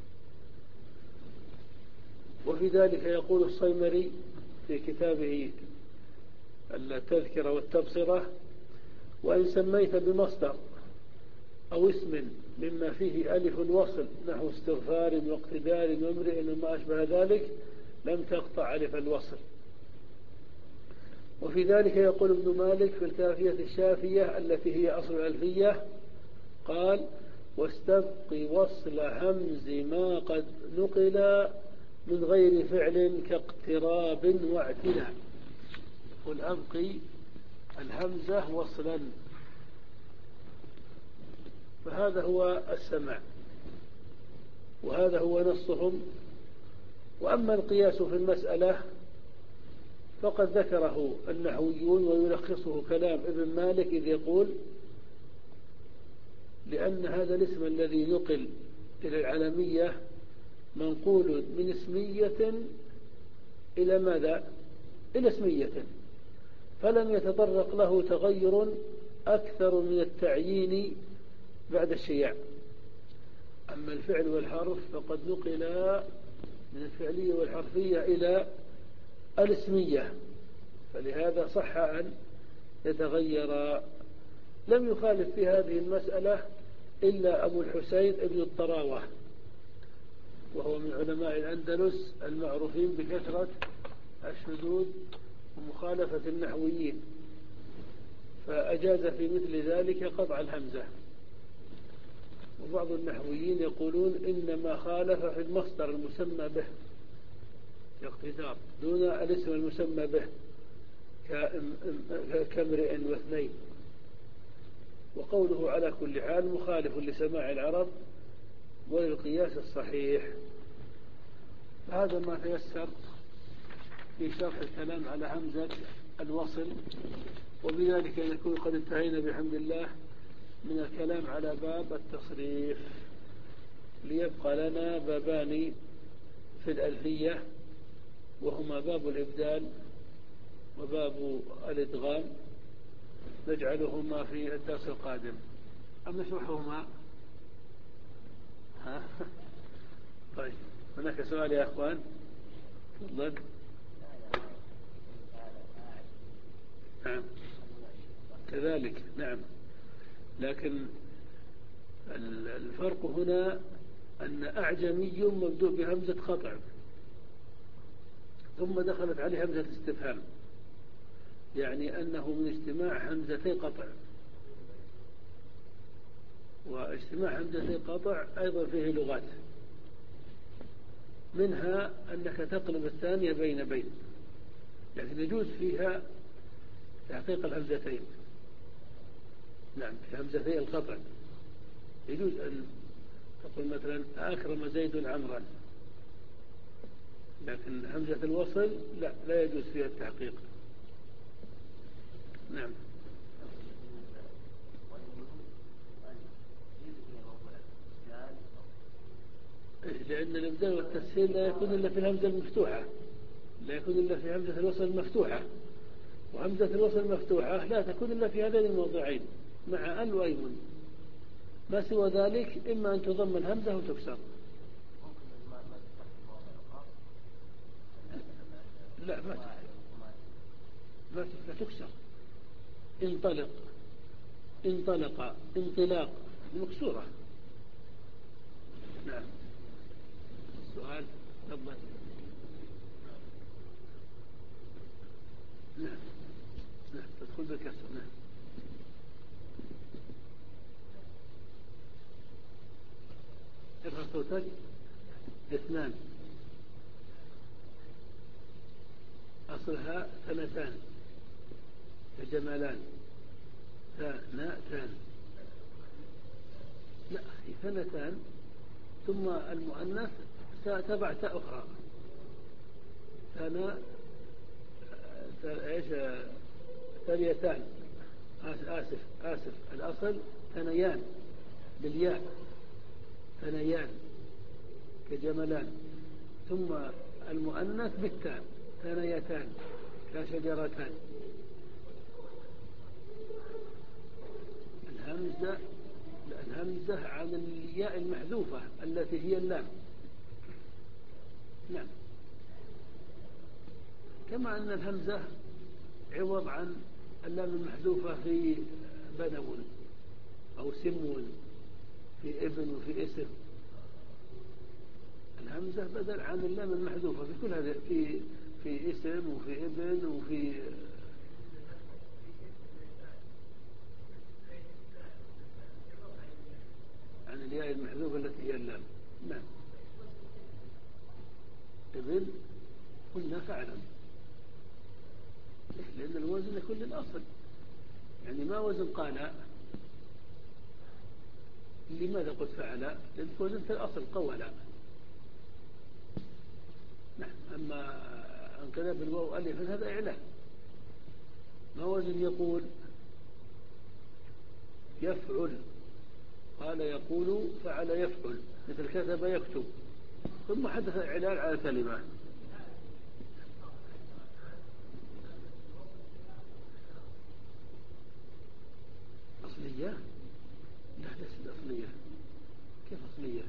وفي ذلك يقول الصيمري في كتابه التذكرة والتبصرة: وإن سميت بمصدر أو اسم مما فيه ألف وصل نحو استغفار واقتدار وامرئ وما أشبه ذلك لم تقطع ألف الوصل. وفي ذلك يقول ابن مالك في الكافية الشافية التي هي أصل الألفية، قال: واستبق وصل همز ما قد نقل من غير فعل كاقتراب واعتلاء. قل أبقي الهمزة وصلا. فهذا هو السماع، وهذا هو نصهم. وأما القياس في المسألة فقد ذكره النحويون، ويلخصه كلام ابن مالك إذ يقول: لأن هذا الاسم الذي نقل إلى العلمية منقول من اسمية إلى ماذا؟ إلى اسمية، فلم يتطرق له تغير أكثر من التعيين بعد الشياع. أما الفعل والحرف فقد نقل من الفعلية والحرفية إلى الاسمية، فلهذا صح أن يتغير. لم يخالف في هذه المسألة إلا أبو الحسين ابن الطراوة، وهو من علماء الأندلس المعروفين بكثرة الشذوذ ومخالفة النحويين، فأجاز في مثل ذلك قطع الهمزة. وبعض النحويين يقولون إنما خالف في المصدر المسمى به كاقتدار دون الاسم المسمى به كامرئ واثنين. وقوله على كل حال مخالف لسماع العرب وللقياس الصحيح. هذا ما تيسر في شرح الكلام على همزة الوصل، وبذلك نكون قد انتهينا بحمد الله من الكلام على باب التصريف. ليبقى لنا بابان في الألفية، وهما باب الإبدال وباب الإدغام، نجعلهما في الدرس القادم. أم نشرحهما؟ ها؟ طيب، هناك سؤال يا أخوان؟ تفضل. نعم كذلك، نعم. لكن الفرق هنا أن أعجمي مبدوء بهمزة قطع ثم دخلت عليه همزة استفهام، يعني أنه من اجتماع همزتي قطع. واجتماع همزتي قطع أيضا فيه لغات، منها أنك تقلب الثانية بين بين، يعني يجوز فيها تحقيق الهمزتين. نعم، في همزتي القطع يجوز أن تقول مثلا أكرم زيد عمرا، لكن همزة الوصل لا لا يجوز فيها التحقيق. نعم. لأن الإبدال والتسهيل لا يكون إلا في الهمزة المفتوحة، لا يكون إلا في همزة الوصل المفتوحة، وهمزة الوصل المفتوحة لا تكون إلا في هذين الموضعين مع ال وأيمن. ما سوى ذلك إما أن تضم الهمزة أو تكسر. لا ما ما تكسر. انطلق، انطلق، انطلاق، مكسورة. نعم. السؤال تفضل. نعم نعم تدخل بالكسر. نعم. ارفع صوتك. اثنان أصلها ثنتان كجمالان. ثنتان. لا هي ثنتان ثم المؤنث تبع تاء أخرى. ثنا ايش ثنيتان. آسف آسف الأصل ثنيان بالياء. ثنيان كجملان. ثم المؤنث بالتاء ثنيتان كشجرتان. الهمزة الهمزة عن الياء المحذوفة التي هي اللام. نعم. كما أن الهمزة عوض عن اللام المحذوفة في بنو أو سمو في ابن وفي اسم. الهمزة بدل عن اللام المحذوفة في كل هذا، في في اسم وفي ابن وفي عن الياء المحذوفة التي هي اللام. نعم. ابن قلنا فعلا لأن الوزن يكون للأصل، يعني ما وزن قال. لماذا قلت فعل؟ لأن وزنت الأصل قولا. نعم. أما أنقلب بالواو ألف هذا إعلان. ما وزن يقول؟ يفعل. قال يقول فعل يفعل، مثل كتب يكتب، ثم حدث إعلان على الكلمة. أصلية؟ لا ليست أصلية. كيف أصلية؟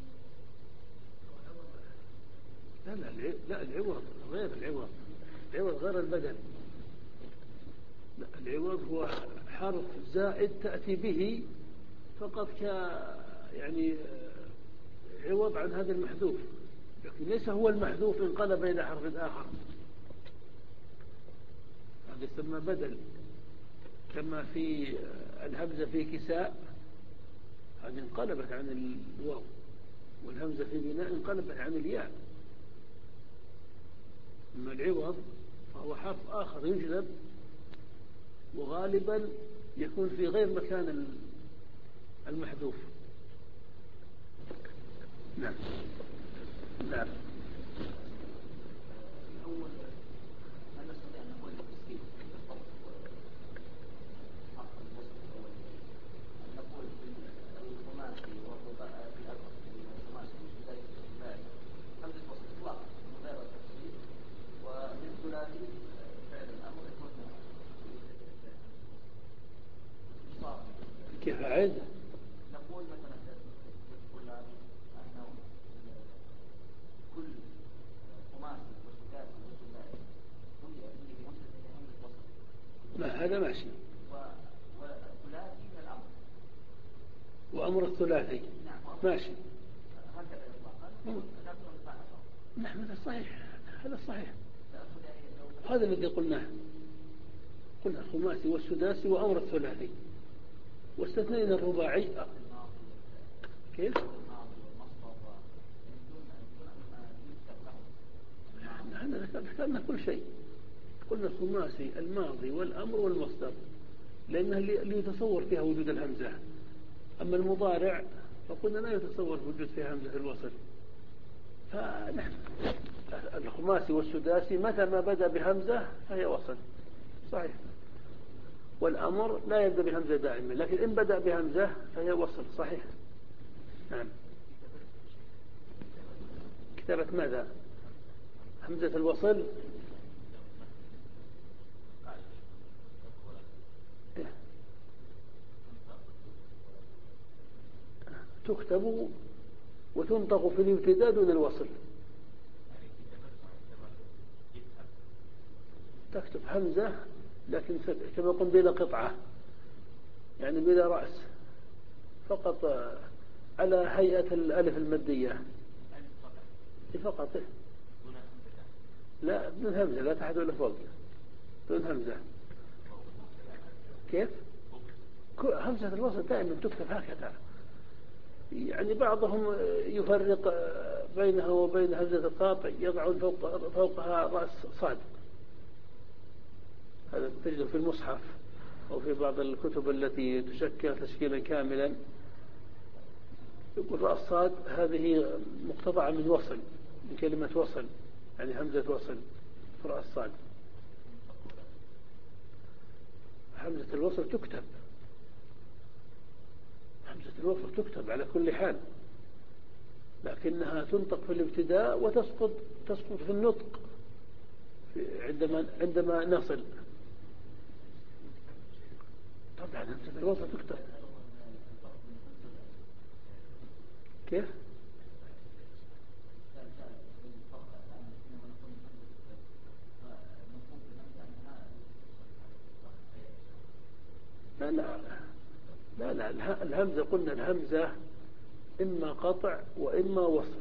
لا لا لا العوض غير العوض. العوض غير البدل. لا العوض هو حرف زائد تأتي به فقط ك يعني عوض عن هذا المحذوف، لكن ليس هو المحذوف انقلب إلى حرف آخر. هذا يسمى بدل. كما في الهمزة في كساء هذه انقلبت عن الواو، والهمزة في بناء انقلبت عن الياء. أما العوض فهو حرف آخر يجلب، وغالبا يكون في غير مكان المحذوف. نعم. نعم. الأول هل نستطيع أن نقول بالتسكين بالضبط حرف الوصل الأول؟ أن نقول بالخماسي والرباعي في الأرض بالخماسي بداية الرباعي همزة وصل إطلاقا من غير التفصيل، وبالثلاثي فعل الأمر يكون كيف أعد؟ نقول مثلا نقول أنه كل خماسي وسداسي وسداسي بني بمنتهى همزة وصل. ما هذا ماشي. والثلاثي من الأمر. وأمر الثلاثي. نعم. ماشي. هكذا إطلاقا. نعم هذا صحيح. هذا صحيح. هذا الذي قلناه. قلنا الخماسي والسداسي وأمر الثلاثي، واستثنينا الرباعي. كيف؟ نحن ذكرنا كل شيء. قلنا الخماسي الماضي والأمر والمصدر لأنها اللي يتصور فيها وجود الهمزة. أما المضارع فقلنا لا يتصور وجود فيها همزة الوصل. فنحن الخماسي والسداسي متى ما بدأ بهمزة فهي وصل. صحيح. والأمر لا يبدأ بهمزة دائما، لكن إن بدأ بهمزة فهي وصل صحيح. نعم. كتابة ماذا؟ همزة الوصل. تكتب وتنطق في الابتداء دون الوصل. تكتب همزة لكن كما يقول بلا قطعة، يعني بلا رأس، فقط على هيئة الألف المادية فقط. لا بدون همزة، لا تحت ولا فوق، بدون همزة. كيف؟ همزة الوصل دائما تكتب هكذا، يعني بعضهم يفرق بينها وبين همزة القاطع، يضعون فوق فوقها رأس صاد. هذا تجده في المصحف أو في بعض الكتب التي تشكل تشكيلا كاملا، يقول رأس صاد هذه مقتطعة من وصل، من كلمة وصل، يعني همزة وصل في رأس صاد. همزة الوصل تكتب، همزة الوصل تكتب على كل حال، لكنها تنطق في الابتداء وتسقط تسقط في النطق عندما عندما نصل. طبعا همزة الوصل تكتب. كيف؟ لا لا لا لا الهمزة قلنا الهمزة إما قطع وإما وصل،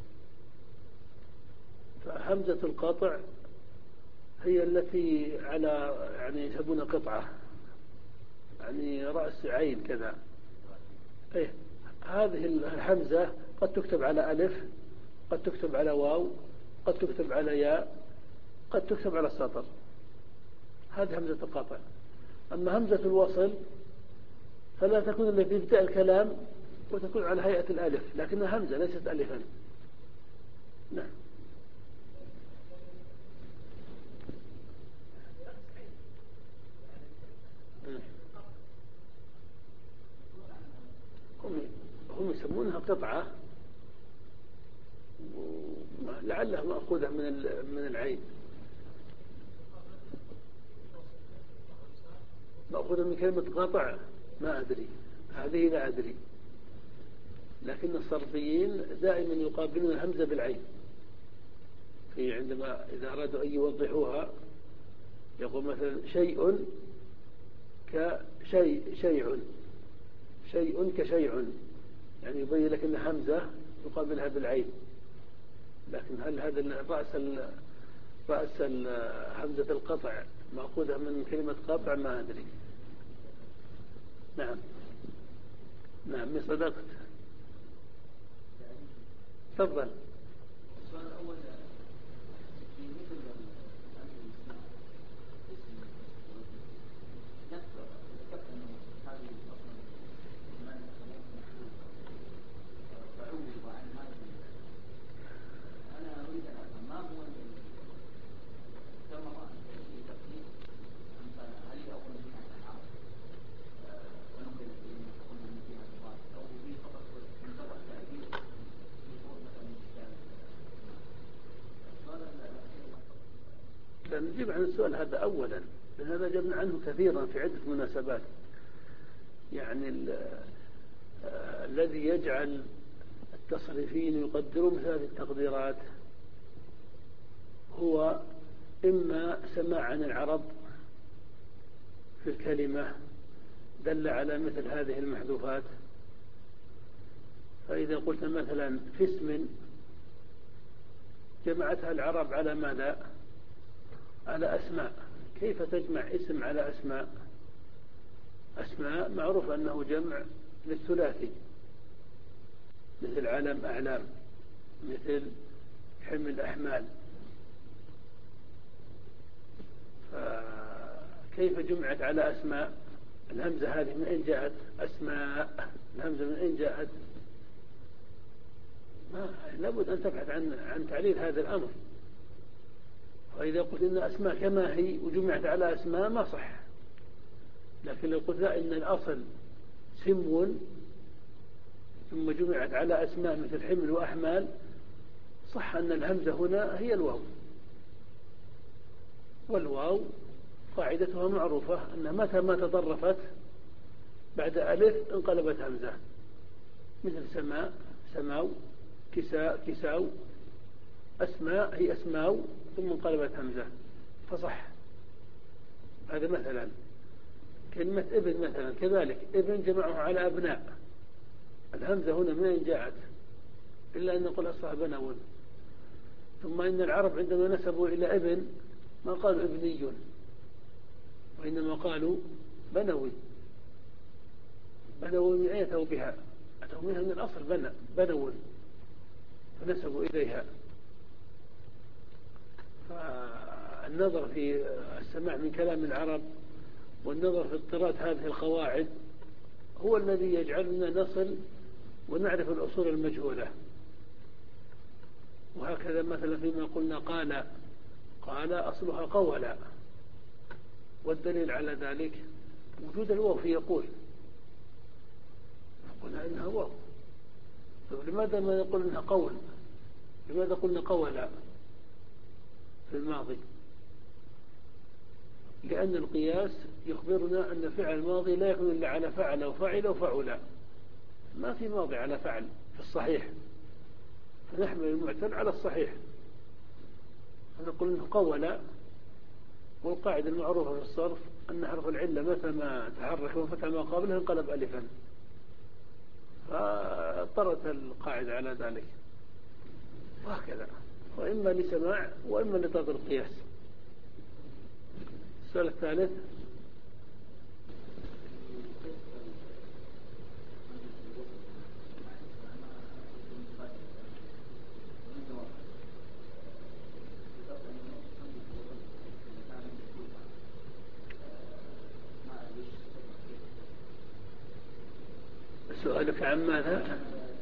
فهمزة القطع هي التي على يعني يسمونها قطعة، يعني رأس عين كذا. إيه هذه الهمزة قد تكتب على ألف، قد تكتب على واو، قد تكتب على ياء، قد تكتب على سطر. هذه همزة القطع. أما همزة الوصل فلا تكون إلا في ابتداء الكلام وتكون على هيئة الألف، لكنها همزة ليست ألفا. نعم. هم هم يسمونها قطعة، لعلها مأخوذة من من العين، مأخوذة من كلمة قطع، ما أدري، هذه لا أدري، لكن الصرفيين دائما يقابلون الهمزة بالعين، في عندما إذا أرادوا أن يوضحوها يقول مثلا شيء كشيء شيء شيء كشيء، يعني يبين لك أن همزة يقابلها بالعين، لكن هل هذا رأس رأس همزة القطع مأخوذة من كلمة قطع ما أدري. نعم نعم من صدقت. تفضل. السؤال الأول في مثل الأمر الإسلام ذكرت أنه هذه أصلا من محدود فعوض عن هذه. أنا أريد أن أفهم ما هو كما في تقديم أمثال هل أول جمعة العرب ونقلت إلينا فقلنا أن فيها تضاد أو في فقط مجرد تأكيد في صور مثلا الإشكال. نجيب عن السؤال هذا أولا، لأن هذا جبنا عنه كثيرا في عدة مناسبات. يعني آه الذي يجعل التصريفين يقدرون مثل هذه التقديرات هو إما سماع عن العرب في الكلمة دل على مثل هذه المحذوفات، فإذا قلت مثلا في اسم جمعتها العرب على ماذا؟ على أسماء. كيف تجمع اسم على أسماء؟ أسماء معروف أنه جمع للثلاثي، مثل علم أعلام، مثل حمل أحمال. فكيف جمعت على أسماء؟ الهمزة هذه من أين جاءت؟ أسماء، الهمزة من أين جاءت؟ ما لابد أن تبحث عن عن تعليل هذا الأمر. وإذا قلت إن أسماء كما هي وجمعت على أسماء ما صح، لكن لو قلت لا إن الأصل سم ثم جمعت على أسماء مثل حمل وأحمال صح أن الهمزة هنا هي الواو، والواو قاعدتها معروفة أنها متى ما تضرفت بعد ألف انقلبت همزة، مثل سماء سماو، كساء كساو، أسماء هي أسماو ثم انقلبت همزة فصح. هذا مثلا. كلمة ابن مثلا كذلك، ابن جمعه على أبناء، الهمزة هنا منين جاءت إلا أن نقول أصلها بنون. ثم إن العرب عندما نسبوا إلى ابن ما قالوا ابني وإنما قالوا بنوي. بنوي من أين أتوا بها؟ أتوا منها من الأصل بنى بنون فنسبوا إليها. فالنظر في السماع من كلام العرب والنظر في اضطراد هذه القواعد هو الذي يجعلنا نصل ونعرف الأصول المجهولة. وهكذا مثلا فيما قلنا قال قال أصلها قولا، والدليل على ذلك وجود الواو في يقول، قلنا إنها واو. لماذا ما نقول إنها قول؟ لماذا قلنا قولا في الماضي؟ لأن القياس يخبرنا أن فعل الماضي لا يكون إلا على فعل وفعل وفعل، ما في ماضي على فعل في الصحيح، فنحمل المعتل على الصحيح. فنقول إنه قولا، والقاعدة المعروفة في الصرف أن حرف العلة متى ما تحرك وفتح ما قبله انقلب ألفا، فاضطرت القاعدة على ذلك. وهكذا، وإما لسماع وإما لطرد القياس. السؤال الثالث: سؤالك عن ماذا؟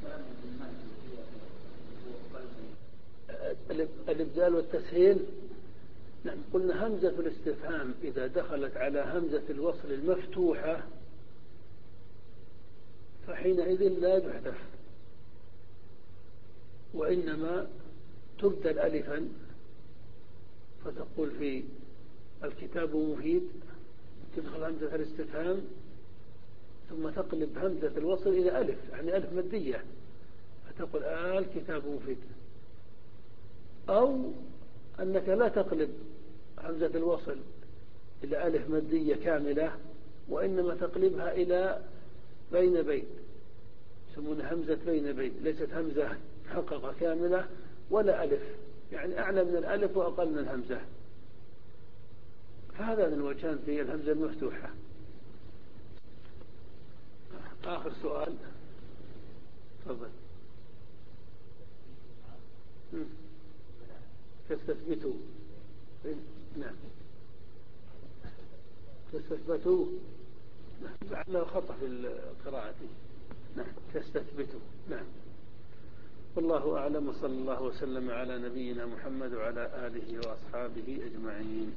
الإبدال والتسهيل. نعم، قلنا همزة الاستفهام إذا دخلت على همزة الوصل المفتوحة فحينئذ لا تحذف، وإنما تبدل ألفا، فتقول في الكتاب مفيد تدخل همزة الاستفهام ثم تقلب همزة الوصل إلى ألف، يعني ألف مادية، فتقول آه الكتاب مفيد. أو أنك لا تقلب همزة الوصل إلى ألف مادية كاملة، وإنما تقلبها إلى بين بين، يسمونها همزة بين بين، ليست همزة محققة كاملة ولا ألف، يعني أعلى من الألف وأقل من الهمزة. فهذا من الوجهان في الهمزة المفتوحة. آخر سؤال، تفضل. تستثبتوا. نعم، تستثبتوا. لعله خطأ في القراءة. نعم، تستثبتوا. نعم. والله أعلم، وصلى الله وسلم على نبينا محمد وعلى آله وأصحابه أجمعين.